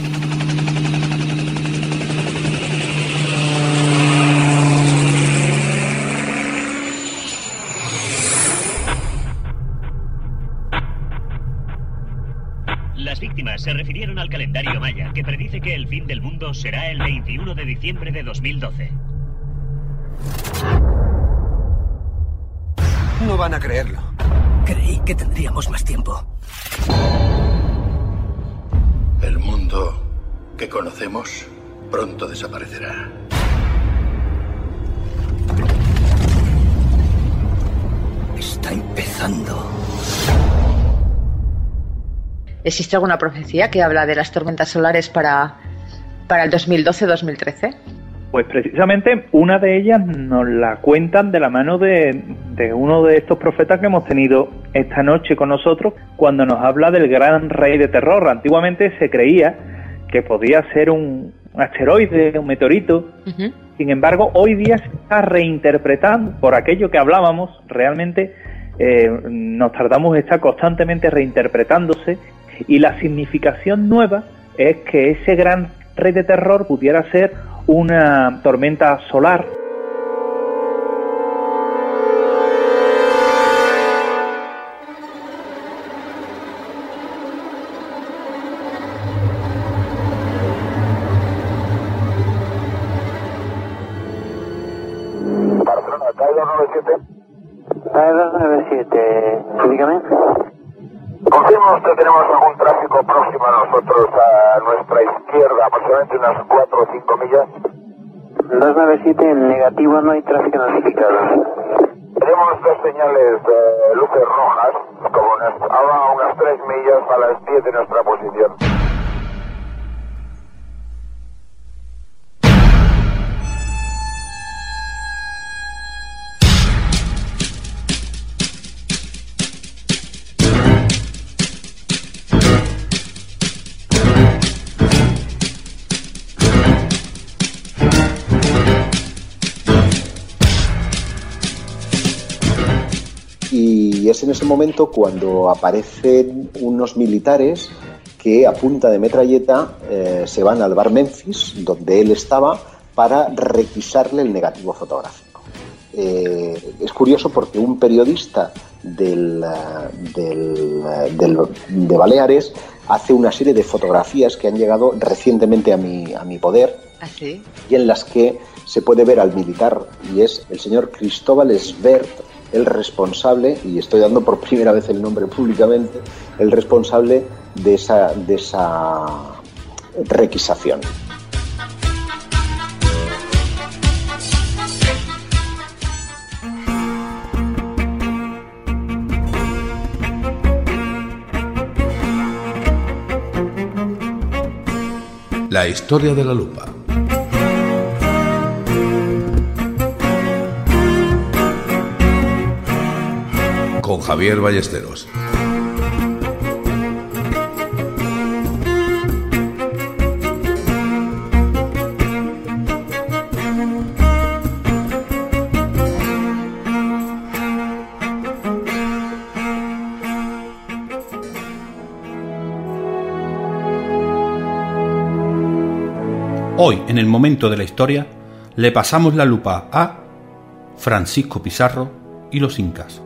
Las víctimas se refirieron al calendario maya, que predice que el fin del mundo será el veintiuno de diciembre de dos mil doce. No van a creerlo. Creí que tendríamos más tiempo. El mundo que conocemos pronto desaparecerá. Está empezando. ¿Existe alguna profecía que habla de las tormentas solares para, para el dos mil doce dos mil trece? Pues precisamente una de ellas nos la cuentan de la mano de, de uno de estos profetas que hemos tenido esta noche con nosotros, cuando nos habla del gran rey de terror. Antiguamente se creía que podía ser un asteroide, un meteorito. Uh-huh. Sin embargo, hoy día se está reinterpretando por aquello que hablábamos. Realmente eh, nos tardamos, está constantemente reinterpretándose, y la significación nueva es que ese gran rey de terror pudiera ser una tormenta solar. Barcelona, K dos nueve siete. K dos nueve siete, dígame. Confirma usted, tenemos algún tráfico próximo a nosotros, a nuestra izquierda, aproximadamente unas cuatro o cinco millas. dos nueve siete, en negativo, no hay tráfico notificado. Tenemos dos señales de luces rojas unas, a unas tres millas a las diez de nuestra posición. Y es en ese momento cuando aparecen unos militares que a punta de metralleta eh, se van al bar Memphis, donde él estaba, para requisarle el negativo fotográfico. Eh, es curioso porque un periodista del, del, del, de Baleares hace una serie de fotografías que han llegado recientemente a mi, a mi poder. ¿Ah, sí? Y en las que se puede ver al militar, y es el señor Cristóbal Svert, el responsable, y estoy dando por primera vez el nombre públicamente, el responsable de esa, de esa requisación. La historia de la lupa. Con Javier Ballesteros. Hoy, en el momento de la historia, le pasamos la lupa a Francisco Pizarro y los incas.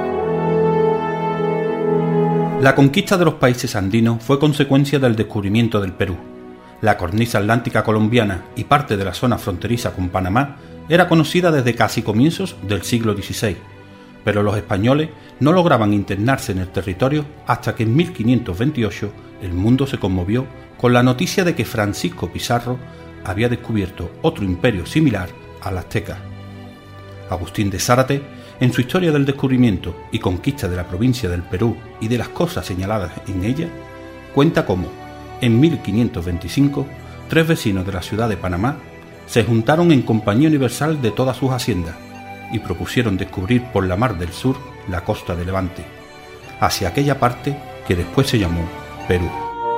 La conquista de los países andinos fue consecuencia del descubrimiento del Perú. La cornisa atlántica colombiana y parte de la zona fronteriza con Panamá era conocida desde casi comienzos del siglo dieciséis, pero los españoles no lograban internarse en el territorio hasta que en mil quinientos veintiocho el mundo se conmovió con la noticia de que Francisco Pizarro había descubierto otro imperio similar al azteca. Agustín de Zárate, en su Historia del Descubrimiento y Conquista de la provincia del Perú y de las cosas señaladas en ella, cuenta cómo, en mil quinientos veinticinco, tres vecinos de la ciudad de Panamá se juntaron en compañía universal de todas sus haciendas y propusieron descubrir por la mar del sur la costa de Levante, hacia aquella parte que después se llamó Perú.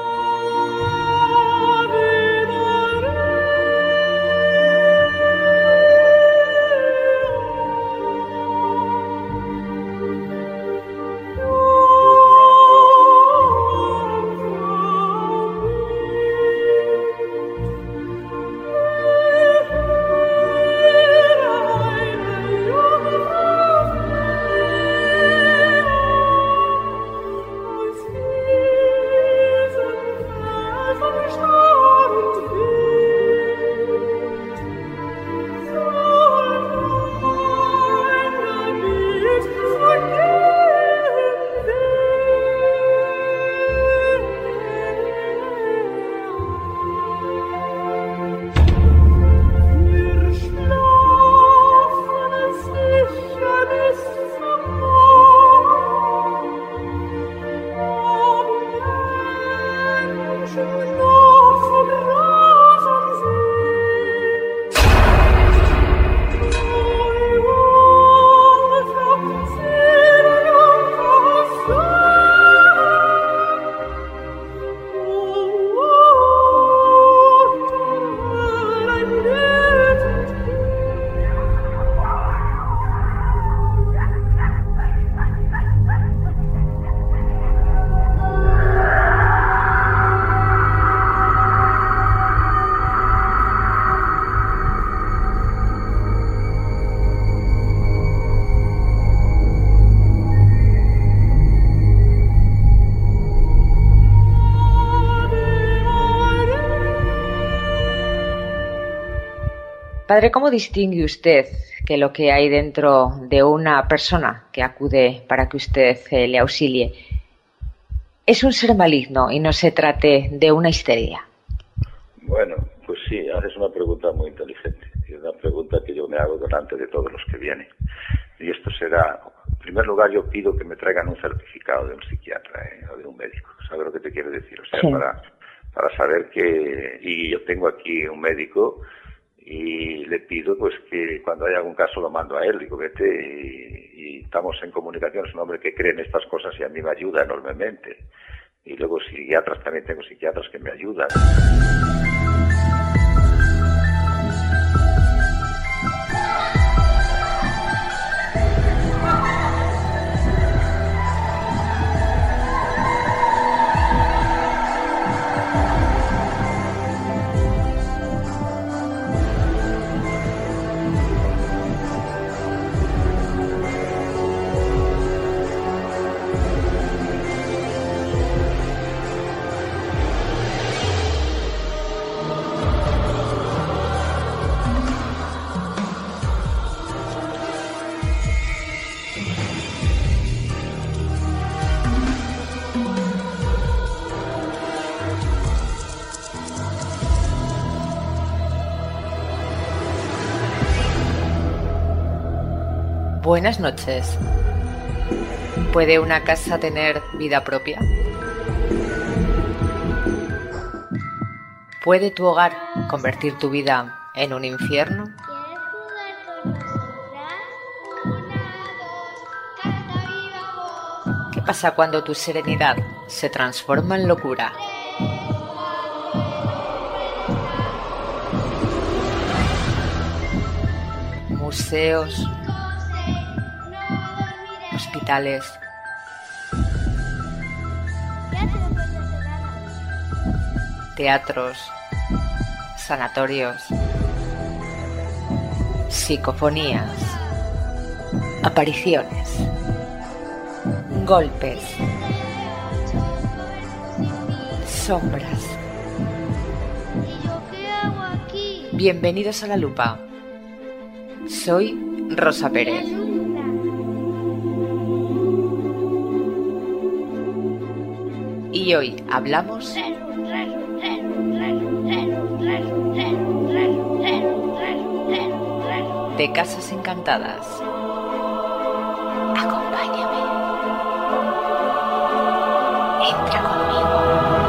Padre, ¿cómo distingue usted que lo que hay dentro de una persona que acude para que usted eh, le auxilie es un ser maligno y no se trate de una histeria? Bueno, pues sí, haces una pregunta muy inteligente y una pregunta que yo me hago delante de todos los que vienen. Y esto será primer lugar, yo pido que me traigan un certificado de un psiquiatra, ¿eh? O de un médico. ¿Sabes lo que te quiero decir? O sea, sí. para, para saber que... Y yo tengo aquí un médico y le pido pues que cuando haya algún caso lo mando a él. Digo, vete y, y estamos en comunicación. Es un hombre que cree en estas cosas y a mí me ayuda enormemente. Y luego psiquiatras, también tengo psiquiatras que me ayudan. Buenas noches. ¿Puede una casa tener vida propia? ¿Puede tu hogar convertir tu vida en un infierno? ¿Qué pasa cuando tu serenidad se transforma en locura? Museos, hospitales, teatros, sanatorios, psicofonías, apariciones, golpes, sombras. Bienvenidos a La Lupa. Soy Rosa Pérez. Y hoy hablamos de casas encantadas. Acompáñame. Entra conmigo.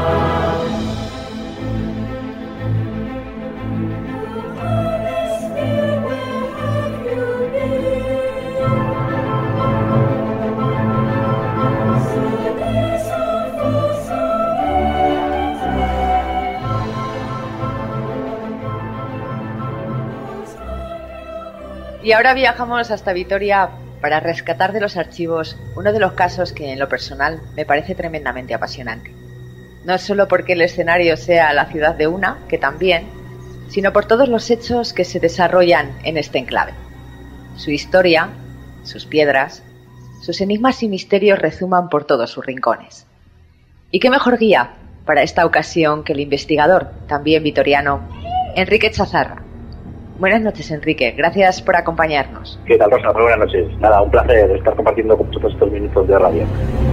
Y ahora viajamos hasta Vitoria para rescatar de los archivos uno de los casos que en lo personal me parece tremendamente apasionante. No solo porque el escenario sea la ciudad de Una, que también, sino por todos los hechos que se desarrollan en este enclave. Su historia, sus piedras, sus enigmas y misterios rezuman por todos sus rincones. ¿Y qué mejor guía para esta ocasión que el investigador, también vitoriano, Enrique Chazarra? Buenas noches, Enrique. Gracias por acompañarnos. ¿Qué tal, Rosa? Muy buenas noches. Nada, un placer estar compartiendo con vosotros estos minutos de radio.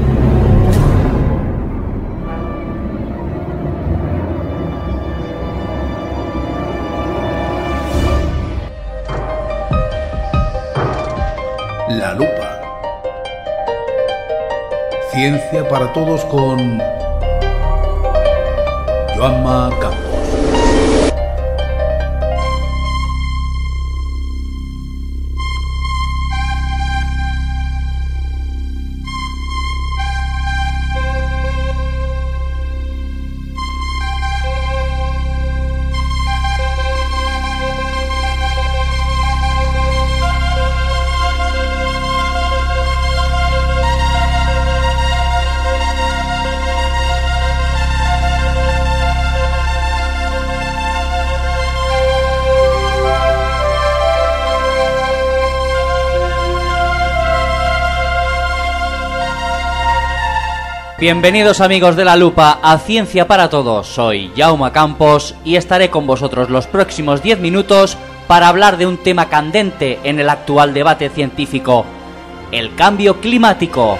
La Lupa. Ciencia para todos con Joanma Campos. Bienvenidos amigos de La Lupa a Ciencia para Todos, soy Jaume Campos y estaré con vosotros los próximos diez minutos para hablar de un tema candente en el actual debate científico, el cambio climático.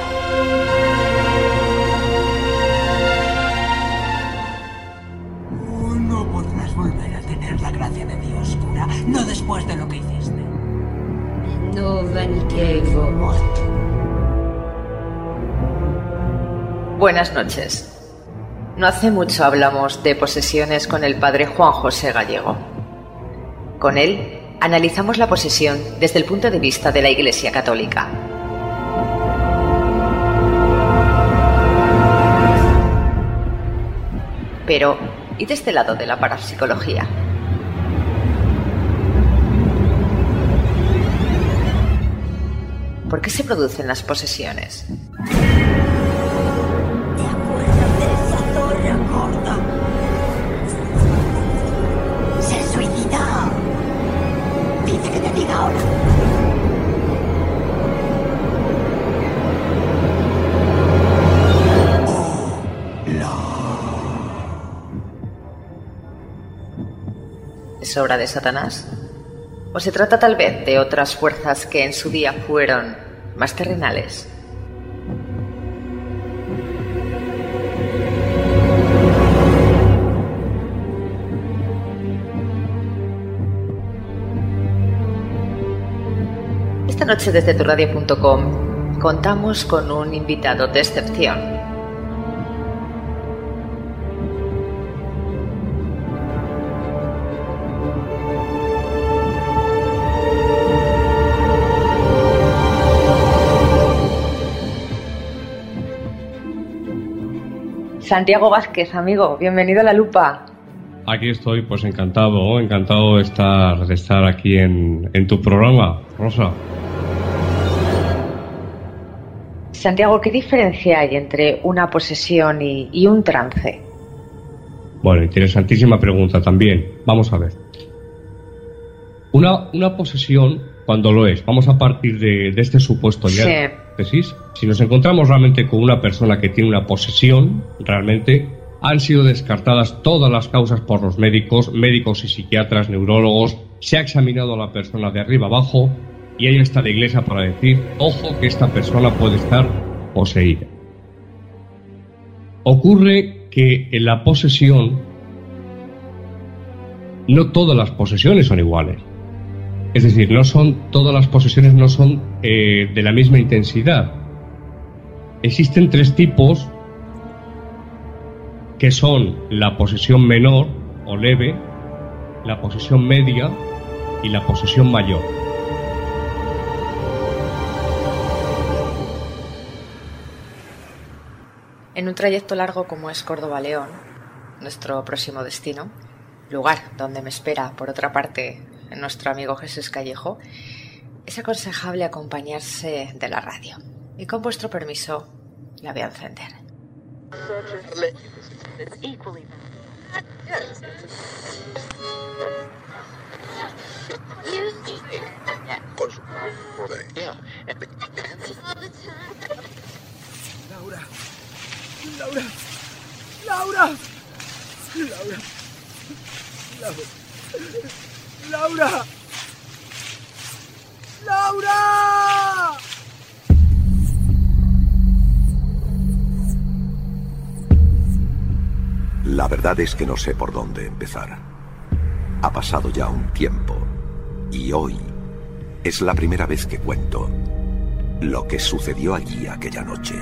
No podrás volver a tener la gracia de Dios, cura, no después de lo que hiciste. No vanitevo morto. Buenas noches. No hace mucho hablamos de posesiones con el padre Juan José Gallego. Con él analizamos la posesión desde el punto de vista de la Iglesia Católica. Pero, ¿y de este lado de la parapsicología? ¿Por qué se producen las posesiones? Se suicidó. Dice que te diga ahora. ¿Es obra de Satanás? ¿O se trata tal vez de otras fuerzas que en su día fueron más terrenales? Esta noche desde tu radio punto com contamos con un invitado de excepción. Santiago Vázquez, amigo, bienvenido a La Lupa. Aquí estoy, pues encantado, encantado de estar, de estar aquí en, en tu programa, Rosa. Santiago, ¿qué diferencia hay entre una posesión y, y un trance? Bueno, interesantísima pregunta también. Vamos a ver. Una, una posesión, cuando lo es, vamos a partir de, de este supuesto ya. Sí. ¿Decís? Si nos encontramos realmente con una persona que tiene una posesión, realmente han sido descartadas todas las causas por los médicos, médicos y psiquiatras, neurólogos. Se ha examinado a la persona de arriba abajo y ahí está la iglesia para decir, ojo, que esta persona puede estar poseída. Ocurre que en la posesión, no todas las posesiones son iguales. Es decir, no son todas las posesiones no son eh, de la misma intensidad. Existen tres tipos que son la posesión menor o leve, la posesión media y la posesión mayor. En un trayecto largo como es Córdoba-León, nuestro próximo destino, lugar donde me espera, por otra parte, nuestro amigo Jesús Callejo, es aconsejable acompañarse de la radio. Y con vuestro permiso, la voy a encender. Laura. Laura. Laura. Laura. Laura. Laura. Laura. La verdad es que no sé por dónde empezar. Ha pasado ya un tiempo y hoy es la primera vez que cuento lo que sucedió allí aquella noche.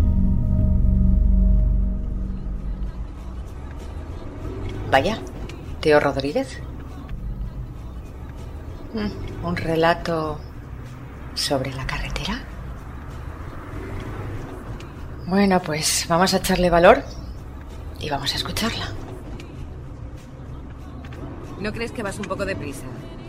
Vaya, Teo Rodríguez. Mm, ¿Un relato sobre la carretera? Bueno, pues vamos a echarle valor y vamos a escucharla. ¿No crees que vas un poco deprisa?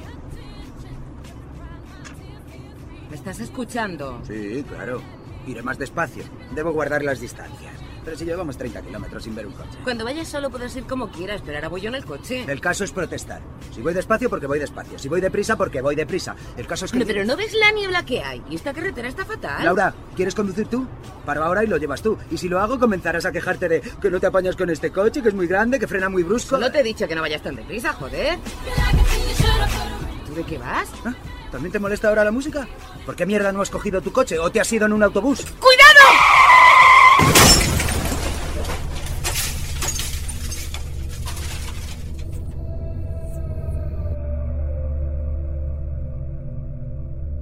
¿Me estás escuchando? Sí, claro. Iré más despacio. Debo guardar las distancias. Pero si llevamos treinta kilómetros sin ver un coche. Cuando vayas solo puedes ir como quieras, pero ahora voy yo en el coche. El caso es protestar. Si voy despacio, porque voy despacio. Si voy deprisa, porque voy deprisa. El caso es que... No, pero no ves la niebla que hay. Y esta carretera está fatal. Laura, ¿quieres conducir tú? Paro ahora y lo llevas tú. Y si lo hago, comenzarás a quejarte de que no te apañas con este coche, que es muy grande, que frena muy brusco. No te he dicho que no vayas tan deprisa, joder. ¿Tú de qué vas? ¿Ah? ¿También te molesta ahora la música? ¿Por qué mierda no has cogido tu coche o te has ido en un autobús? ¡Cuidado!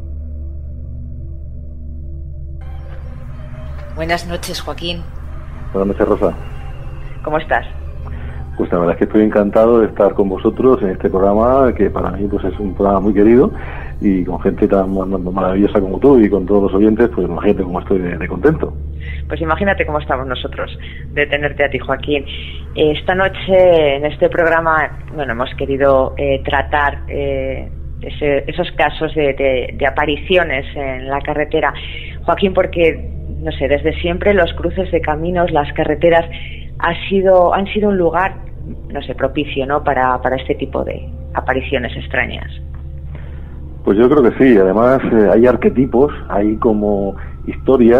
Buenas noches, Joaquín. Buenas noches, Rosa. ¿Cómo estás? Pues la verdad es que estoy encantado de estar con vosotros en este programa, que para mí pues es un programa muy querido, y con gente tan maravillosa como tú y con todos los oyentes, pues imagínate cómo estoy de, de contento. Pues imagínate cómo estamos nosotros de tenerte a ti, Joaquín. Esta noche en este programa, bueno, hemos querido eh, tratar eh, ese, esos casos de, de, de apariciones en la carretera, Joaquín, porque, no sé, desde siempre los cruces de caminos, las carreteras, ha sido, han sido un lugar, no sé, propicio, ¿no?, para, para este tipo de apariciones extrañas. Pues yo creo que sí. Además, eh, hay arquetipos, hay como historias.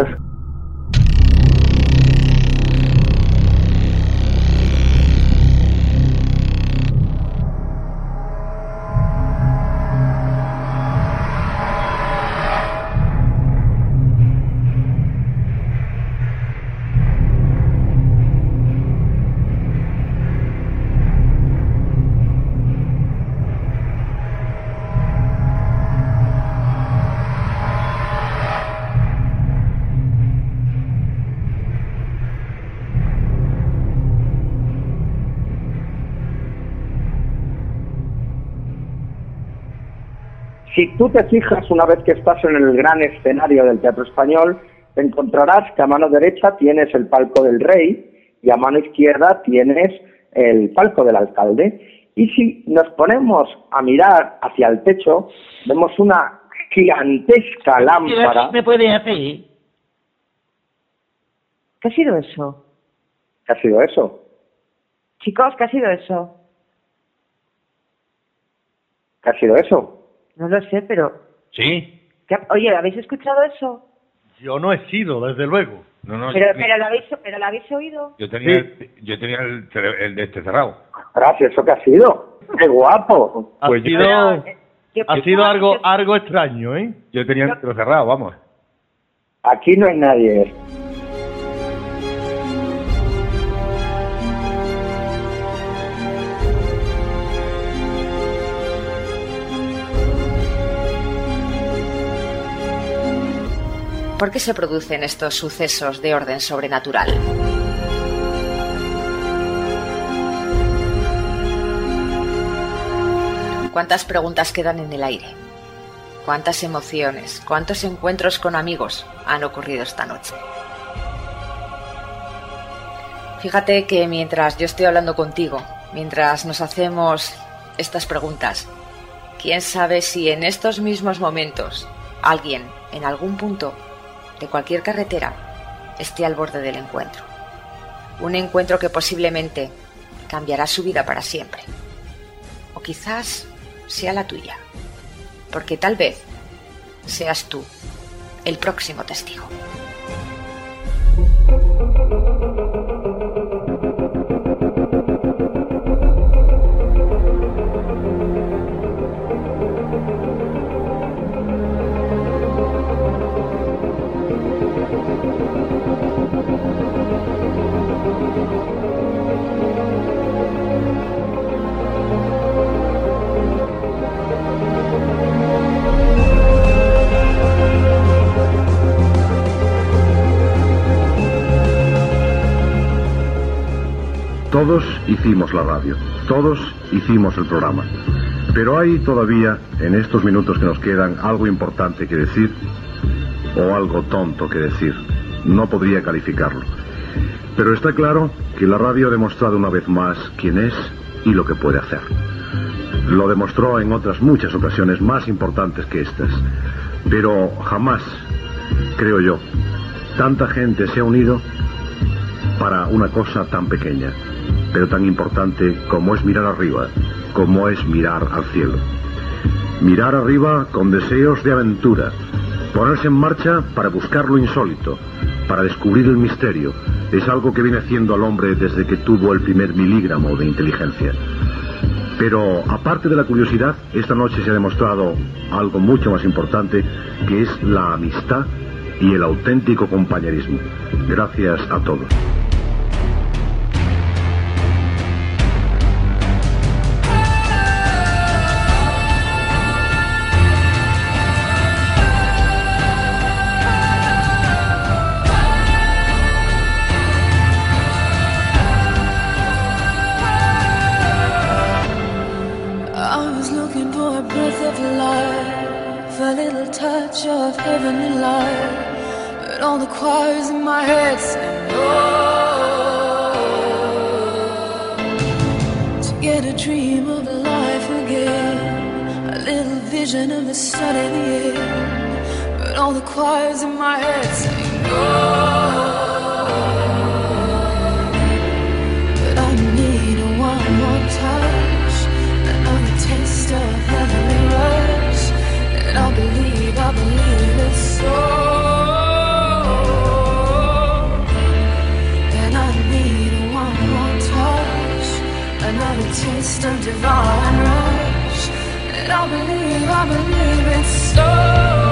Si tú te fijas, una vez que estás en el gran escenario del Teatro Español, te encontrarás que a mano derecha tienes el palco del rey y a mano izquierda tienes el palco del alcalde. Y si nos ponemos a mirar hacia el techo, vemos una gigantesca lámpara. ¿Qué me puede hacer? ¿Qué ha sido eso? ¿Qué ha sido eso? Chicos, ¿qué ha sido eso? ¿Qué ha sido eso? No lo sé, pero... Sí. ¿qué? Oye, ¿habéis escuchado eso? Yo no he sido, desde luego. No, no, Pero, yo, pero, ¿lo habéis, ¿pero lo habéis oído? yo tenía, Sí. el, yo tenía el, tele- el de este cerrado. Gracias, ¿eso qué ha sido? ¡Qué guapo! Pues yo- yo- ¿Qué ha pasa? sido algo, algo extraño, ¿eh? Yo tenía el micro cerrado, vamos. Aquí no hay nadie. ¿Por qué se producen estos sucesos de orden sobrenatural? ¿Cuántas preguntas quedan en el aire? ¿Cuántas emociones, cuántos encuentros con amigos han ocurrido esta noche? Fíjate que mientras yo estoy hablando contigo, mientras nos hacemos estas preguntas, quién sabe si en estos mismos momentos alguien, en algún punto de cualquier carretera, esté al borde del encuentro. Un encuentro que posiblemente cambiará su vida para siempre. O quizás sea la tuya. Porque tal vez seas tú el próximo testigo. Todos hicimos la radio, todos hicimos el programa, pero hay todavía, en estos minutos que nos quedan, algo importante que decir, o algo tonto que decir. No podría calificarlo. Pero está claro que la radio ha demostrado una vez más quién es y lo que puede hacer. Lo demostró en otras muchas ocasiones más importantes que estas, pero jamás, creo yo, tanta gente se ha unido para una cosa tan pequeña, pero tan importante como es mirar arriba, como es mirar al cielo. Mirar arriba con deseos de aventura, ponerse en marcha para buscar lo insólito, para descubrir el misterio, es algo que viene haciendo al hombre desde que tuvo el primer milígramo de inteligencia. Pero aparte de la curiosidad, esta noche se ha demostrado algo mucho más importante, que es la amistad y el auténtico compañerismo. Gracias a todos. little touch of heavenly light, but all the choirs in my head say no. To get a dream of life again, a little vision of the sun in the air, but all the choirs in my head say no. But I need a one more touch, another taste of heavenly rush, and I believe, I believe it's so. And I need a one more touch, another taste of divine rush, and I believe, I believe it's so.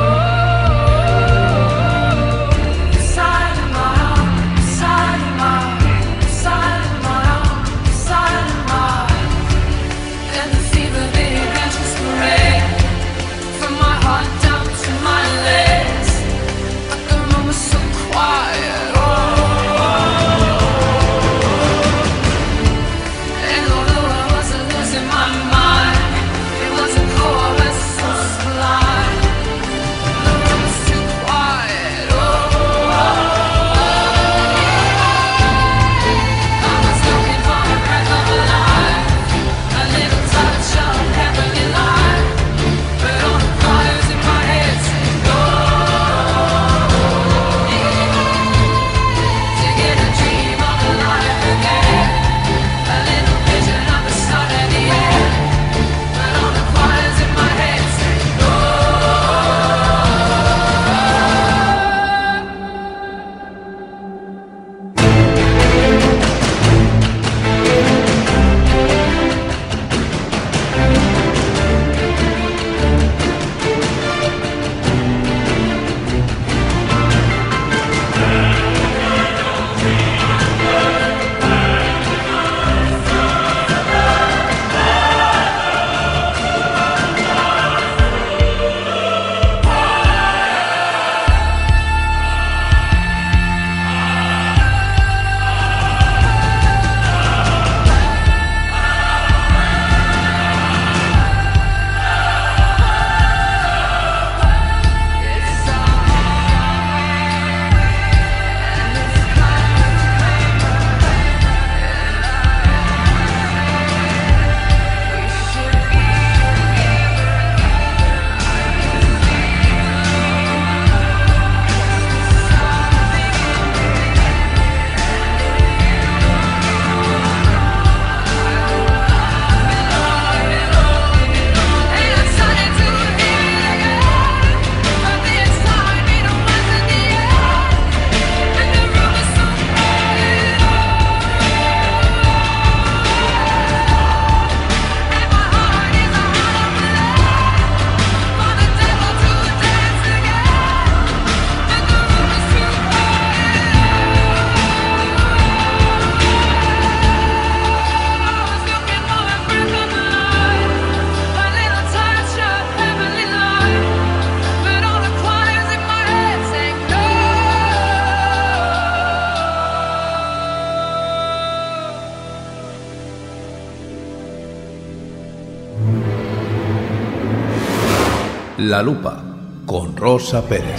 La Lupa, con Rosa Pérez.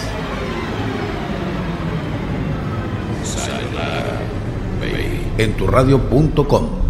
En tu radio punto com.